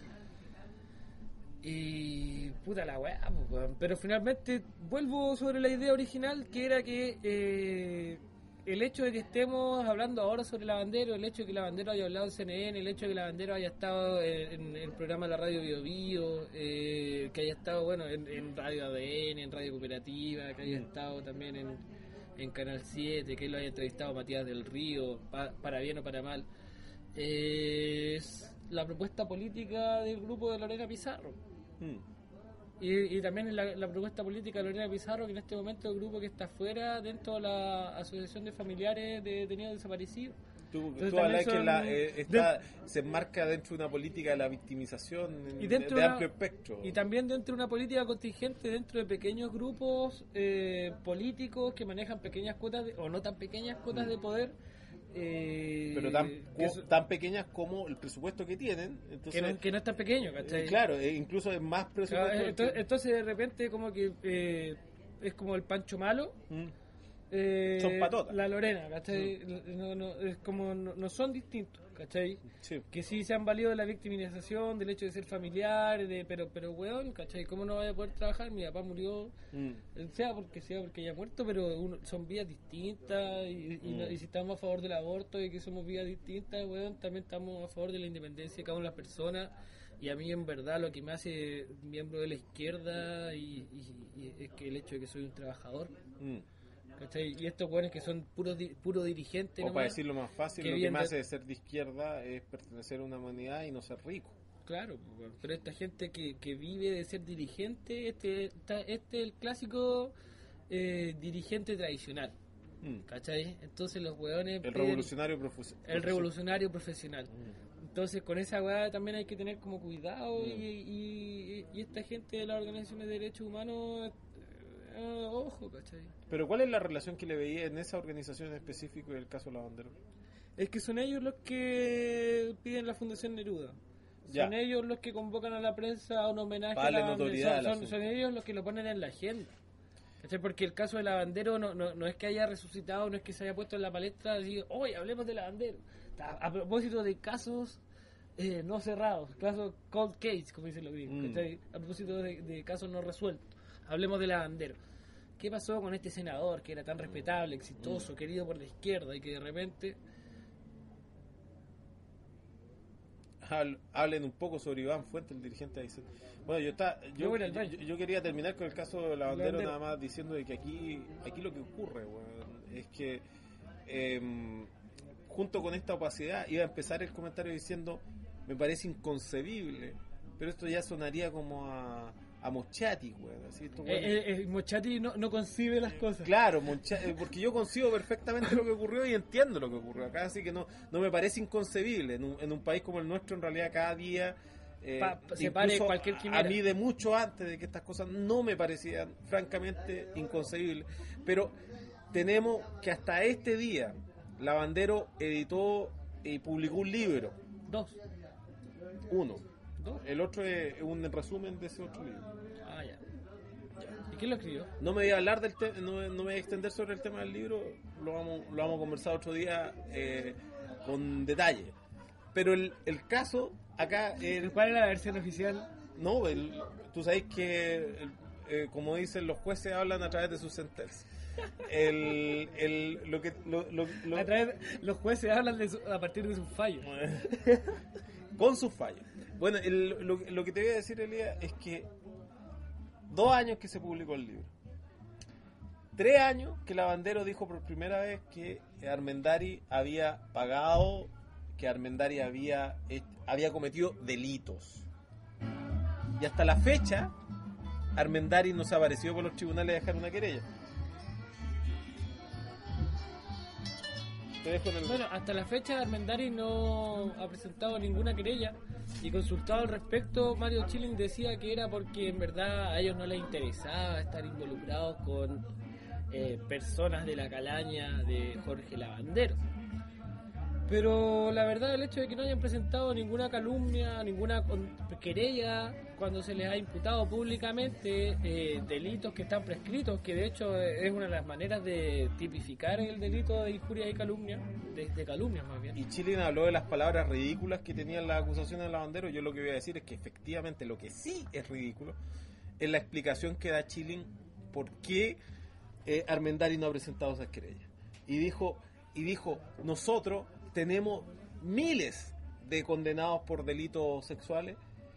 Speaker 1: Y puta la weá, pues, weón. Pero finalmente vuelvo sobre la idea original, que era que eh, el hecho de que estemos hablando ahora sobre Lavandero, el hecho de que Lavandero haya hablado en C N N, el hecho de que Lavandero haya estado en, en el programa de la radio Bio Bio, eh, que haya estado bueno en, en Radio A D N, en Radio Cooperativa, que haya estado también en, en Canal siete, que lo haya entrevistado Matías del Río, pa- para bien o para mal, eh, es la propuesta política del grupo de Lorena Pizarro.
Speaker 2: Mm.
Speaker 1: Y, y también la, la propuesta política de Lorena Pizarro, que en este momento es el grupo que está fuera dentro de la Asociación de Familiares de Detenidos Desaparecidos.
Speaker 2: Tú,
Speaker 1: Entonces
Speaker 2: tú hablas
Speaker 1: también
Speaker 2: que la,
Speaker 1: son-
Speaker 2: eh, está, se enmarca dentro de una política de la victimización
Speaker 1: Y
Speaker 2: de,
Speaker 1: dentro
Speaker 2: de
Speaker 1: de una-
Speaker 2: amplio espectro.
Speaker 1: Y también dentro de una política contingente dentro de pequeños grupos eh, políticos que manejan pequeñas cuotas de- o no tan pequeñas cuotas de poder. eh,
Speaker 2: Pero tan,
Speaker 1: que,
Speaker 2: co-
Speaker 1: es-
Speaker 2: tan pequeñas como el presupuesto que tienen. Entonces,
Speaker 1: que no, que no es tan pequeño, ¿cachai?
Speaker 2: eh, claro, eh, incluso es más
Speaker 1: Ah,
Speaker 2: presupuesto. del
Speaker 1: entonces,
Speaker 2: que-
Speaker 1: entonces de repente como que eh, es como el Pancho Malo.
Speaker 2: Mm.
Speaker 1: eh,
Speaker 2: Son patotas.
Speaker 1: La Lorena, ¿cachai? No, no, es como no, no son distintos, ¿cachai?
Speaker 2: Sí.
Speaker 1: Que sí se han valido de la victimización, del hecho de ser familiar, de, pero, pero weón, ¿cachai? ¿Cómo no vaya a poder trabajar? Mi papá murió,
Speaker 2: Mm.
Speaker 1: eh, sea porque sea porque haya muerto, pero uno- son vidas distintas y, y, no-
Speaker 2: Mm.
Speaker 1: y si estamos a favor del aborto y que somos vidas distintas, weón, también estamos a favor de la independencia de cada una de las personas. Y a mí en verdad lo que me hace miembro de la izquierda y, y- y es que el hecho de que soy un trabajador.
Speaker 2: Mm.
Speaker 1: ¿Cachai? Y estos buenos que son puros di- puro dirigentes
Speaker 2: O
Speaker 1: nomás,
Speaker 2: para decirlo más fácil,
Speaker 1: que
Speaker 2: lo que
Speaker 1: vienen
Speaker 2: me
Speaker 1: de-
Speaker 2: hace de ser de izquierda es pertenecer a una humanidad y no ser rico.
Speaker 1: claro, pues, bueno, pero esta gente que, que vive de ser dirigente, este esta- este es el clásico eh, dirigente tradicional,
Speaker 2: Mm.
Speaker 1: ¿cachai? Entonces los hueones
Speaker 2: El
Speaker 1: piden-
Speaker 2: revolucionario profes-
Speaker 1: el revolucionario profesional.
Speaker 2: Mm.
Speaker 1: Entonces con esa weá también hay que tener como cuidado
Speaker 2: Mm.
Speaker 1: y, y, y esta gente de las organizaciones de derechos humanos, eh, ojo, ¿cachai?
Speaker 2: Pero ¿cuál es la relación que le veía en esa organización en específico y el caso Lavandero?
Speaker 1: Es que son ellos los que piden la Fundación Neruda.
Speaker 2: Ya.
Speaker 1: Son ellos los que convocan a la prensa a un homenaje
Speaker 2: Para darle
Speaker 1: a la
Speaker 2: notoriedad al
Speaker 1: son, son,
Speaker 2: asunto.
Speaker 1: son ellos los que lo ponen en la agenda. ¿Cachai? Porque el caso de Lavandero no, no, no es que haya resucitado, no es que se haya puesto en la palestra y hoy hablemos de Lavandero. A, a propósito de casos eh, no cerrados, casos cold case, como dicen los gringos.
Speaker 2: Mm.
Speaker 1: ¿Cachai? A propósito de, de casos no resueltos, hablemos de Lavandero. ¿Qué pasó con este senador que era tan respetable, exitoso, querido por la izquierda y que de repente...
Speaker 2: Hab- Hablen un poco sobre Iván Fuentes, el dirigente de Aysén. Bueno, yo, está,
Speaker 1: Yo
Speaker 2: yo,
Speaker 1: voy al
Speaker 2: yo,
Speaker 1: baño.
Speaker 2: yo quería terminar con el caso de Lavandero,
Speaker 1: Lavandero.
Speaker 2: nada más diciendo de que aquí aquí lo que ocurre, weón, es que em, junto con esta opacidad iba a empezar el comentario diciendo me parece inconcebible, pero esto ya sonaría como a,
Speaker 4: a Moschati, weón. Así, estos
Speaker 1: Eh,
Speaker 4: weones-
Speaker 1: eh, eh, Moschati no, no concibe las cosas.
Speaker 4: Claro, Moncha- eh, porque yo concibo perfectamente lo que ocurrió y entiendo lo que ocurrió acá, así que no, no me parece inconcebible. En un, en un país como el nuestro, en realidad, cada día eh,
Speaker 1: Pa- pa- se pare
Speaker 4: incluso
Speaker 1: cualquier
Speaker 4: a,
Speaker 1: quimera.
Speaker 4: a mí de mucho antes de que estas cosas no me parecían francamente inconcebibles. Pero tenemos que hasta este día, Lavandero editó y publicó un libro,
Speaker 1: Dos.
Speaker 4: uno.
Speaker 1: Dos.
Speaker 4: El otro es un resumen de ese otro libro.
Speaker 1: Ah, ya. ¿Y quién lo escribió?
Speaker 4: No me voy a hablar del tema, no, no me voy a extender sobre el tema del libro, lo vamos, lo vamos a conversar otro día eh, con detalle. Pero el, el caso acá, el,
Speaker 1: ¿Cuál es la versión oficial?
Speaker 4: no, el, tú sabes que, el, eh, como dicen los jueces, hablan a través de sus sentencias. El, el, lo que, lo, lo- lo-
Speaker 1: A través, los jueces hablan de su- a partir de sus fallos.
Speaker 4: con sus fallos. Bueno, el- lo, lo que te voy a decir, Elías, es que dos años que se publicó el libro. Tres años que Lavandero dijo por primera vez que Armendari había pagado, que Armendari había, eh, había cometido delitos. Y hasta la fecha, Armendari no se ha aparecido por los tribunales a dejar una querella. Te dejo en el...
Speaker 1: Bueno, hasta la fecha Armendari no ha presentado ninguna querella y consultado al respecto, Mario Chilling decía que era porque en verdad a ellos no les interesaba estar involucrados con eh, personas de la calaña de Jorge Lavandero. Pero la verdad, el hecho de que no hayan presentado ninguna calumnia, ninguna con- querella, cuando se les ha imputado públicamente eh, delitos que están prescritos, que de hecho es una de las maneras de tipificar el delito de injuria y calumnia, de, de calumnia más bien.
Speaker 4: Y Chilin habló de las palabras ridículas que tenían las acusaciones de Lavandero. Yo lo que voy a decir es que efectivamente lo que sí es ridículo es la explicación que da Chilin por qué eh, Armendari no ha presentado esas querellas. Y dijo, y dijo, nosotros tenemos miles de condenados por delitos sexuales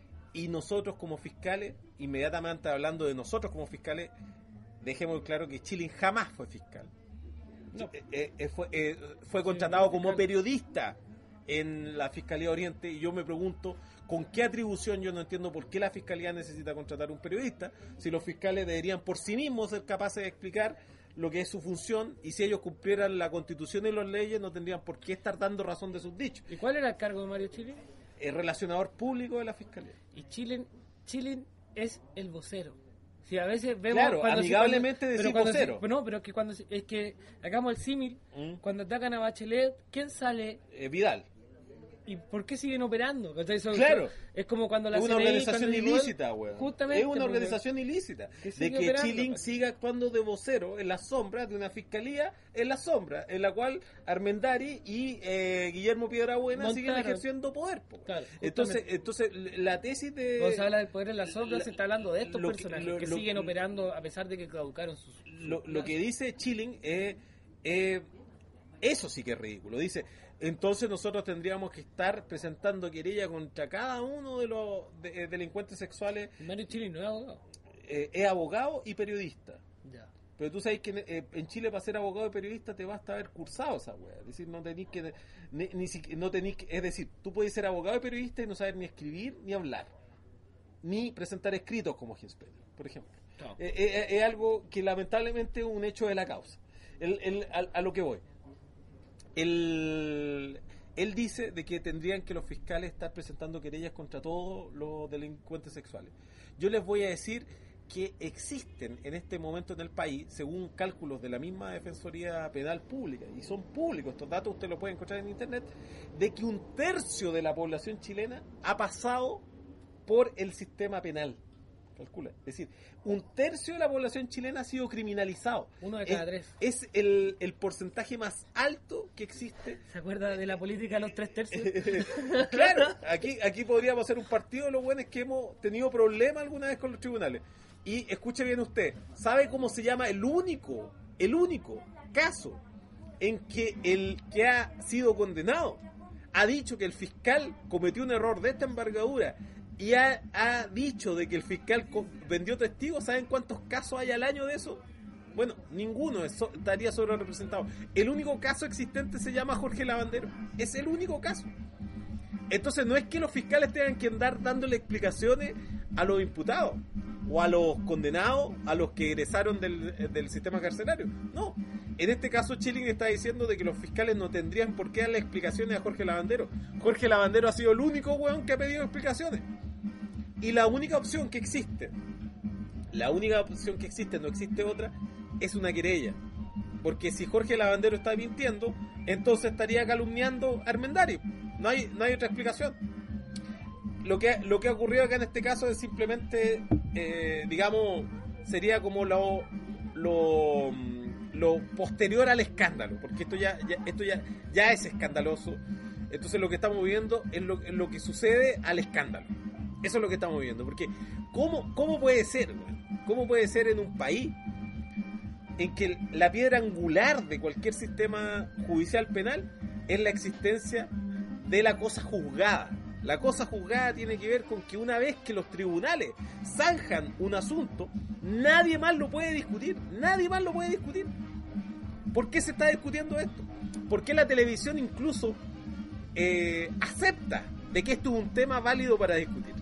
Speaker 4: y nosotros como fiscales, inmediatamente hablando de nosotros como fiscales, dejemos claro que Chilin jamás fue fiscal.
Speaker 1: No.
Speaker 4: Eh, eh, fue, eh, fue contratado como periodista en la Fiscalía Oriente y yo me pregunto con qué atribución. Yo no entiendo por qué la Fiscalía necesita contratar un periodista si los fiscales deberían por sí mismos ser capaces de explicar lo que es su función, y si ellos cumplieran la Constitución y las leyes no tendrían por qué estar dando razón de sus dichos.
Speaker 1: ¿Y cuál era el cargo de Mario Chilling?
Speaker 4: El relacionador público de la Fiscalía.
Speaker 1: Y Chilling, Chilling es el vocero. Si a veces vemos
Speaker 4: Claro,
Speaker 1: cuando se-
Speaker 4: amigablemente
Speaker 1: cuando-
Speaker 4: decir
Speaker 1: pero cuando
Speaker 4: vocero.
Speaker 1: se- no, pero es que cuando se- es que hagamos el símil,
Speaker 4: ¿Mm?
Speaker 1: cuando atacan a Bachelet, ¿quién sale
Speaker 4: Eh, Vidal.
Speaker 1: y por qué siguen operando? ¿Cachai? Son-
Speaker 4: Claro.
Speaker 1: es como cuando la
Speaker 4: Es una
Speaker 1: C N I,
Speaker 4: organización
Speaker 1: cuando llegó-
Speaker 4: ilícita, weón.
Speaker 1: Justamente,
Speaker 4: Es una
Speaker 1: pues,
Speaker 4: organización ilícita.
Speaker 1: Que
Speaker 4: De
Speaker 1: sigue
Speaker 4: que
Speaker 1: operando,
Speaker 4: Chilling
Speaker 1: pues.
Speaker 4: siga actuando de vocero en la sombra de una fiscalía en la sombra, en la cual Armendari y eh, Guillermo Piedrabuena siguen
Speaker 1: Montaron.
Speaker 4: ejerciendo poder, po.
Speaker 1: Claro,
Speaker 4: entonces,
Speaker 1: justamente.
Speaker 4: entonces, la tesis de...
Speaker 1: Cuando se habla del poder en la sombra,
Speaker 4: la-
Speaker 1: se está hablando de estos
Speaker 4: lo que-
Speaker 1: personajes
Speaker 4: lo-
Speaker 1: que
Speaker 4: lo-
Speaker 1: siguen operando a pesar de que caducaron sus... sus
Speaker 4: lo, lo que
Speaker 1: plazos.
Speaker 4: dice Chilling es, eh, eso sí que es ridículo. Dice, entonces nosotros tendríamos que estar presentando querella contra cada uno de los de- eh, delincuentes sexuales.
Speaker 1: Mario Chilling no es abogado.
Speaker 4: Eh, es abogado y periodista.
Speaker 1: Ya.
Speaker 4: Pero tú sabes que eh, en Chile para ser abogado y periodista te basta haber cursado esa wea. Es decir, no tenés que, ni, ni siqui- no tenés que, es decir, tú puedes ser abogado y periodista y no saber ni escribir ni hablar, ni presentar escritos como Ginsberg, por ejemplo.
Speaker 1: No.
Speaker 4: Eh, eh, es algo que lamentablemente es un hecho de la causa. El, el- a, a lo que voy. El, él dice de que tendrían que los fiscales estar presentando querellas contra todos los delincuentes sexuales. Yo les voy a decir que existen en este momento en el país, según cálculos de la misma Defensoría Penal Pública, y son públicos, estos datos usted los puede encontrar en internet, de que un tercio de la población chilena ha pasado por el sistema penal. Calcula. Es decir, un tercio de la población chilena ha sido criminalizado.
Speaker 1: Uno de cada
Speaker 4: es,
Speaker 1: tres.
Speaker 4: Es el, el porcentaje más alto que existe.
Speaker 1: ¿Se acuerda de la política de los tres tercios?
Speaker 4: Claro, aquí, aquí podríamos hacer un partido de los buenos que hemos tenido problemas alguna vez con los tribunales. Y escuche bien usted, ¿sabe cómo se llama el único, el único caso en que el que ha sido condenado ha dicho que el fiscal cometió un error de esta envergadura y ha, ha dicho de que el fiscal co- vendió testigos? ¿Saben cuántos casos hay al año de eso? Bueno, ninguno es so- estaría sobre representado. El único caso existente se llama Jorge Lavandero. Es el único caso. Entonces no es que los fiscales tengan que andar dándole explicaciones a los imputados
Speaker 2: o a los condenados, a los que egresaron del, del sistema carcelario. No. En este caso, Chilling está diciendo de que los fiscales no tendrían por qué darle explicaciones a Jorge Lavandero. Jorge Lavandero ha sido el único weón que ha pedido explicaciones. Y la única opción que existe, la única opción que existe, no existe otra, es una querella. Porque si Jorge Lavandero está mintiendo, entonces estaría calumniando a Armendáriz. No hay, no hay otra explicación. Lo que, lo que ha ocurrido acá en este caso es simplemente, eh, digamos, sería como lo, lo, lo posterior al escándalo, porque esto ya, ya esto ya, ya es escandaloso. Entonces lo que estamos viendo es lo, es lo que sucede al escándalo. Eso es lo que estamos viendo, porque ¿cómo, cómo puede ser, güey? ¿Cómo puede ser en un país en que la piedra angular de cualquier sistema judicial penal es la existencia de la cosa juzgada? La cosa juzgada tiene que ver con que una vez que los tribunales zanjan un asunto, nadie más lo puede discutir, nadie más lo puede discutir. ¿Por qué se está discutiendo esto? ¿Por qué la televisión incluso eh, acepta de que esto es un tema válido para discutir?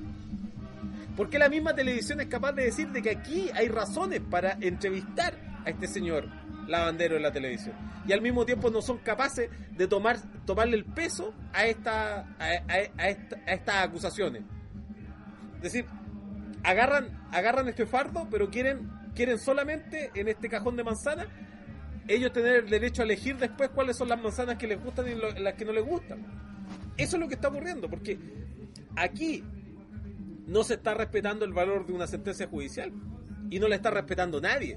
Speaker 2: ¿Por qué la misma televisión es capaz de decir de que aquí hay razones para entrevistar a este señor Lavandero en la televisión? Y al mismo tiempo no son capaces de tomar tomarle el peso a esta a, a, a, esta, a estas acusaciones. Es decir, agarran agarran este fardo, pero quieren quieren solamente en este cajón de manzanas ellos tener el derecho a elegir después cuáles son las manzanas que les gustan y lo, las que no les gustan. Eso es lo que está ocurriendo, porque aquí no se está respetando el valor de una sentencia judicial y no la está respetando nadie.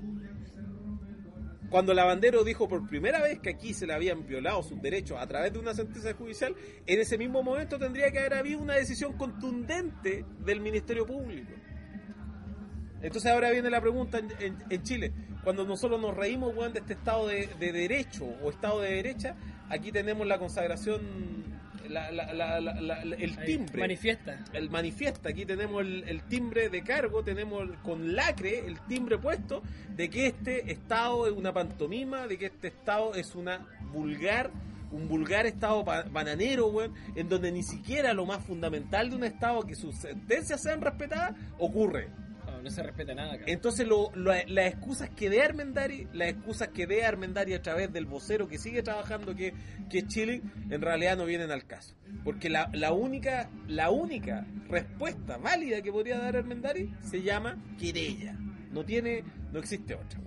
Speaker 2: Cuando Lavandero dijo por primera vez que aquí se le habían violado sus derechos a través de una sentencia judicial, en ese mismo momento tendría que haber habido una decisión contundente del Ministerio Público. Entonces ahora viene la pregunta en, en, en Chile, cuando nosotros nos reímos, bueno, de este Estado de, de derecho o Estado de derecha, aquí tenemos la consagración, la, la, la, la, la, el timbre.
Speaker 1: Manifiesta.
Speaker 2: El manifiesta, aquí tenemos el, el timbre de cargo, tenemos con lacre el timbre puesto de que este Estado es una pantomima, de que este Estado es una vulgar, un vulgar Estado bananero, weón, en donde ni siquiera lo más fundamental de un Estado, que sus sentencias sean respetadas, ocurre.
Speaker 1: No, no se respeta nada acá.
Speaker 2: Entonces lo, lo, las excusas que dé Armendáriz, las excusas que dé Armendáriz a través del vocero que sigue trabajando, que, que es Chilling, en realidad no vienen al caso. Porque la, la única la única respuesta válida que podría dar Armendáriz se llama querella. No tiene, no existe otra.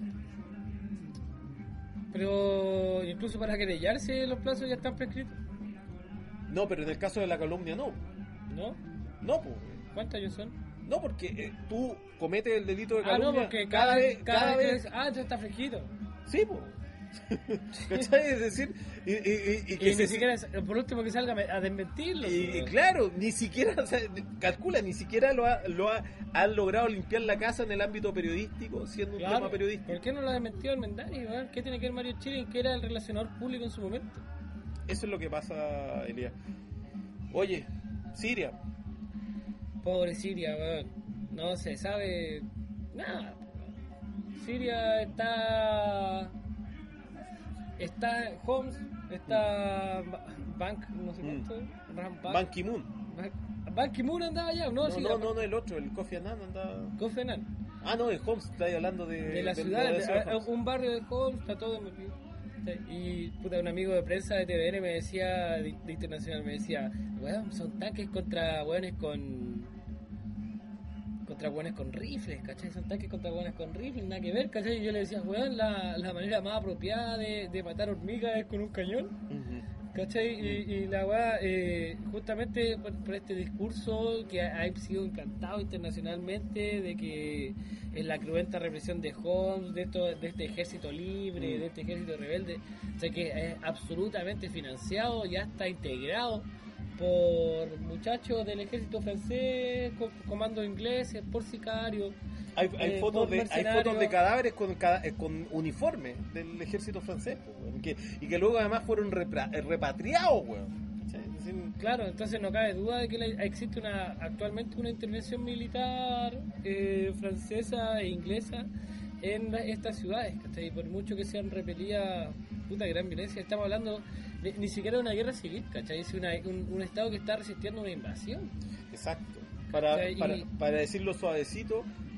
Speaker 1: Pero incluso para querellarse los plazos ya están prescritos.
Speaker 2: No, pero en el caso de la calumnia no.
Speaker 1: ¿No?
Speaker 2: No, pues.
Speaker 1: ¿Cuántos años son?
Speaker 2: No, porque eh, tú cometes el delito de
Speaker 1: Ah,
Speaker 2: calumnia.
Speaker 1: no, porque cada, vez, cada,
Speaker 2: cada
Speaker 1: vez...
Speaker 2: vez.
Speaker 1: Ah, entonces está fresquito.
Speaker 2: Sí, pues. ¿Cachai? Es decir, y, y, y, y que
Speaker 1: Y
Speaker 2: se,
Speaker 1: ni siquiera, por último, que salga a desmentirlo.
Speaker 2: y,
Speaker 1: pues.
Speaker 2: y claro, ni siquiera, o sea, calcula, ni siquiera lo ha, lo ha, han logrado limpiar la casa en el ámbito periodístico, siendo un
Speaker 1: Claro,
Speaker 2: tema periodístico.
Speaker 1: ¿por qué no lo ha desmentido Armendáriz? ¿Qué tiene que ver Mario Chilling, que era el relacionador público en su momento?
Speaker 2: Eso es lo que pasa, Elías. Oye, Siria.
Speaker 1: Pobre Siria, weón. No se sabe nada. Siria está... Está Homs, está Bank, no sé cuánto.
Speaker 2: Mm.
Speaker 1: Bank,
Speaker 2: Ban Ki-moon.
Speaker 1: Ban, Ban Ki-moon andaba allá, ¿no?
Speaker 2: No,
Speaker 1: Sí,
Speaker 2: no,
Speaker 1: la-
Speaker 2: no, no, el otro, el Kofi Annan andaba...
Speaker 1: Kofi Annan.
Speaker 2: Ah, no, en Homs, estáis hablando de...
Speaker 1: De la
Speaker 2: del-
Speaker 1: ciudad,
Speaker 2: de la
Speaker 1: de-
Speaker 2: ciudad de
Speaker 1: a-
Speaker 2: Homs.
Speaker 1: un barrio de Homs, está todo metido. Y puta, un amigo de prensa de T V N me decía, de, de Internacional, me decía, weón, son tanques contra weones con... contra weones con rifles, ¿cachai? Son tanques contra weones con rifles, nada que ver, ¿cachai? Y yo le decía, weón, la, la manera más apropiada de, de matar hormigas es con un cañón.
Speaker 2: Ujú.
Speaker 1: ¿Cachai? Y, y la weá, eh, justamente por, por este discurso que ha, ha sido implantado internacionalmente de que es la cruenta represión de Homs, de, esto, de este ejército libre,
Speaker 2: Mm.
Speaker 1: de este ejército rebelde, o sea que es absolutamente financiado, ya está integrado por muchachos del ejército francés, con comandos ingleses, por sicarios.
Speaker 2: Hay, hay,
Speaker 1: eh,
Speaker 2: fotos
Speaker 1: por
Speaker 2: de, hay
Speaker 1: mercenarios.
Speaker 2: fotos de cadáveres con, cada- eh, con uniformes del ejército francés, po, weón, que, y que luego además fueron repra- eh, repatriados, weón. ¿Cachai? Es decir,
Speaker 1: Claro, entonces no cabe duda de que la- existe una actualmente una intervención militar eh, francesa e inglesa en la- estas ciudades, ¿cachai? Por mucho que sean repelidas, puta gran violencia, estamos hablando de- ni siquiera de una guerra civil, ¿cachai? Es una- un, un estado que está resistiendo una invasión.
Speaker 2: Exacto. Para,
Speaker 1: ¿Cachai?
Speaker 2: para,
Speaker 1: Y-
Speaker 2: para decirlo suavecito,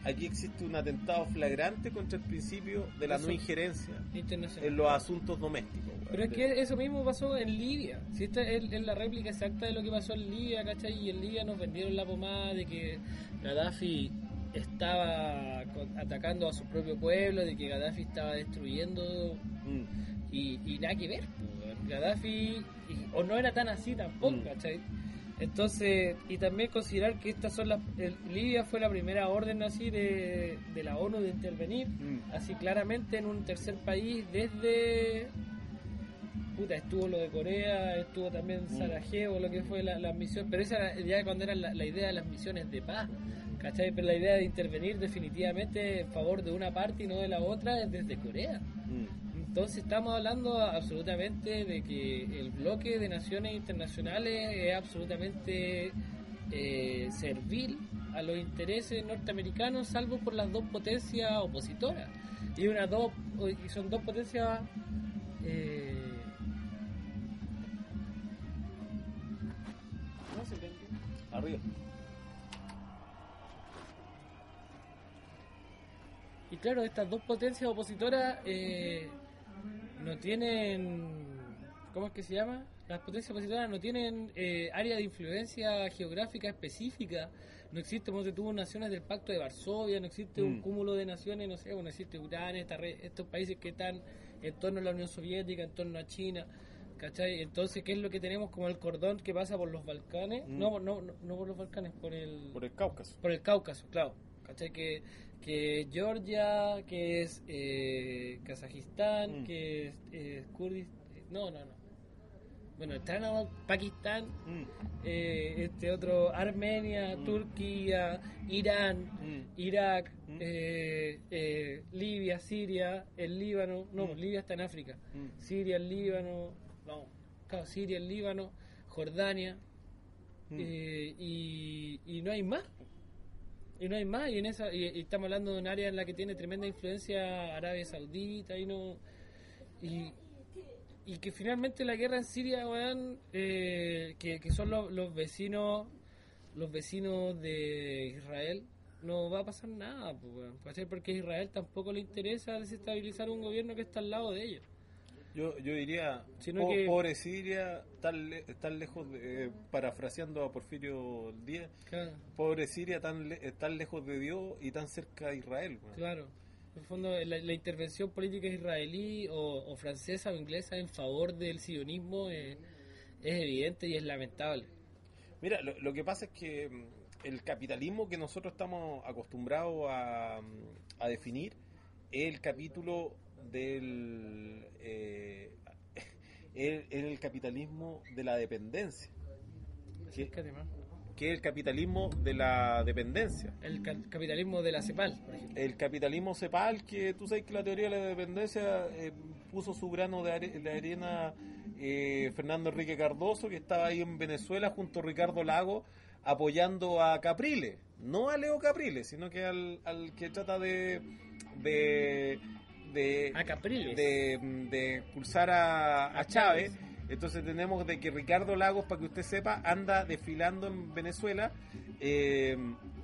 Speaker 4: aquí existe un atentado flagrante contra el principio de la
Speaker 1: Eso.
Speaker 4: no injerencia
Speaker 1: Internacional.
Speaker 4: en los asuntos domésticos. weón.
Speaker 1: Pero es que eso mismo pasó en Libia. Si esta es, es la réplica exacta de lo que pasó en Libia, ¿cachai? Y en Libia nos vendieron la pomada de que Gaddafi estaba con- atacando a su propio pueblo, de que Gaddafi estaba destruyendo
Speaker 4: Mm.
Speaker 1: y, y nada que ver. Pues, weón. Gaddafi, y- o no era tan así tampoco,
Speaker 4: Mm.
Speaker 1: ¿cachai? Entonces, y también considerar que estas son las. el- Libia fue la primera orden así de, de la ONU de intervenir,
Speaker 4: Mm.
Speaker 1: así claramente en un tercer país desde. Puta, estuvo lo de Corea, estuvo también
Speaker 4: Mm.
Speaker 1: Sarajevo, lo que fue la, la misión, pero esa era ya cuando era la, la idea de las misiones de paz, ¿cachai? Pero la idea de intervenir definitivamente en favor de una parte y no de la otra es desde Corea.
Speaker 4: Mm.
Speaker 1: Entonces estamos hablando absolutamente de que el bloque de naciones internacionales es absolutamente eh, servil a los intereses norteamericanos, salvo por las dos potencias opositoras. Y una dos y son dos potencias eh, ¿cómo se prende?
Speaker 4: Arriba.
Speaker 1: Y claro, estas dos potencias opositoras eh, no tienen, ¿cómo es que se llama? Las potencias opositoras no tienen eh, área de influencia geográfica específica. No existe, como se tuvo naciones del Pacto de Varsovia, no existe un
Speaker 4: Mm.
Speaker 1: cúmulo de naciones, no sé, bueno, existe Ucrania, esta red- estos países que están en torno a la Unión Soviética, en torno a China, ¿cachai? Entonces, ¿qué es lo que tenemos como el cordón que pasa por los Balcanes?
Speaker 4: Mm.
Speaker 1: No, no, no, no por los Balcanes, por el...
Speaker 4: Por el Cáucaso.
Speaker 1: Por el Cáucaso, claro. ¿Cachai? Que, que Georgia, que es eh, Kazajistán,
Speaker 4: Mm.
Speaker 1: que es eh, Kurdistán. No, no, no. Bueno, están a- Pakistán,
Speaker 4: Mm.
Speaker 1: eh, este otro, Armenia,
Speaker 4: Mm.
Speaker 1: Turquía, Irán,
Speaker 4: Mm.
Speaker 1: Irak,
Speaker 4: Mm.
Speaker 1: eh, eh, Libia, Siria, el Líbano. No,
Speaker 4: Mm.
Speaker 1: Libia está en África.
Speaker 4: Mm.
Speaker 1: Siria, el Líbano. No, claro, Siria, el Líbano, Jordania.
Speaker 4: Mm.
Speaker 1: Eh, y, y no hay más. Y no hay más, y en esa y, y estamos hablando de un área en la que tiene tremenda influencia Arabia Saudita y no y, y que finalmente la guerra en Siria, weón, eh, que, que son los, los vecinos los vecinos de Israel, no va a pasar nada, pues, weón, ¿cachai? Porque a Israel tampoco le interesa desestabilizar un gobierno que está al lado de ellos.
Speaker 4: Yo, yo diría,
Speaker 1: Sino
Speaker 4: po-
Speaker 1: que-
Speaker 4: pobre Siria, tan, le- tan lejos, de, eh, parafraseando a Porfirio Díaz,
Speaker 1: Claro,
Speaker 4: pobre Siria, tan, le- eh, tan lejos de Dios y tan cerca de Israel. weón.
Speaker 1: claro. En el fondo, la, la intervención política israelí o, o francesa o inglesa en favor del sionismo es, es evidente y es lamentable.
Speaker 4: Mira, lo, lo que pasa es que mm, el capitalismo que nosotros estamos acostumbrados a, mm, a definir es el capítulo del eh, el, el capitalismo de la dependencia, que,
Speaker 1: Acércate más.
Speaker 4: que es el capitalismo de la dependencia.
Speaker 1: El ca- capitalismo de la CEPAL, por ejemplo.
Speaker 4: El capitalismo cepal, que tú sabes que la teoría de la dependencia eh, puso su grano de, are- de arena eh, Fernando Enrique Cardoso, que estaba ahí en Venezuela junto a Ricardo Lago apoyando a Capriles, no a Leo Capriles, sino que al, al que trata de de de,
Speaker 1: A Capriles.
Speaker 4: de, de expulsar a, a Chávez. Entonces tenemos de que Ricardo Lagos, para que usted sepa, anda desfilando en Venezuela eh,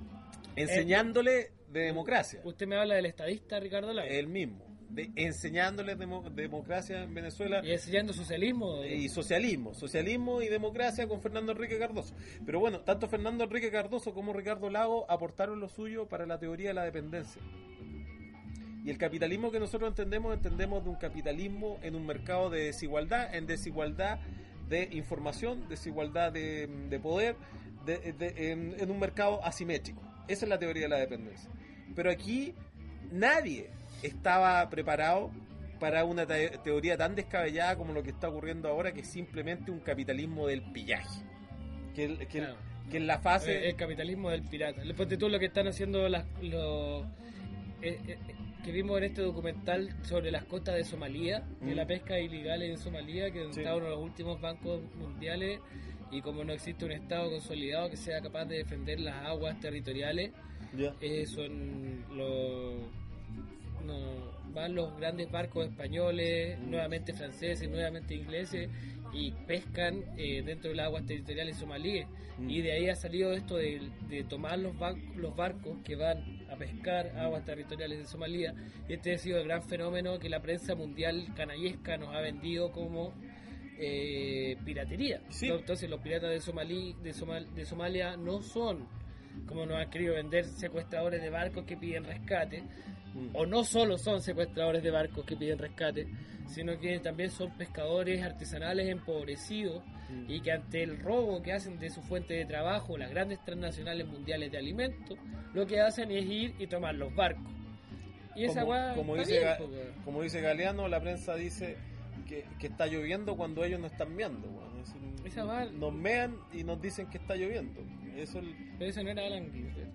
Speaker 4: enseñándole de democracia.
Speaker 1: Usted me habla del estadista Ricardo Lagos.
Speaker 4: El mismo, de, enseñándole demo- democracia en Venezuela
Speaker 1: Y enseñando socialismo.
Speaker 4: y socialismo, socialismo y democracia con Fernando Enrique Cardoso. Pero bueno, tanto Fernando Enrique Cardoso como Ricardo Lagos aportaron lo suyo para la teoría de la dependencia. Y el capitalismo que nosotros entendemos, entendemos de un capitalismo en un mercado de desigualdad, en desigualdad de información, desigualdad de, de poder, de- de- en, en un mercado asimétrico. Esa es la teoría de la dependencia. Pero aquí nadie estaba preparado para una te- teoría tan descabellada como lo que está ocurriendo ahora, que es simplemente un capitalismo del pillaje. Que, el- que, el-
Speaker 1: Claro.
Speaker 4: que en la fase...
Speaker 1: Eh, el capitalismo del pirata. Le ponte tú lo que están haciendo las, los, eh, eh, que vimos en este documental sobre las costas de Somalia, de
Speaker 4: Mm.
Speaker 1: la pesca ilegal en Somalia, que
Speaker 4: Sí.
Speaker 1: está uno de los últimos bancos mundiales, y como no existe un Estado consolidado que sea capaz de defender las aguas territoriales,
Speaker 4: Ya.
Speaker 1: eh, son los... No, van los grandes barcos españoles, nuevamente franceses, nuevamente ingleses, y pescan eh, dentro de las aguas territoriales somalíes.
Speaker 4: Mm.
Speaker 1: Y de ahí ha salido esto de, de tomar los, ba- los barcos que van a pescar aguas territoriales de Somalia. Y este ha sido el gran fenómeno que la prensa mundial canallesca nos ha vendido como eh, piratería.
Speaker 4: Sí.
Speaker 1: Entonces los piratas de, Somalí, de, Somal- de Somalia no son, como nos han querido vender, secuestradores de barcos que piden rescate,
Speaker 4: Mm.
Speaker 1: o no solo son secuestradores de barcos que piden rescate, sino que también son pescadores artesanales empobrecidos
Speaker 4: Mm.
Speaker 1: y que ante el robo que hacen de su fuente de trabajo, las grandes transnacionales mundiales de alimentos, lo que hacen es ir y tomar los barcos. Y esa
Speaker 4: como,
Speaker 1: weá
Speaker 4: como
Speaker 1: está
Speaker 4: dice,
Speaker 1: bien,
Speaker 4: Ga-
Speaker 1: po, weón.
Speaker 4: como dice Galeano, la prensa dice que, que está lloviendo cuando ellos no están viendo, weón. Es decir,
Speaker 1: Esa weá-
Speaker 4: nos mean y nos dicen que está lloviendo. Eso el-
Speaker 1: Pero eso no era Alan Ginsberg.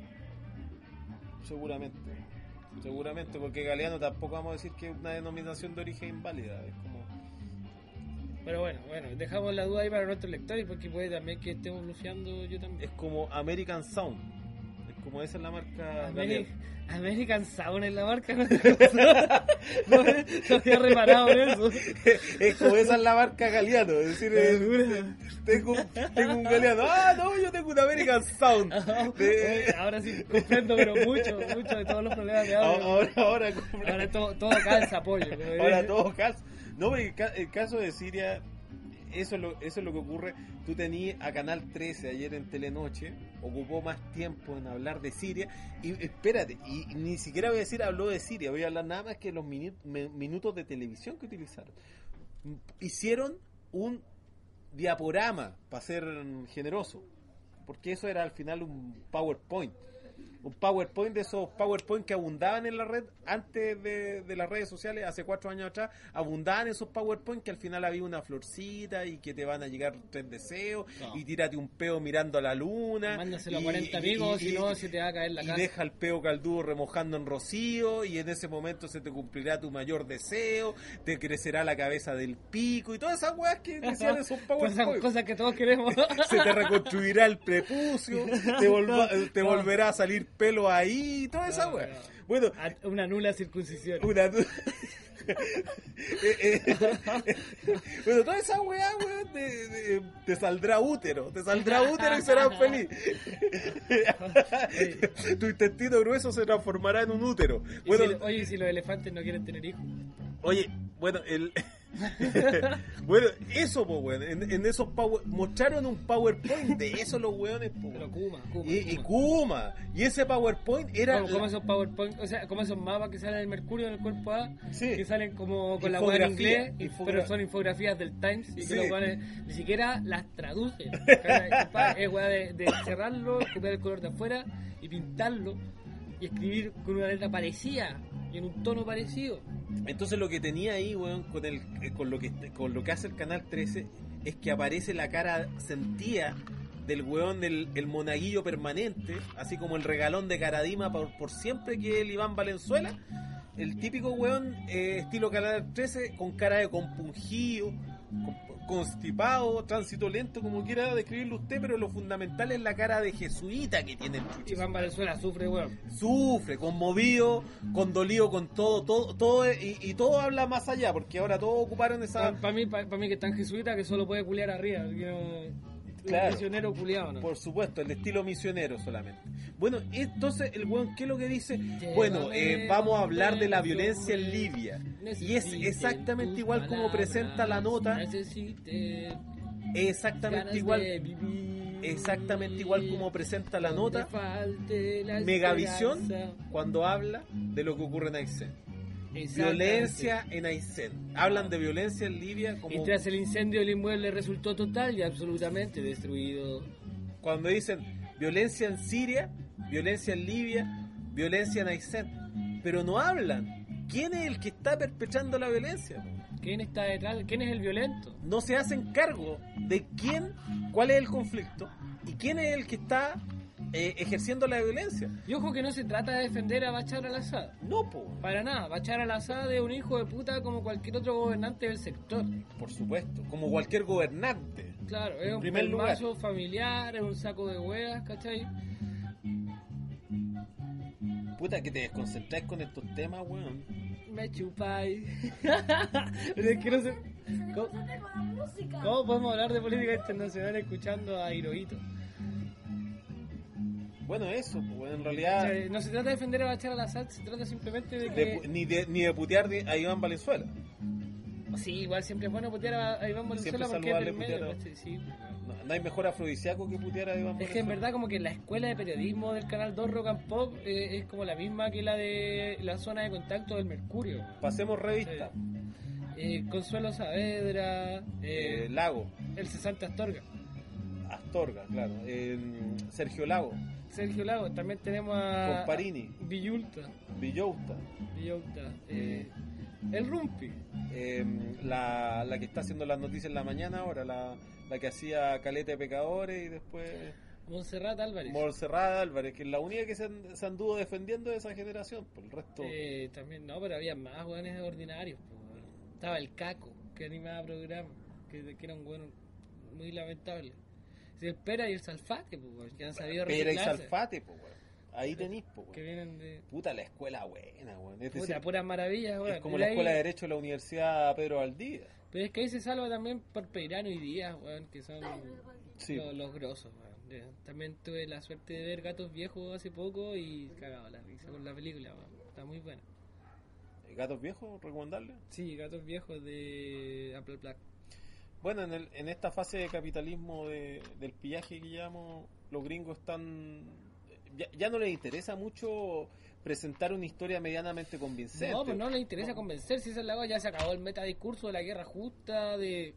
Speaker 4: seguramente. Seguramente, porque Galeano tampoco vamos a decir que es una denominación de origen inválida. Es como...
Speaker 1: Pero bueno, bueno, dejamos la duda ahí para nuestros lectores, porque puede también que estemos luciando yo también.
Speaker 4: Es como American Sound. Es como esa es la marca
Speaker 1: Ameri-
Speaker 4: Galeano.
Speaker 1: American Sound es la marca. No, no, no había reparado en eso.
Speaker 4: Es como esa es la marca Galeano. Es decir,
Speaker 1: Qué
Speaker 4: eh,
Speaker 1: dura.
Speaker 4: tengo, tengo un Galeano. Ah, no, yo tengo un American Sound. De-
Speaker 1: Oye, ahora sí comprendo, pero mucho, mucho de todos los problemas de audio.
Speaker 4: ahora, ahora, ahora,
Speaker 1: Ahora todo, todo calza apoyo. como
Speaker 4: ahora
Speaker 1: dice.
Speaker 4: todo caso. No, pero el, ca- el caso de Siria, eso es lo, eso es lo que ocurre. Tú tenías a Canal trece ayer en Telenoche, ocupó más tiempo en hablar de Siria. Y espérate, y ni siquiera voy a decir habló de Siria, voy a hablar nada más que los minu- me- minutos de televisión que utilizaron. Hicieron un diaporama, para ser generoso, porque eso era al final un PowerPoint. Un PowerPoint de esos PowerPoint que abundaban en la red antes de, de las redes sociales, hace cuatro años atrás, abundaban esos PowerPoint que al final había una florcita y que te van a llegar tres deseos
Speaker 1: No.
Speaker 4: y tírate un peo mirando a la luna.
Speaker 1: Mándaselo a
Speaker 4: y-
Speaker 1: cuarenta
Speaker 4: y-
Speaker 1: amigos,
Speaker 4: y-
Speaker 1: si no se te va a caer la
Speaker 4: y
Speaker 1: casa.
Speaker 4: deja el peo caldudo remojando en rocío y en ese momento se te cumplirá tu mayor deseo, te crecerá la cabeza del pico y todas esas weas que decían esos
Speaker 1: Cosas,
Speaker 4: PowerPoint.
Speaker 1: cosas que todos queremos.
Speaker 4: Se te reconstruirá el prepucio, te, volva- te
Speaker 1: No.
Speaker 4: volverá a salir pelo ahí, toda esa
Speaker 1: No,
Speaker 4: wea.
Speaker 1: no.
Speaker 4: Bueno,
Speaker 1: A- Una nula circuncisión.
Speaker 4: una... Eh, eh, bueno, toda esa weá, weón, te, te- te saldrá útero, te saldrá útero y serás feliz. Tu intestino grueso se transformará en un útero.
Speaker 1: Y
Speaker 4: Bueno,
Speaker 1: si lo- oye, ¿y si los elefantes no quieren tener hijos?
Speaker 4: oye, bueno, el... bueno, eso, po, weón, en, en esos power... mostraron un PowerPoint de eso los weones, po,
Speaker 1: Pero
Speaker 4: weón.
Speaker 1: Kuma, Kuma.
Speaker 4: Y, y
Speaker 1: Kuma.
Speaker 4: Kuma, y ese PowerPoint era...
Speaker 1: Como, como
Speaker 4: la-
Speaker 1: esos PowerPoint, o sea, como esos mapas que salen del Mercurio en el cuerpo A,
Speaker 4: Sí.
Speaker 1: que salen como con la web en
Speaker 4: Infografía,
Speaker 1: inglés, y-
Speaker 4: infogra-
Speaker 1: pero son infografías del Times y
Speaker 4: Sí.
Speaker 1: que los weones ni siquiera las traducen. ¿Cachai? Compadre, es weá de, de cerrarlo, copiar el color de afuera y pintarlo y escribir con una letra parecida y en un tono parecido.
Speaker 4: Entonces lo que tenía ahí, weón, con el eh, con lo que con lo que hace el Canal trece es que aparece la cara sentía del weón del el monaguillo permanente, así como el regalón de Caradima por, por siempre que el Iván Valenzuela, el típico weón eh, estilo Canal trece con cara de compungido, con- constipado, tránsito lento, como quiera describirlo usted, pero lo fundamental es la cara de jesuita que tiene el chucho.
Speaker 1: Iván Valenzuela sufre, weón.
Speaker 4: Sufre, conmovido, condolido con todo, todo, todo y, y todo habla más allá, porque ahora todos ocuparon esa...
Speaker 1: Para mí, pa, pa mí que es tan jesuita que solo puede culiar arriba. Que no,
Speaker 4: Claro.
Speaker 1: un misionero culiado, ¿no?
Speaker 4: Por supuesto, el estilo misionero solamente. Bueno, entonces el weón, ¿qué es lo que dice? Bueno, eh, vamos a hablar de la violencia en Libia. Y es exactamente igual como presenta la nota,
Speaker 1: Necesite
Speaker 4: exactamente
Speaker 1: ganas
Speaker 4: igual,
Speaker 1: de vivir.
Speaker 4: exactamente igual como presenta la
Speaker 1: Donde
Speaker 4: nota
Speaker 1: falte la
Speaker 4: Megavisión
Speaker 1: esperanza.
Speaker 4: cuando habla de lo que ocurre en Aysén.
Speaker 1: Exactamente.
Speaker 4: Violencia en Aysén. Hablan de violencia en Libia como
Speaker 1: Y tras el incendio el inmueble resultó total y absolutamente destruido.
Speaker 4: cuando dicen violencia en Siria, violencia en Libia, violencia en Aysén. Pero no hablan. ¿Quién es el que está perpetrando la violencia?
Speaker 1: ¿Quién está detrás? ¿Quién es el violento?
Speaker 4: No se hacen cargo de quién, cuál es el conflicto y quién es el que está eh, ejerciendo la violencia.
Speaker 1: Y ojo que no se trata de defender a Bachar al-Assad.
Speaker 4: No, po,
Speaker 1: Para nada. Bachar al-Assad es un hijo de puta como cualquier otro gobernante del sector.
Speaker 4: por supuesto, como cualquier gobernante.
Speaker 1: Claro, es
Speaker 4: En
Speaker 1: un
Speaker 4: primer
Speaker 1: pelmazo familiar, es un saco de hueas, ¿cachai?
Speaker 4: Puta, que te desconcentráis con estos temas, weón.
Speaker 1: me chupáis. Pero es que no sé. ¿Cómo,
Speaker 5: Pásate con la música.
Speaker 1: ¿Cómo podemos hablar de política internacional escuchando a Hirohito?
Speaker 4: Bueno, eso, pues, en
Speaker 1: O
Speaker 4: realidad,
Speaker 1: sea, no se trata de defender a Bashar al-Assad, se trata simplemente de que.
Speaker 4: de pu- ni, de, ni de putear de- a Iván Valenzuela.
Speaker 1: Sí, igual siempre es bueno putear a, a Iván Valenzuela
Speaker 4: Siempre
Speaker 1: porque es del
Speaker 4: saludable
Speaker 1: medio.
Speaker 4: putear a-
Speaker 1: ¿cachai? Sí.
Speaker 4: No, no hay mejor afrodisíaco que putear a Iván
Speaker 1: Es que en
Speaker 4: Valenzuela.
Speaker 1: verdad como que la escuela de periodismo del canal dos Rock and Pop eh, es como la misma que la de la zona de contacto del Mercurio.
Speaker 4: Pasemos revista.
Speaker 1: Eh, Consuelo Saavedra,
Speaker 4: Eh,
Speaker 1: eh,
Speaker 4: Lago,
Speaker 1: el cesante Astorga,
Speaker 4: Astorga, claro. Eh, Sergio Lago,
Speaker 1: Sergio Lago, también tenemos a
Speaker 4: Comparini.
Speaker 1: a Villulta,
Speaker 4: Villouta,
Speaker 1: Villulta, eh, el Rumpi,
Speaker 4: eh, la, la que está haciendo las noticias en la mañana ahora, la, la que hacía Caleta de Pecadores y después
Speaker 1: Montserrat Álvarez.
Speaker 4: Montserrat Álvarez, que es la única que se, an- se anduvo defendiendo de esa generación. Por el resto,
Speaker 1: Eh, también, no, pero había más hueones ordinarios. Po, weón. Estaba el Caco, que animaba programas, que, que era un bueno muy lamentable. Sí, el Pera y el Salfate, po, weón, que han sabido
Speaker 4: Pera y
Speaker 1: reciclarse,
Speaker 4: Salfate, pues, weón. Ahí tenís, pues,
Speaker 1: que
Speaker 4: weón.
Speaker 1: vienen de
Speaker 4: Puta, la escuela buena, weón. Es
Speaker 1: puta,
Speaker 4: decir,
Speaker 1: puras maravillas, weón.
Speaker 4: es como
Speaker 1: Y
Speaker 4: la
Speaker 1: de ahí-
Speaker 4: escuela de Derecho de la Universidad Pedro Valdivia.
Speaker 1: Pero es que ahí se salva también por Peirano y Díaz, weón, que son
Speaker 4: Sí.
Speaker 1: los, los grosos, weón. Ya. También tuve la suerte de ver Gatos Viejos hace poco y cagado la risa con la película, weón. Está muy buena.
Speaker 4: ¿Gatos viejos? ¿Recomendarle?
Speaker 1: Sí, Gatos Viejos de Apple Black.
Speaker 4: Bueno, en, el, en esta fase de capitalismo de- del pillaje que llamamos, los gringos están... Ya, ya no les interesa mucho presentar una historia medianamente convincente.
Speaker 1: No, pues no le interesa convencer, si esa es la cosa, ya se acabó el metadiscurso de la guerra justa, de...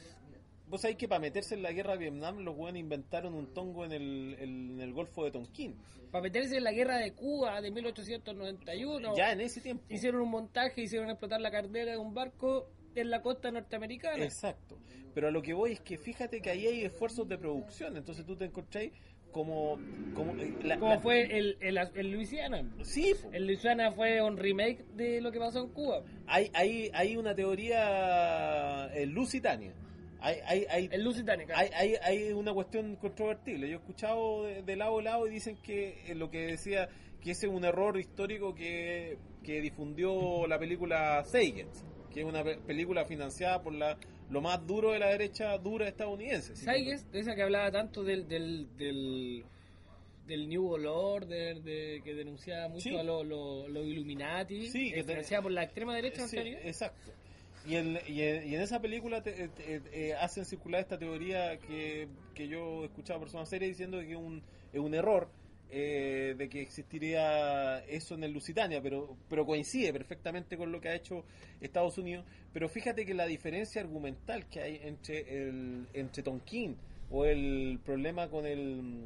Speaker 4: Vos sabés que para meterse en la guerra de Vietnam los weones inventaron un tongo en el, el- en el Golfo de Tonquín.
Speaker 1: Para meterse en la guerra de Cuba de mil ochocientos noventa y uno,
Speaker 4: Ya en ese tiempo.
Speaker 1: hicieron un montaje, hicieron explotar la caldera de un barco en la costa norteamericana.
Speaker 4: Exacto. Pero a lo que voy es que fíjate que ahí hay esfuerzos de producción, entonces tú te encontráis como... como, eh, la-
Speaker 1: Como
Speaker 4: la-
Speaker 1: fue el, el, el Luisiana.
Speaker 4: Sí, po.
Speaker 1: El Luisiana fue un remake de lo que pasó en Cuba.
Speaker 4: hay, hay, hay una teoría eh, lusitania. Hay, hay, hay,
Speaker 1: El Lusitania, claro.
Speaker 4: hay, hay, hay una cuestión controvertible. Yo he escuchado de, de lado a lado y dicen que eh, lo que decía que ese es un error histórico que, que difundió la película Seigens, que es una pe- película financiada por la lo más duro de la derecha dura estadounidense. Así que-
Speaker 1: Saiges, esa que hablaba tanto del del, del, del New World Order, de, que denunciaba mucho
Speaker 4: Sí.
Speaker 1: a los lo, lo Illuminati,
Speaker 4: Sí, que
Speaker 1: eh,
Speaker 4: te-
Speaker 1: financiada por la extrema derecha
Speaker 4: Sí,
Speaker 1: norteamericana.
Speaker 4: exacto. Y, el, y, en, y en esa película te- te- eh, hacen circular esta teoría que, que yo he escuchado a personas serias diciendo que es un, es un error eh, de que existiría eso en el Lusitania, pero, pero coincide perfectamente con lo que ha hecho Estados Unidos. Pero fíjate que la diferencia argumental que hay entre, el, entre Tonquín o el problema con el,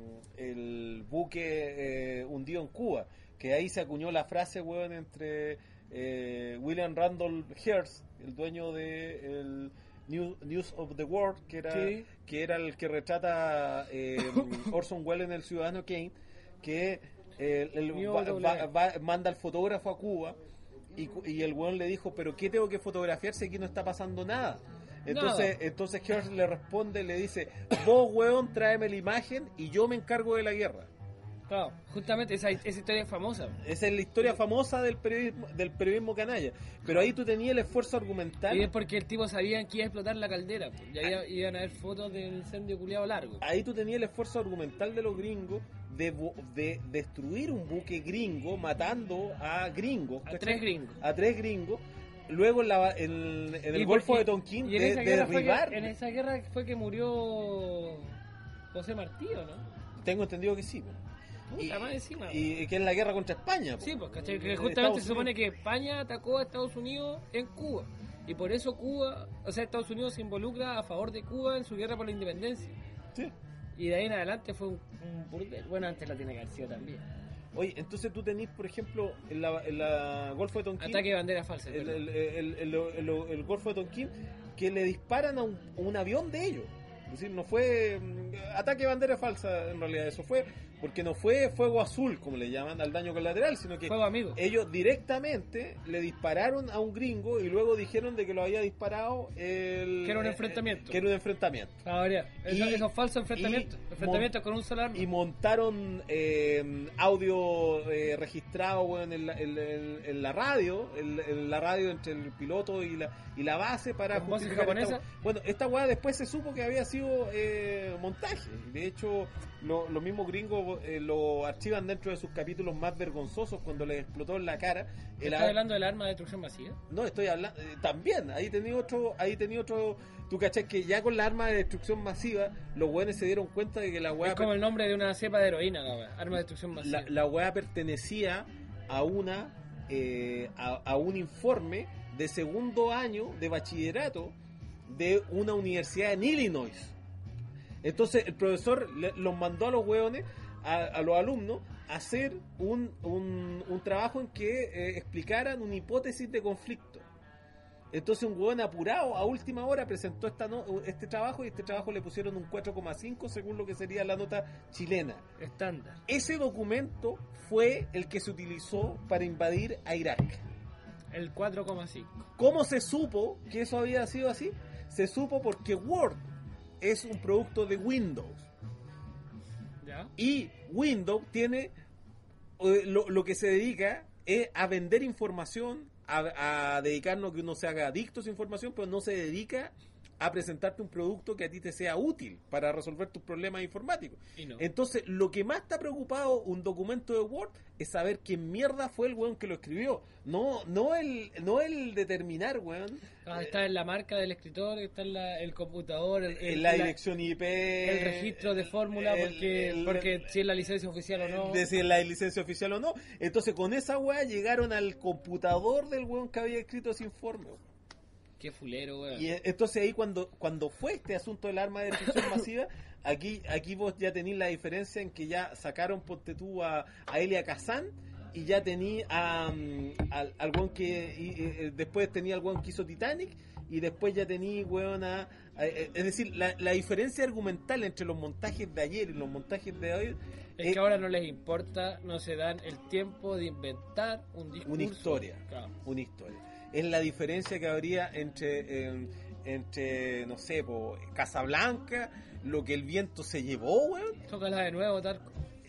Speaker 4: el buque eh, hundido en Cuba, que ahí se acuñó la frase, weón, entre eh, William Randolph Hearst, el dueño de el New- News of the World, que era,
Speaker 1: Sí.
Speaker 4: que era el que retrata eh, Orson Welles en El Ciudadano Kane, que eh, el-
Speaker 1: Mío,
Speaker 4: va-
Speaker 1: doble.
Speaker 4: va- va- manda al fotógrafo a Cuba y, cu- y el weón le dijo, pero ¿qué tengo que fotografiar si aquí no está pasando nada? Entonces,
Speaker 1: Nada.
Speaker 4: entonces Hearst le responde, le dice, vos weón tráeme la imagen y yo me encargo de la guerra.
Speaker 1: Claro, justamente esa, esa historia es famosa.
Speaker 4: Esa es la historia famosa del periodismo, del periodismo canalla. Pero ahí tú tenías el esfuerzo argumental.
Speaker 1: Y es porque el tipo sabía que iba a explotar la caldera. Pues, y ahí iban a ver fotos del incendio culiado largo.
Speaker 4: Ahí tú tenías el esfuerzo argumental de los gringos de, vo- de destruir un buque gringo matando a gringos.
Speaker 1: A
Speaker 4: ¿cachai?
Speaker 1: tres gringos.
Speaker 4: A tres gringos. Luego en, la- en- en el
Speaker 1: Y
Speaker 4: Golfo
Speaker 1: por-
Speaker 4: de Tonquín
Speaker 1: y en
Speaker 4: de,
Speaker 1: esa
Speaker 4: de
Speaker 1: guerra fue que-
Speaker 4: derribar.
Speaker 1: en esa guerra fue que murió José Martí, ¿o no?
Speaker 4: Tengo entendido que sí. po.
Speaker 1: Puta, más encima.
Speaker 4: y que es la guerra contra España. po.
Speaker 1: Sí, pues, ¿cachai?
Speaker 4: De
Speaker 1: Que justamente
Speaker 4: Estados
Speaker 1: se supone
Speaker 4: Unidos.
Speaker 1: que España atacó a Estados Unidos en Cuba. Y por eso Cuba, o sea, Estados Unidos se involucra a favor de Cuba en su guerra por la independencia.
Speaker 4: Sí.
Speaker 1: Y de ahí en adelante fue un, un burdel. Bueno, antes la tiene que haber sido también.
Speaker 4: Oye, entonces tú tenés, por ejemplo, en la, en la Golfo de Tonquín.
Speaker 1: Ataque de bandera falsa.
Speaker 4: el,
Speaker 1: perdón.
Speaker 4: el, el, el- el- el Golfo de Tonquín, que le disparan a un, un avión de ellos. Es decir, no fue mm, ataque bandera falsa en realidad, eso fue porque no fue fuego azul, como le llaman al daño colateral, sino que
Speaker 1: Fuego amigo.
Speaker 4: ellos directamente le dispararon a un gringo y luego dijeron de que lo había disparado el...
Speaker 1: Que era un
Speaker 4: eh,
Speaker 1: enfrentamiento.
Speaker 4: Que era un enfrentamiento.
Speaker 1: A variar. Eso,
Speaker 4: Y-
Speaker 1: eso es falso enfrentamiento.
Speaker 4: y
Speaker 1: Enfrentamiento
Speaker 4: mon-
Speaker 1: con un solo arma.
Speaker 4: Y montaron eh, audio eh, registrado weón, en, la, en, en- en la radio, en, en la radio entre el piloto y la, y la base para
Speaker 1: ¿Con voces
Speaker 4: justificar esta
Speaker 1: japonesas?
Speaker 4: weá. Bueno, esta weá después se supo que había sido eh, montaje. De hecho, lo- los mismos gringos eh, lo archivan dentro de sus capítulos más vergonzosos cuando les explotó en la cara. El
Speaker 1: ¿Estás
Speaker 4: ar-
Speaker 1: hablando del arma de destrucción masiva?
Speaker 4: No, estoy hablando eh, también, ahí tenía otro, ahí tenía otro, tú cachás que ya con la arma de destrucción masiva, los weones se dieron cuenta de que la weá
Speaker 1: Es como el nombre de una cepa de heroína, la wea. Arma de destrucción masiva.
Speaker 4: la, la weá pertenecía a una eh, a, a un informe de segundo año de bachillerato de una universidad en Illinois. Entonces el profesor le- los mandó a los hueones, a, a los alumnos, a hacer un, un, un trabajo en que eh, explicaran una hipótesis de conflicto. Entonces un hueón apurado a última hora presentó esta no- este trabajo y este trabajo le pusieron un cuatro coma cinco según lo que sería la nota chilena.
Speaker 1: Estándar.
Speaker 4: Ese documento fue el que se utilizó para invadir a Irak.
Speaker 1: El cuatro coma cinco.
Speaker 4: ¿Cómo se supo que eso había sido así? Se supo porque Word es un producto de Windows.
Speaker 1: ¿Ya?
Speaker 4: Y Windows tiene eh, lo, lo que se dedica es a vender información, a, a dedicarnos a que uno se haga adicto a esa información, pero no se dedica a presentarte un producto que a ti te sea útil para resolver tus problemas informáticos.
Speaker 1: Y no.
Speaker 4: Entonces, lo que más está preocupado un documento de Word es saber quién mierda fue el weón que lo escribió. No, no el, no el determinar, weón.
Speaker 1: Ah, está en la marca del escritor, está en la, el computador, el, el-
Speaker 4: En la
Speaker 1: la-
Speaker 4: dirección I P.
Speaker 1: el registro de fórmula,
Speaker 4: el-
Speaker 1: porque,
Speaker 4: el-
Speaker 1: porque si es la licencia oficial o no.
Speaker 4: de si es la licencia oficial o no. Entonces, con esa weá llegaron al computador del weón que había escrito ese informe. weón.
Speaker 1: Qué fulero, weón.
Speaker 4: Y eh, entonces ahí cuando cuando fue este asunto del arma de destrucción masiva, aquí aquí vos ya tenéis la diferencia en que ya sacaron ponte tú a, a Elia Kazan y ya tení a, mm, al, al weón que y, eh, después tenía al weón que hizo Titanic y después ya tení weón a, a- eh, es decir, la, la diferencia argumental entre los montajes de ayer y los montajes de hoy
Speaker 1: Es
Speaker 4: es
Speaker 1: que ahora no les importa, no se dan el tiempo de inventar un discurso.
Speaker 4: una historia.
Speaker 1: Claro.
Speaker 4: Una historia. Es la diferencia que habría entre, eh, entre no sé, po, Casablanca, lo que el viento se llevó, weón,
Speaker 1: Tócala de nuevo, Tarco.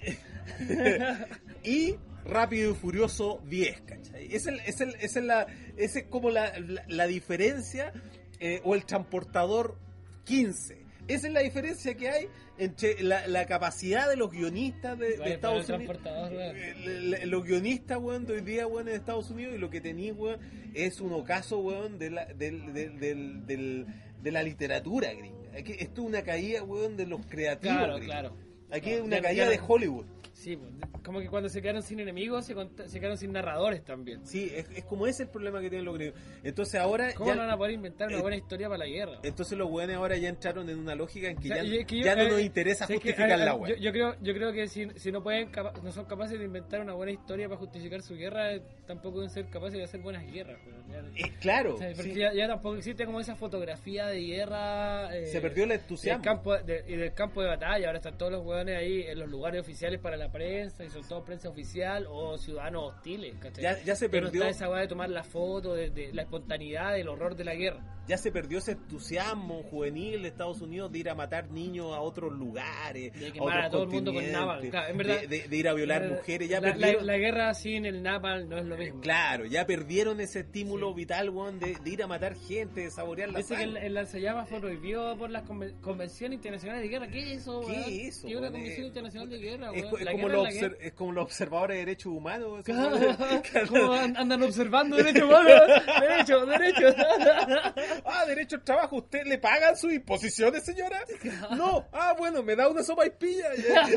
Speaker 4: y Rápido y Furioso diez, ¿cachai? Es, el, es, el, es, el, la, esa es como la, la, la diferencia, eh, o el Transportador quince. Esa es la diferencia que hay entre la, la capacidad de los guionistas de, de
Speaker 1: Vaya,
Speaker 4: Estados
Speaker 1: para el
Speaker 4: Unidos.
Speaker 1: transportador, weón.
Speaker 4: Eh, le- le- Los guionistas, weón, de hoy día, weón, en Estados Unidos, y lo que tenéis, weón, es un ocaso, weón, de la, del, del, del, del- de la literatura gringa. Aquí, esto es una caída, weón, de los creativos.
Speaker 1: Claro,
Speaker 4: gringos.
Speaker 1: claro.
Speaker 4: Aquí
Speaker 1: No,
Speaker 4: es una
Speaker 1: ya-
Speaker 4: caída
Speaker 1: ya-
Speaker 4: de Hollywood.
Speaker 1: Sí, pues, como que cuando se quedaron sin enemigos, se, cont- se quedaron sin narradores también.
Speaker 4: Sí, es, es como ese el problema que tienen los gringos. Entonces ahora
Speaker 1: ¿Cómo
Speaker 4: ya-
Speaker 1: no van a poder inventar una
Speaker 4: eh,
Speaker 1: buena historia para la guerra?
Speaker 4: entonces los weones ahora ya entraron en una lógica en que
Speaker 1: O sea,
Speaker 4: ya,
Speaker 1: y es que yo-
Speaker 4: ya no
Speaker 1: eh,
Speaker 4: nos interesa
Speaker 1: sé que,
Speaker 4: justificar
Speaker 1: eh,
Speaker 4: la
Speaker 1: eh,
Speaker 4: weá.
Speaker 1: yo, yo creo, yo creo que si, si no pueden capa- no son capaces de inventar una buena historia para justificar su guerra, eh, tampoco deben ser capaces de hacer buenas guerras. weón. Ya-
Speaker 4: Eh, claro,
Speaker 1: o sea, porque
Speaker 4: sí.
Speaker 1: ya, ya tampoco existe como esa fotografía de guerra. eh,
Speaker 4: Se perdió el
Speaker 1: del
Speaker 4: entusiasmo.
Speaker 1: campo de- y del campo de batalla. Ahora están todos los hueones ahí en los lugares oficiales para la prensa y son todos prensa oficial o ciudadanos hostiles. ¿cachai?
Speaker 4: Ya- ya se
Speaker 1: no
Speaker 4: perdió-
Speaker 1: está esa hueá de tomar la foto, de, de la espontaneidad, del horror de la guerra.
Speaker 4: Ya se perdió ese entusiasmo juvenil de Estados Unidos de ir a matar niños a otros lugares,
Speaker 1: De
Speaker 4: a
Speaker 1: quemar
Speaker 4: otros
Speaker 1: a todo el mundo con
Speaker 4: continentes,
Speaker 1: napalm. Claro, en verdad,
Speaker 4: de, de- de ir a violar
Speaker 1: la-
Speaker 4: mujeres. Ya
Speaker 1: la,
Speaker 4: perdieron,
Speaker 1: la- la guerra sin el napalm no es lo mismo.
Speaker 4: claro, ya perdieron ese estímulo
Speaker 1: Sí.
Speaker 4: vital, weón, de, de ir a matar gente, de saborear la
Speaker 1: Dice que el,
Speaker 4: sangre.
Speaker 1: el lanzallamas fue prohibido por la conven- Convención Internacional de Guerra. ¿Qué es eso,
Speaker 4: ¿Qué
Speaker 1: weón?
Speaker 4: es eso,
Speaker 1: ¿Qué es una
Speaker 4: weón?
Speaker 1: Convención
Speaker 4: Eh,
Speaker 1: Internacional de Guerra,
Speaker 4: Es,
Speaker 1: weón?
Speaker 4: co- es
Speaker 1: La
Speaker 4: como
Speaker 1: guerra
Speaker 4: los
Speaker 1: es la
Speaker 4: obser- es como los observadores de derechos humanos. eso,
Speaker 1: guerra.
Speaker 4: weón.
Speaker 1: ¿Cómo an- andan observando derechos humanos? Derechos, derechos.
Speaker 4: Ah, derecho al trabajo, ¿usted le pagan sus imposiciones, señora? No, ah, bueno, me da una sopa y pilla.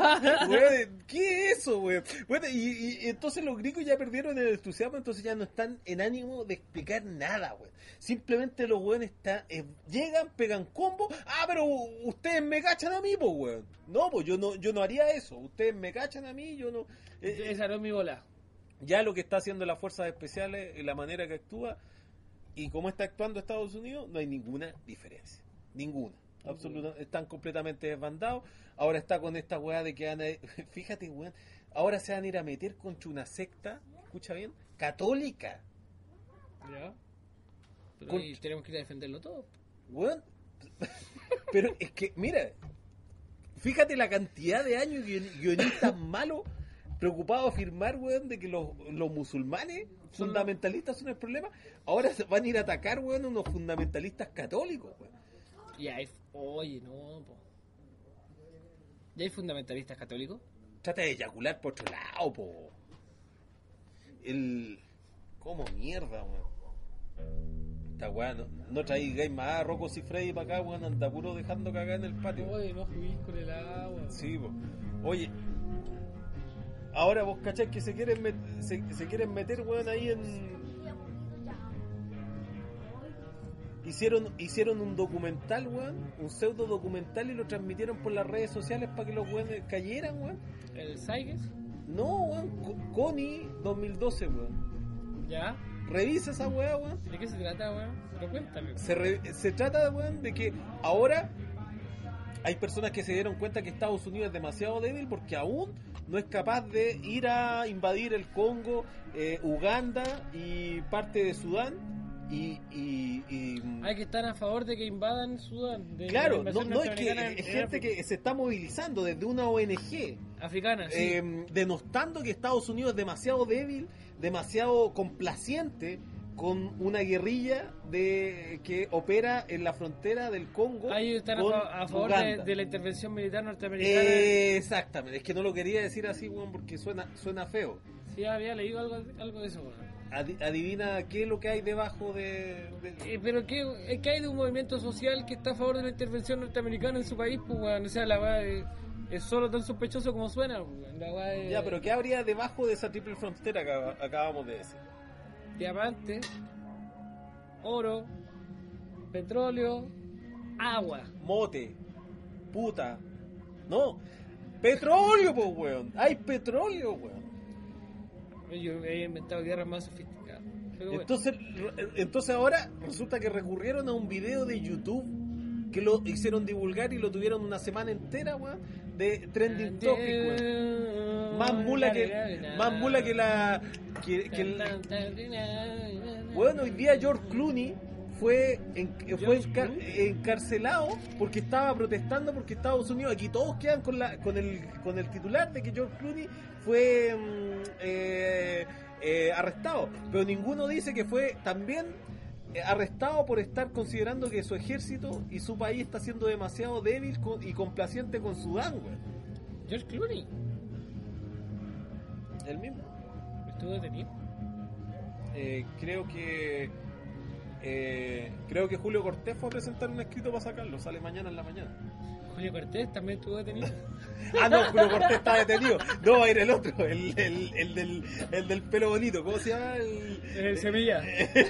Speaker 4: Weón, ¿qué es eso, weón? Bueno, y, y- y entonces los gringos ya perdieron el entusiasmo, entonces ya no están en ánimo de explicar nada, weón. Simplemente los weones están, eh, llegan, pegan combo, ah, pero ustedes me cachan a mí, pues, weón. No, pues yo no, yo no haría eso, ustedes me cachan a mí, yo no... eh,
Speaker 1: Esa no es mi bola.
Speaker 4: ya lo que está haciendo las fuerzas especiales, y la manera que actúa y cómo está actuando Estados Unidos, no hay ninguna diferencia. Ninguna. absolutamente, están completamente desbandados. Ahora está con esta weá de que van a, fíjate, weón, ahora se van a ir a meter contra una secta, escucha bien, católica.
Speaker 1: Ya. Pero
Speaker 4: Con-
Speaker 1: ahí tenemos que ir a defenderlo todo.
Speaker 4: Weón, pero es que, mira, fíjate la cantidad de años guion- guionistas malos preocupados a afirmar, weón, de que los, los musulmanes
Speaker 1: Son
Speaker 4: fundamentalistas son el problema. Ahora se van a ir a atacar, weón, a unos fundamentalistas católicos, weón.
Speaker 1: Y hay, oye, no, po. ¿Y hay fundamentalistas católicos?
Speaker 4: Trata de eyacular por otro lado, po. El... ¿Cómo mierda, weón? Esta weá, no, no traigáis más a Rocco y Freddy para acá, weón, anda puro dejando cagar en el patio.
Speaker 1: Oye, no juguís con el agua.
Speaker 4: Sí, po. Oye, ahora vos cachai que se quieren, met- se, se quieren meter, weón, ahí en... Hicieron, hicieron un documental, weón, un pseudo documental y lo transmitieron por las redes sociales para que los weones cayeran, weón.
Speaker 1: ¿El Saiges?
Speaker 4: No, weón, Co- Connie dos mil doce, weón.
Speaker 1: ¿Ya?
Speaker 4: Revisa esa weá, weón.
Speaker 1: ¿De qué se trata, weón? Pero cuéntame.
Speaker 4: Se, re- se trata, weón, de que ahora hay personas que se dieron cuenta que Estados Unidos es demasiado débil porque aún no es capaz de ir a invadir el Congo, eh, Uganda y parte de Sudán. Y, y, y-
Speaker 1: Hay que estar a favor de que invadan Sudán. De
Speaker 4: claro,
Speaker 1: la
Speaker 4: no,
Speaker 1: invasión
Speaker 4: no es que
Speaker 1: norteamericana en-
Speaker 4: es
Speaker 1: en
Speaker 4: gente
Speaker 1: África.
Speaker 4: que se está movilizando desde una O N G.
Speaker 1: Africana, sí.
Speaker 4: eh, denostando que Estados Unidos es demasiado débil, demasiado complaciente con una guerrilla de que opera en la frontera del Congo.
Speaker 1: Ahí están a,
Speaker 4: con
Speaker 1: fa- a favor de,
Speaker 4: Uganda.
Speaker 1: de la intervención militar norteamericana.
Speaker 4: Eh, exactamente, es que no lo quería decir así, weón, porque suena suena feo.
Speaker 1: Sí, había leído algo, algo de eso, weón.
Speaker 4: Adi- adivina qué es lo que hay debajo de... de-
Speaker 1: Eh, pero ¿qué, eh, ¿qué hay de un movimiento social que está a favor de la intervención norteamericana en su país? Pues, weón, o sea, la weá es, es solo tan sospechoso como suena, pues, weón. La weá es
Speaker 4: Ya, pero ¿qué habría debajo de esa triple frontera que acab- acabamos de decir?
Speaker 1: diamante, oro, petróleo, agua.
Speaker 4: Mote, puta, no, petróleo, pues, weón, hay petróleo, weón.
Speaker 1: Yo he inventado guerras más sofisticadas. Pero bueno.
Speaker 4: Entonces, re- entonces ahora resulta que recurrieron a un video de YouTube que lo hicieron divulgar y lo tuvieron una semana entera, weón, de trending topic, weón. Más mula que, más mula que la, que, que el- bueno, hoy día George Clooney fue, en- fue
Speaker 1: George
Speaker 4: encar-
Speaker 1: Clooney.
Speaker 4: encarcelado porque estaba protestando porque Estados Unidos, aquí todos quedan con la con el con el titular de que George Clooney fue mm, eh, eh, arrestado, pero ninguno dice que fue también eh, arrestado por estar considerando que su ejército y su país está siendo demasiado débil con- y complaciente con Sudán, güey.
Speaker 1: George Clooney
Speaker 4: El mismo.
Speaker 1: estuvo detenido.
Speaker 4: Eh, creo que eh, creo que Julio Cortés fue a presentar un escrito para sacarlo, sale mañana en la mañana.
Speaker 1: Julio Cortés también estuvo detenido.
Speaker 4: Ah, no, Julio Cortés está detenido. No, era el otro, el, el, el, del, el del pelo bonito. ¿Cómo se llama? El,
Speaker 1: El Semilla.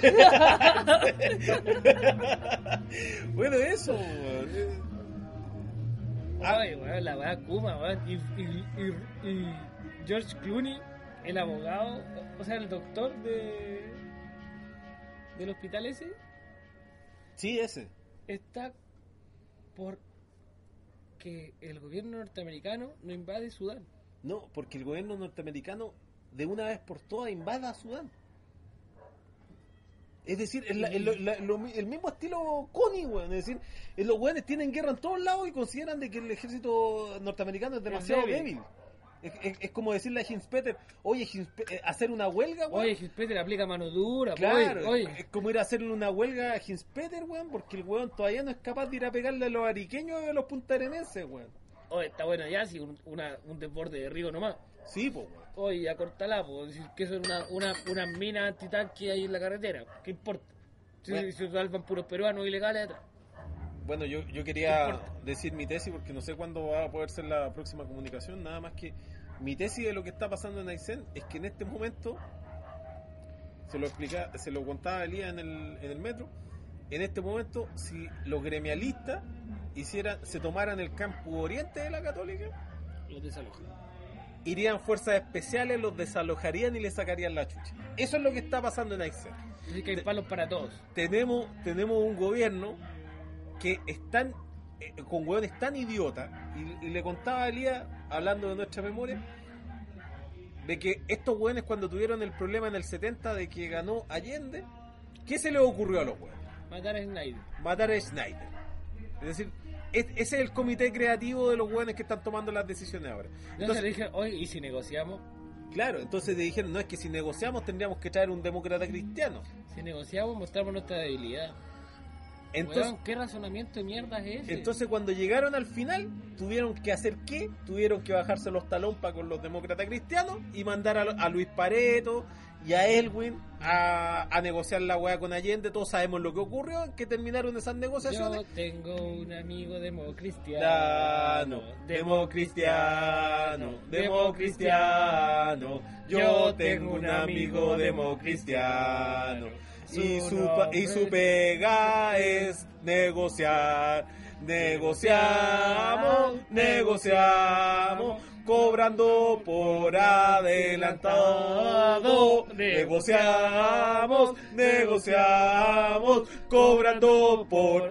Speaker 4: bueno, eso. weón.
Speaker 1: Ay, weón, la weá Kuma, weón. Y, y, y, y George Clooney, el abogado, o sea, el doctor de del hospital ese,
Speaker 4: Sí, ese.
Speaker 1: está por que el gobierno norteamericano no invade Sudán.
Speaker 4: No, porque el gobierno norteamericano de una vez por todas invada a Sudán. Es decir, es la- el, la- lo- el mismo estilo Connie, weón. Es decir, eh, los weones tienen guerra en todos lados y consideran de que el ejército norteamericano es demasiado
Speaker 1: débil.
Speaker 4: débil. Es, es- es como decirle a Hinspeter, oye, Hinspe- eh, hacer una huelga, weón.
Speaker 1: Oye, Gispeter aplica mano dura, po,
Speaker 4: Claro,
Speaker 1: oye,
Speaker 4: es como ir a hacerle una huelga a Hinspeter, weón, porque el weón todavía no es capaz de ir a pegarle a los ariqueños y a los puntarenenses, weón.
Speaker 1: oye, está bueno ya, si un, una, un desborde de río nomás.
Speaker 4: Sí, pues, weón.
Speaker 1: Oye, ya cortala, pues, decir que eso es una, una, una mina antitanque ahí en la carretera, ¿qué importa? Si,
Speaker 4: Bueno.
Speaker 1: si salvan puros peruanos ilegales atrás.
Speaker 4: Bueno, yo, yo
Speaker 1: ¿Qué
Speaker 4: quería
Speaker 1: importa?
Speaker 4: decir mi tesis porque no sé cuándo va a poder ser la próxima comunicación, nada más que mi tesis de lo que está pasando en Aysén es que en este momento, se lo explica, se lo contaba Elías en el, en el metro, en este momento si los gremialistas hicieran, se tomaran el campus oriente de la Católica,
Speaker 1: Los desalojan.
Speaker 4: irían fuerzas especiales, los desalojarían y les sacarían la chucha. Eso es lo que está pasando en Aysén.
Speaker 1: Así que hay
Speaker 4: Te-
Speaker 1: palos para todos.
Speaker 4: Tenemos, tenemos un gobierno que es tan eh, con hueones tan idiotas, y, y le contaba a Elías, hablando de nuestra memoria, de que estos hueones cuando tuvieron el problema en el setenta de que ganó Allende, ¿qué se les ocurrió a los hueones?
Speaker 1: Matar a Snyder.
Speaker 4: Matar a Snyder. Es decir, es, ese es el comité creativo de los hueones que están tomando las decisiones ahora.
Speaker 1: Entonces
Speaker 4: Entonces,
Speaker 1: le dije, oye, ¿y si negociamos?
Speaker 4: claro, entonces le dijeron, no, es que si negociamos tendríamos que traer un demócrata cristiano.
Speaker 1: Si negociamos, mostramos nuestra debilidad.
Speaker 4: Entonces,
Speaker 1: Weón, ¿qué razonamiento de mierda es ese?
Speaker 4: entonces cuando llegaron al final, tuvieron que hacer qué? Tuvieron que bajarse los talompas con los demócratas cristianos y mandar a, a Luis Pareto y a Elwin a, a negociar la weá con Allende. Todos sabemos lo que ocurrió, en que terminaron esas negociaciones.
Speaker 1: Yo tengo un amigo democristiano.
Speaker 4: Cristiano, democristiano, democristiano. Yo tengo un amigo democristiano. Y su, pa- y su pega es negociar. Negociamos, negociamos, cobrando por adelantado. Negociamos, negociamos, cobrando por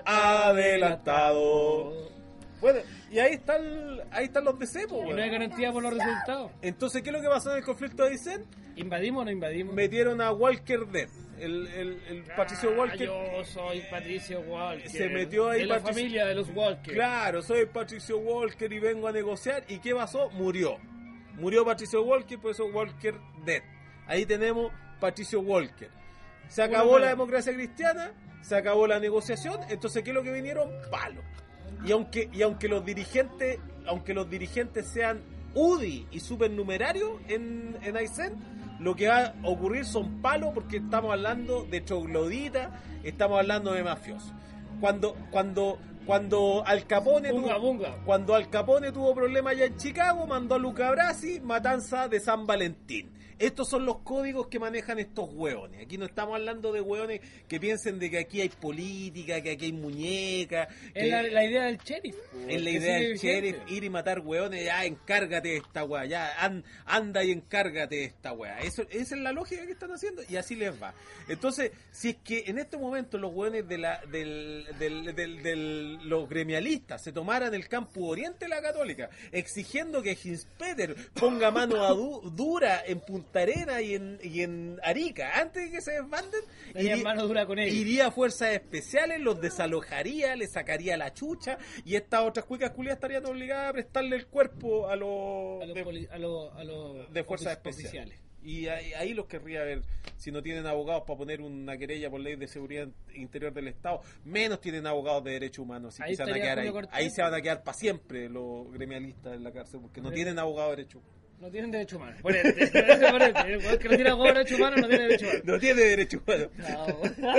Speaker 4: adelantado. Bueno, y ahí están, ahí están los D C, po,
Speaker 1: Y no hay
Speaker 4: weón.
Speaker 1: garantía por los resultados.
Speaker 4: Entonces, ¿qué es lo que pasó en el conflicto de Aysén?
Speaker 1: ¿Invadimos o no invadimos?
Speaker 4: Metieron a Walker Dead, el, el, el Patricio
Speaker 1: Ah,
Speaker 4: Walker.
Speaker 1: Yo soy Patricio Walker.
Speaker 4: Se metió ahí
Speaker 1: de la
Speaker 4: Patricio-
Speaker 1: familia de los Walker.
Speaker 4: Claro, soy Patricio Walker y vengo a negociar. ¿Y qué pasó? Murió. Murió Patricio Walker, por eso Walker Dead. Ahí tenemos Patricio Walker. Se acabó
Speaker 1: Bueno,
Speaker 4: la democracia cristiana, se acabó la negociación, entonces ¿qué es lo que vinieron? Palo. Y aunque, y aunque los dirigentes, aunque los dirigentes sean U D I y supernumerarios en, en Aysén, lo que va a ocurrir son palos, porque estamos hablando de trogloditas, estamos hablando de mafiosos. Cuando, cuando, cuando Al Capone
Speaker 1: Bunga,
Speaker 4: tuvo,
Speaker 1: bunga.
Speaker 4: cuando Al Capone tuvo problemas allá en Chicago, mandó a Luca Brasi, matanza de San Valentín. Estos son los códigos que manejan estos hueones. Aquí no estamos hablando de hueones que piensen de que aquí hay política, que aquí hay muñecas.
Speaker 1: Es
Speaker 4: que-
Speaker 1: la, la idea del sheriff. po,
Speaker 4: es la
Speaker 1: que
Speaker 4: idea
Speaker 1: sigue
Speaker 4: del sheriff,
Speaker 1: vigente.
Speaker 4: ir y matar hueones, ya encárgate de esta weá, ya an- anda y encárgate de esta weá. Eso, esa es la lógica que están haciendo y así les va. Entonces, si es que en este momento los hueones de la, del, del, del, del- los gremialistas se tomaran el campo oriente de la Católica, exigiendo que Hinspeter ponga mano a du- dura en Punta Arenas y en, y en Arica, antes de que se desbanden,
Speaker 1: Tenían
Speaker 4: iría-
Speaker 1: mano dura con ellos.
Speaker 4: iría a fuerzas especiales, los desalojaría, les sacaría la chucha y estas otras cuicas culiadas estarían obligadas a prestarle el cuerpo a los
Speaker 1: A los,
Speaker 4: de,
Speaker 1: poli- a los, a los
Speaker 4: de fuerzas
Speaker 1: ofici-
Speaker 4: especiales. Y ahí, ahí los querría ver, si no tienen abogados para poner una querella por ley de seguridad interior del Estado, menos tienen abogados de derechos humanos, así
Speaker 1: Ahí
Speaker 4: que se van a
Speaker 1: estaría
Speaker 4: quedar ahí.
Speaker 1: Julio Cortés.
Speaker 4: Ahí se van a quedar para siempre los gremialistas en la cárcel, porque no tienen abogados de derechos.
Speaker 1: No tienen derecho humano. Ponete, ponete, ponete. El weón que no tiene abogado de derecho humano no tiene derecho humano.
Speaker 4: No tiene derechos humanos.
Speaker 1: No.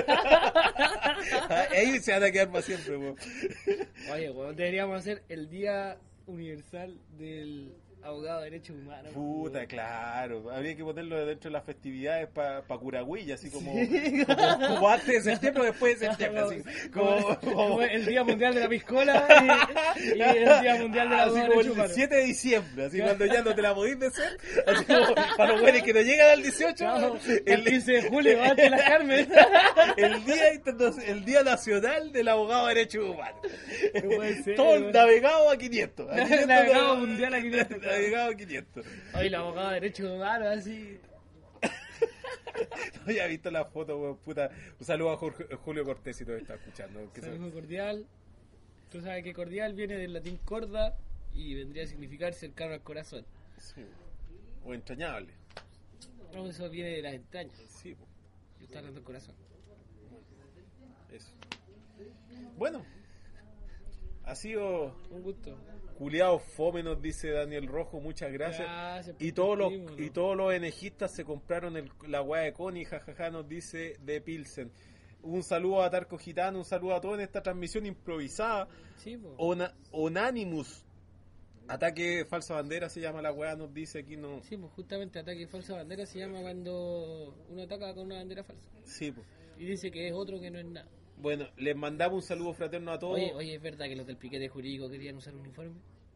Speaker 4: Ahí se van a quedar para siempre, weón.
Speaker 1: Oye, weón, deberíamos hacer el Día Universal del Abogado de Derechos Humanos.
Speaker 4: Puta,
Speaker 1: weón.
Speaker 4: claro. Habría que ponerlo dentro de las festividades para pa Curagüilla, así como,
Speaker 1: Sí.
Speaker 4: como, como antes de septiembre o después de septiembre. Así, como,
Speaker 1: Como,
Speaker 4: como-
Speaker 1: como el Día Mundial de la Piscola y, y el Día Mundial de la
Speaker 4: así
Speaker 1: Abogado de
Speaker 4: como
Speaker 1: Derechos
Speaker 4: el
Speaker 1: Humanos.
Speaker 4: siete de diciembre, así cuando ya no te la podís de ser, así como para los güeyes que no llegan al dieciocho,
Speaker 1: Claro, el
Speaker 4: el,
Speaker 1: quince de julio, antes de la Carmen.
Speaker 4: el día interna- el día nacional del abogado de derechos humanos.
Speaker 1: puede ser,
Speaker 4: Todo el
Speaker 1: weón.
Speaker 4: navegado a quinientos. A quinientos
Speaker 1: Navegado
Speaker 4: no-
Speaker 1: mundial a quinientos.
Speaker 4: Navegado a quinientos.
Speaker 1: Oye, la abogada de derechos humanos, así.
Speaker 4: No había visto la foto, weón, puta. Un saludo a Jorge- Julio Cortés si todo está escuchando. Que se-
Speaker 1: Saludo cordial. Tú sabes que cordial viene del latín corda y vendría a significar cercano al corazón.
Speaker 4: sí, o entrañable.
Speaker 1: No, eso viene de las entrañas.
Speaker 4: Sí, po,
Speaker 1: Yo estoy hablando del corazón.
Speaker 4: eso. Bueno, ha sido
Speaker 1: Un gusto.
Speaker 4: culiado fome, nos dice Daniel Rojo, muchas gracias.
Speaker 1: Gracias por
Speaker 4: Y todos los
Speaker 1: escribirnos.
Speaker 4: y todos los enejistas se compraron el, la weá de Connie, jajaja, nos dice de Pilsen. Un saludo a Tarco Gitano, un saludo a todos en esta transmisión improvisada.
Speaker 1: Sí, po.
Speaker 4: Ona, Onanimus. Ataque falsa bandera se llama la weá, nos dice aquí no.
Speaker 1: Sí, pues justamente ataque falsa bandera se llama cuando uno ataca con una bandera falsa.
Speaker 4: Sí, po.
Speaker 1: Y dice que es otro que no es nada.
Speaker 4: Bueno, les mandamos un saludo fraterno a todos.
Speaker 1: Oye, oye, ¿es verdad que los del piquete jurídico querían usar uniforme?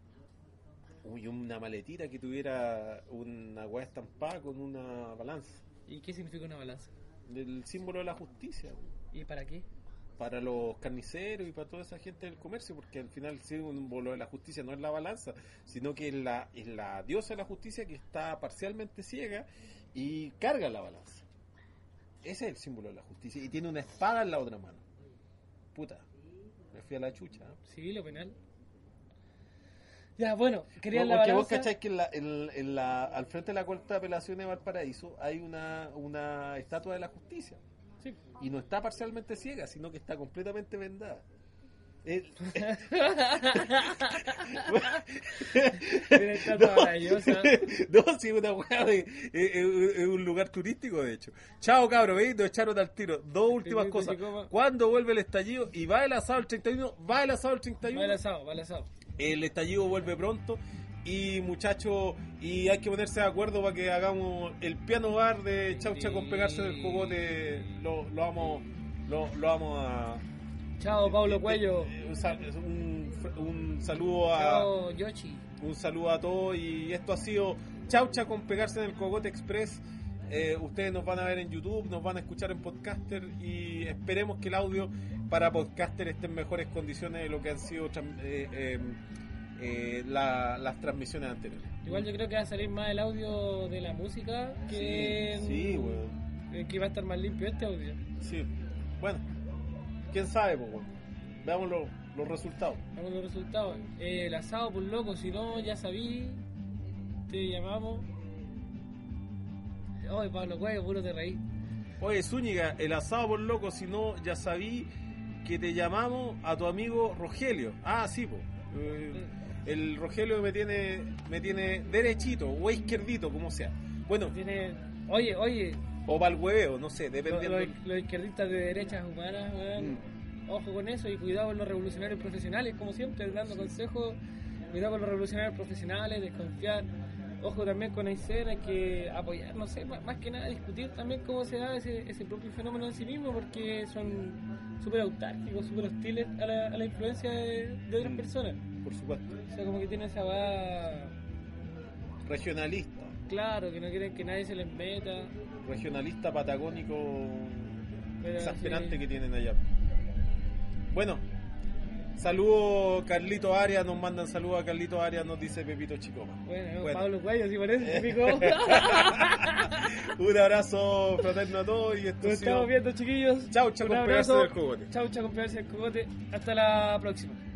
Speaker 4: Uy, una maletita que tuviera una weá estampada con una balanza.
Speaker 1: ¿Y qué significa una balanza?
Speaker 4: El símbolo de la justicia.
Speaker 1: ¿Y para qué?
Speaker 2: para los carniceros y para toda esa gente del comercio, porque al final sí, un, lo de la justicia no es la balanza, sino que es la, es la diosa de la justicia que está parcialmente ciega y carga la balanza. Ese es el símbolo de la justicia y tiene una espada en la otra mano. Puta, me fui a la chucha. ¿eh?
Speaker 1: Sí, lo penal. Ya, bueno, querían
Speaker 2: No,
Speaker 1: la
Speaker 2: porque
Speaker 1: balanza.
Speaker 2: vos cacháis que en la, en, en la, al frente de la Corte de Apelaciones de Valparaíso hay una, una estatua de la justicia.
Speaker 1: Sí.
Speaker 2: Y no está parcialmente ciega, sino que está completamente vendada. El-
Speaker 1: Tiene estatua maravillosa.
Speaker 2: no, sí, una weá de. Es un lugar turístico, de hecho. Chao, cabro, ¿veis? Nos echaron al tiro. Dos últimas
Speaker 1: Felipe
Speaker 2: cosas.
Speaker 1: Chicoma.
Speaker 2: ¿Cuándo vuelve el estallido? Y va el asado el treinta y uno. Va el asado el treinta y uno.
Speaker 1: Va el asado, va el asado.
Speaker 2: El estallido vuelve pronto. Y muchachos, y hay que ponerse de acuerdo para que hagamos el piano bar de Chaucha
Speaker 1: Sí.
Speaker 2: con pegarse del cogote. Lo, lo vamos lo, lo vamos a.
Speaker 1: Chao, Pablo Cuello.
Speaker 2: eh, Un, sal- un, un saludo a.
Speaker 1: Chao, Yoshi.
Speaker 2: Un saludo a todos. Y esto ha sido Chaucha con pegarse en el cogote express. Eh, ustedes nos van a ver en YouTube, nos van a escuchar en Podcaster. Y esperemos que el audio para Podcaster esté en mejores condiciones de lo que han sido tran- eh, eh, eh, la- las transmisiones anteriores.
Speaker 1: Igual yo creo que va a salir más el audio de la música que,
Speaker 2: Sí, sí, weón.
Speaker 1: eh, que va a estar más limpio este audio.
Speaker 2: Sí. Bueno, quién sabe, pues, weón. Veamos lo- los resultados.
Speaker 1: Vamos los resultados. Eh, el asado, por loco, si no, ya sabí. Te llamamos. Ay, Pablo Cuello, puro te reí.
Speaker 2: Oye, Zúñiga, el asado por loco, si no, ya sabí que te llamamos a tu amigo Rogelio. Ah, sí, pues. El Rogelio me tiene me tiene derechito o izquierdito, como sea. Bueno,
Speaker 1: Tiene... Oye, oye,
Speaker 2: o para el hueveo, no sé,
Speaker 1: los,
Speaker 2: dependiendo.
Speaker 1: los- los izquierdistas de derechas humanas, weón,
Speaker 2: Mm.
Speaker 1: ojo con eso y cuidado con los revolucionarios profesionales, como siempre, dando consejos. Cuidado con los revolucionarios profesionales, desconfiar. Ojo también con Aysén, hay que apoyar, no sé, más, más que nada discutir también cómo se da ese, ese propio fenómeno en sí mismo, porque son súper autárquicos, súper hostiles a la, a la influencia de, de otras
Speaker 2: Mm.
Speaker 1: personas.
Speaker 2: Por supuesto.
Speaker 1: O sea, como que tienen esa va
Speaker 2: Regionalista.
Speaker 1: claro, que no quieren que nadie se les meta.
Speaker 2: Regionalista patagónico
Speaker 1: Pero
Speaker 2: exasperante
Speaker 1: sí.
Speaker 2: que tienen allá. Bueno, saludos Carlito Arias, nos mandan saludos a Carlito Arias, nos dice Pepito Chicoma.
Speaker 1: Bueno,
Speaker 2: Bueno.
Speaker 1: Pablo Cuello, sí parece, típico.
Speaker 2: Un abrazo fraterno a todos y esto
Speaker 1: Nos
Speaker 2: ha sido
Speaker 1: estamos viendo, chiquillos.
Speaker 2: Chau, chau,
Speaker 1: Un
Speaker 2: con pegarse
Speaker 1: abrazo.
Speaker 2: del cogote.
Speaker 1: Chau, chau, con pegarse del cogote. Hasta la próxima.